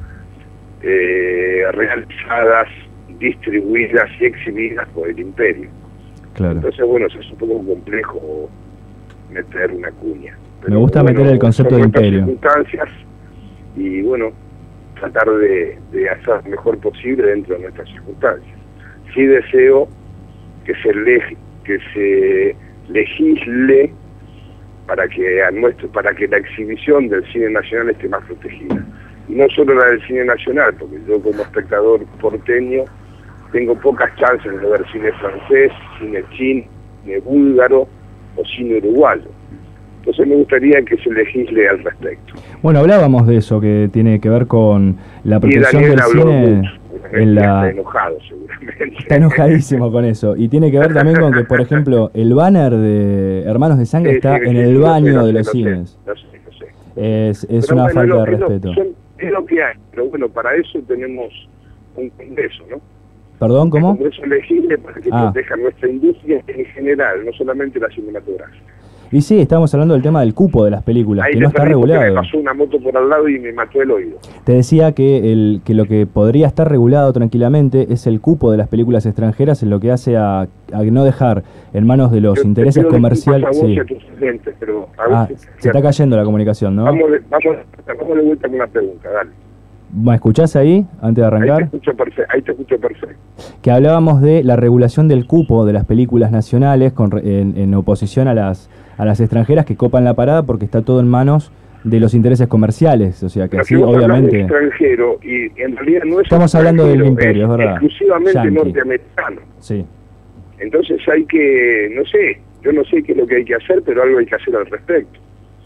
realizadas, distribuidas y exhibidas por el imperio. Claro. Entonces, bueno, es un poco complejo meter una cuña. Pero me gusta meter el concepto de imperio. Circunstancias y, bueno, tratar de hacer lo mejor posible dentro de nuestras circunstancias. Sí deseo que se legisle para que la exhibición del cine nacional esté más protegida. Y no solo la del cine nacional, porque yo como espectador porteño tengo pocas chances de ver cine francés, cine chino, cine búlgaro o cine uruguayo. Entonces me gustaría que se legisle al respecto. Bueno, hablábamos de eso, que tiene que ver con la protección del cine. Está enojado seguramente. Está enojadísimo con eso. Y tiene que ver también con que, por ejemplo, el banner de Hermanos de Sangre está en el baño de los cines. Lo sé. Es una falta de respeto. Es lo que hay, pero bueno, para eso tenemos un congreso, ¿no? ¿Perdón, cómo? Un congreso legible para que proteja nuestra industria en general, no solamente la cinematográfica. Y sí, estamos hablando del tema del cupo de las películas, que no está regulado. Me pasó una moto por al lado y me mató el oído. Te decía que lo que podría estar regulado tranquilamente es el cupo de las películas extranjeras, en lo que hace a no dejar en manos de los intereses comerciales. Sí. Pero se está cayendo la comunicación, ¿no? Vamos de vuelta con una pregunta, dale. ¿Me escuchás ahí, antes de arrancar? Ahí te escucho perfecto. Que hablábamos de la regulación del cupo de las películas nacionales en oposición a las extranjeras que copan la parada, porque está todo en manos de los intereses comerciales, o sea que así obviamente... extranjero, y en realidad no es... Estamos hablando del imperio, es verdad. Exclusivamente Yankee. Norteamericano. Sí. Entonces hay que, yo no sé qué es lo que hay que hacer, pero algo hay que hacer al respecto.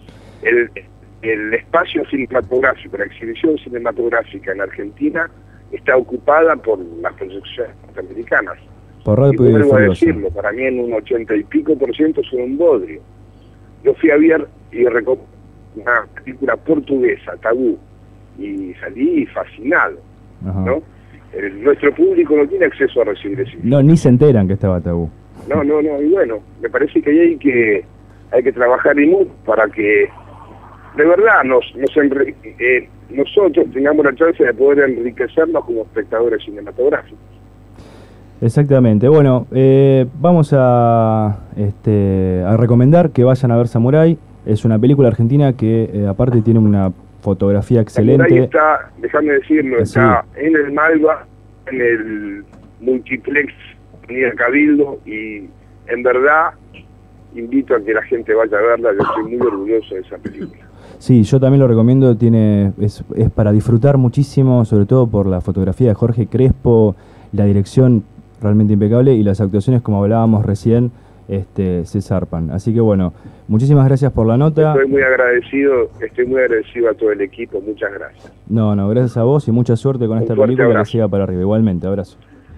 El espacio cinematográfico, la exhibición cinematográfica en Argentina está ocupada por las producciones norteamericanas. Por Rápido y vuelvo a Furioso. decirlo, para mí en un 80 y pico % son un bodrio. Yo fui a ver y recomendé una película portuguesa, Tabú, y salí fascinado, ¿no? Nuestro público no tiene acceso a recibir ese. No, ni se enteran que estaba Tabú. No, y bueno, me parece que ahí hay que trabajar y mucho para que de verdad nosotros tengamos la chance de poder enriquecernos como espectadores cinematográficos. Exactamente. Bueno, vamos a recomendar que vayan a ver Samurai. Es una película argentina que aparte tiene una fotografía excelente. Samurai está, déjame decirlo, está en el Malva, en el Multiplex Avenida Cabildo, y en verdad invito a que la gente vaya a verla. Yo estoy muy orgulloso de esa película. Sí, yo también lo recomiendo, es para disfrutar muchísimo, sobre todo por la fotografía de Jorge Crespo, la dirección realmente impecable y las actuaciones, como hablábamos recién, se zarpan. Así que bueno, muchísimas gracias por la nota. Estoy muy agradecido a todo el equipo, muchas gracias. No, gracias a vos y mucha suerte con esta película, que siga para arriba. Igualmente, abrazo.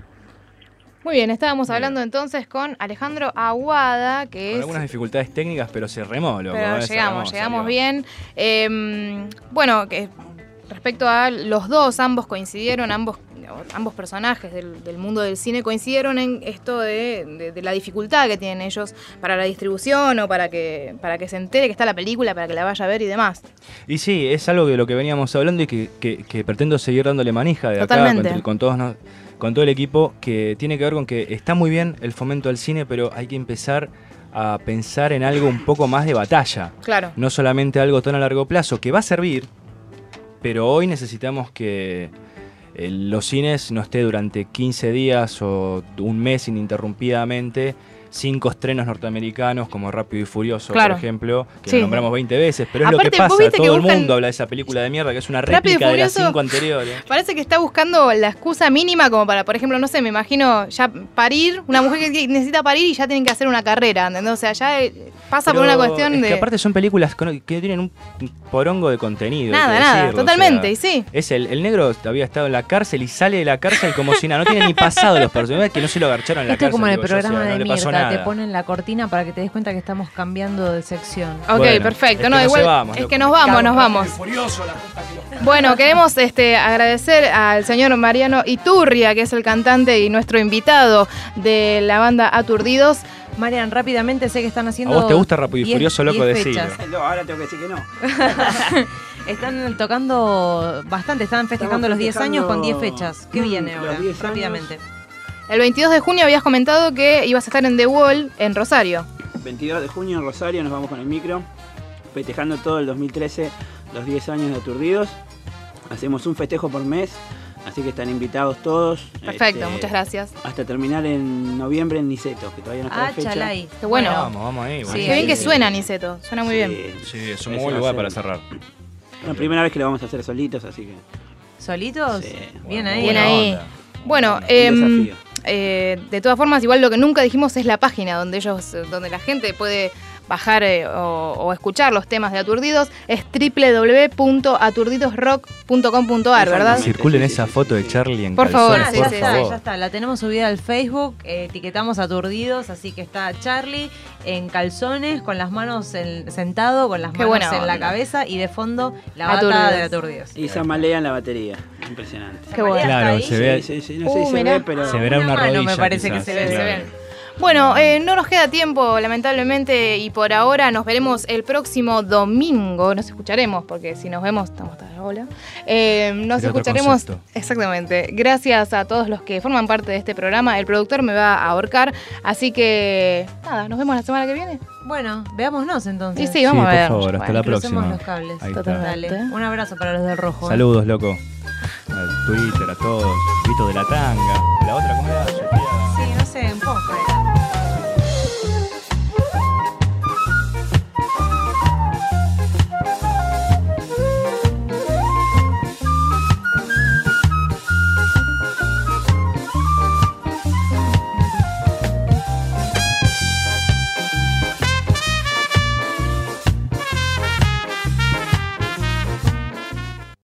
Muy bien, estábamos hablando entonces con Alejandro Aguada, que con algunas dificultades técnicas, pero se remó, loco. Pero llegamos bien. Bueno, que respecto a los dos, ambos coincidieron, ambos personajes del mundo del cine coincidieron en esto de la dificultad que tienen ellos para la distribución o para que se entere que está la película, para que la vaya a ver y demás. Y sí, es algo de lo que veníamos hablando y que pretendo seguir dándole manija de Totalmente. Acá con todo el equipo, que tiene que ver con que está muy bien el fomento al cine, pero hay que empezar a pensar en algo un poco más de batalla. Claro. No solamente algo tan a largo plazo, que va a servir, pero hoy necesitamos que los cines no esté durante 15 días o un mes ininterrumpidamente 5 estrenos norteamericanos como Rápido y Furioso, por ejemplo, que lo nombramos 20 veces, pero es aparte, lo que pasa, todo el mundo habla de esa película de mierda que es una réplica de las 5 anteriores. Parece que está buscando la excusa mínima como para, por ejemplo, no sé, me imagino ya parir, una mujer que necesita parir y ya tienen que hacer una carrera, ¿entendés? O sea, ya pasa por una cuestión de... que aparte son películas que tienen un porongo de contenido. Nada, totalmente, o sea, y sí. Es el negro había estado en la cárcel y sale de la cárcel como si nada, no tiene ni pasado los personajes, que no se lo agarcharon en la cárcel. Como en el programa no de le pasó Mirta, nada. te ponen la cortina para que te des cuenta que estamos cambiando de sección. Ok, bueno, perfecto. Es que nos vamos. Bueno, queremos agradecer al señor Mariano Iturria, que es el cantante y nuestro invitado de la banda Aturdidos. Marian, rápidamente, sé que están haciendo... ¿A vos te gusta Rápido y Furioso, loco? Decilo. No, ahora tengo que decir que no. Están tocando bastante, están festejando los 10 años con 10 fechas. ¿Qué viene ahora? Rápidamente. El 22 de junio habías comentado que ibas a estar en The Wall, en Rosario. 22 de junio en Rosario, nos vamos con el micro, festejando todo el 2013, los 10 años de Aturdidos. Hacemos un festejo por mes, así que están invitados todos. Perfecto, muchas gracias. Hasta terminar en noviembre en Niceto, que todavía no está la fecha. Chalay. Qué bueno. Vamos ahí. Sí, qué bien que suena Niceto, suena muy bien. Sí, es un buen lugar para cerrar. La primera vez que lo vamos a hacer solitos, así que... ¿Solitos? Sí. Bien ahí. Bien ahí. Bueno, de todas formas, igual lo que nunca dijimos es la página donde la gente puede bajar o escuchar los temas de Aturdidos. Es www.aturdidosrock.com.ar, ¿verdad? Circulen esa foto de Charlie en por calzones, favor. Ya está, la tenemos subida al Facebook, etiquetamos Aturdidos, así que está Charlie en calzones, con las manos sentado, con las manos en la cabeza y de fondo la bata de Aturdidos. Y Samalea en la batería, impresionante. Qué bueno. Claro, se ve. No sé si se ve, pero... Se verá una rodilla. Me parece quizás, que se ve. claro. Bueno, no nos queda tiempo, lamentablemente, y por ahora nos veremos el próximo domingo. Nos escucharemos, porque si nos vemos, estamos hasta la bola. Nos escucharemos. Exactamente. Gracias a todos los que forman parte de este programa. El productor me va a ahorcar, así que nada, nos vemos la semana que viene. Bueno, veámonos entonces. Sí, vamos a ver. Por favor, hasta la próxima. Los cables. Totalmente. Dale. Un abrazo para los del Rojo. Saludos, loco. A Twitter, a todos. Vito de la Tanga. La otra, ¿cómo era? Sí, no sé, un poco era.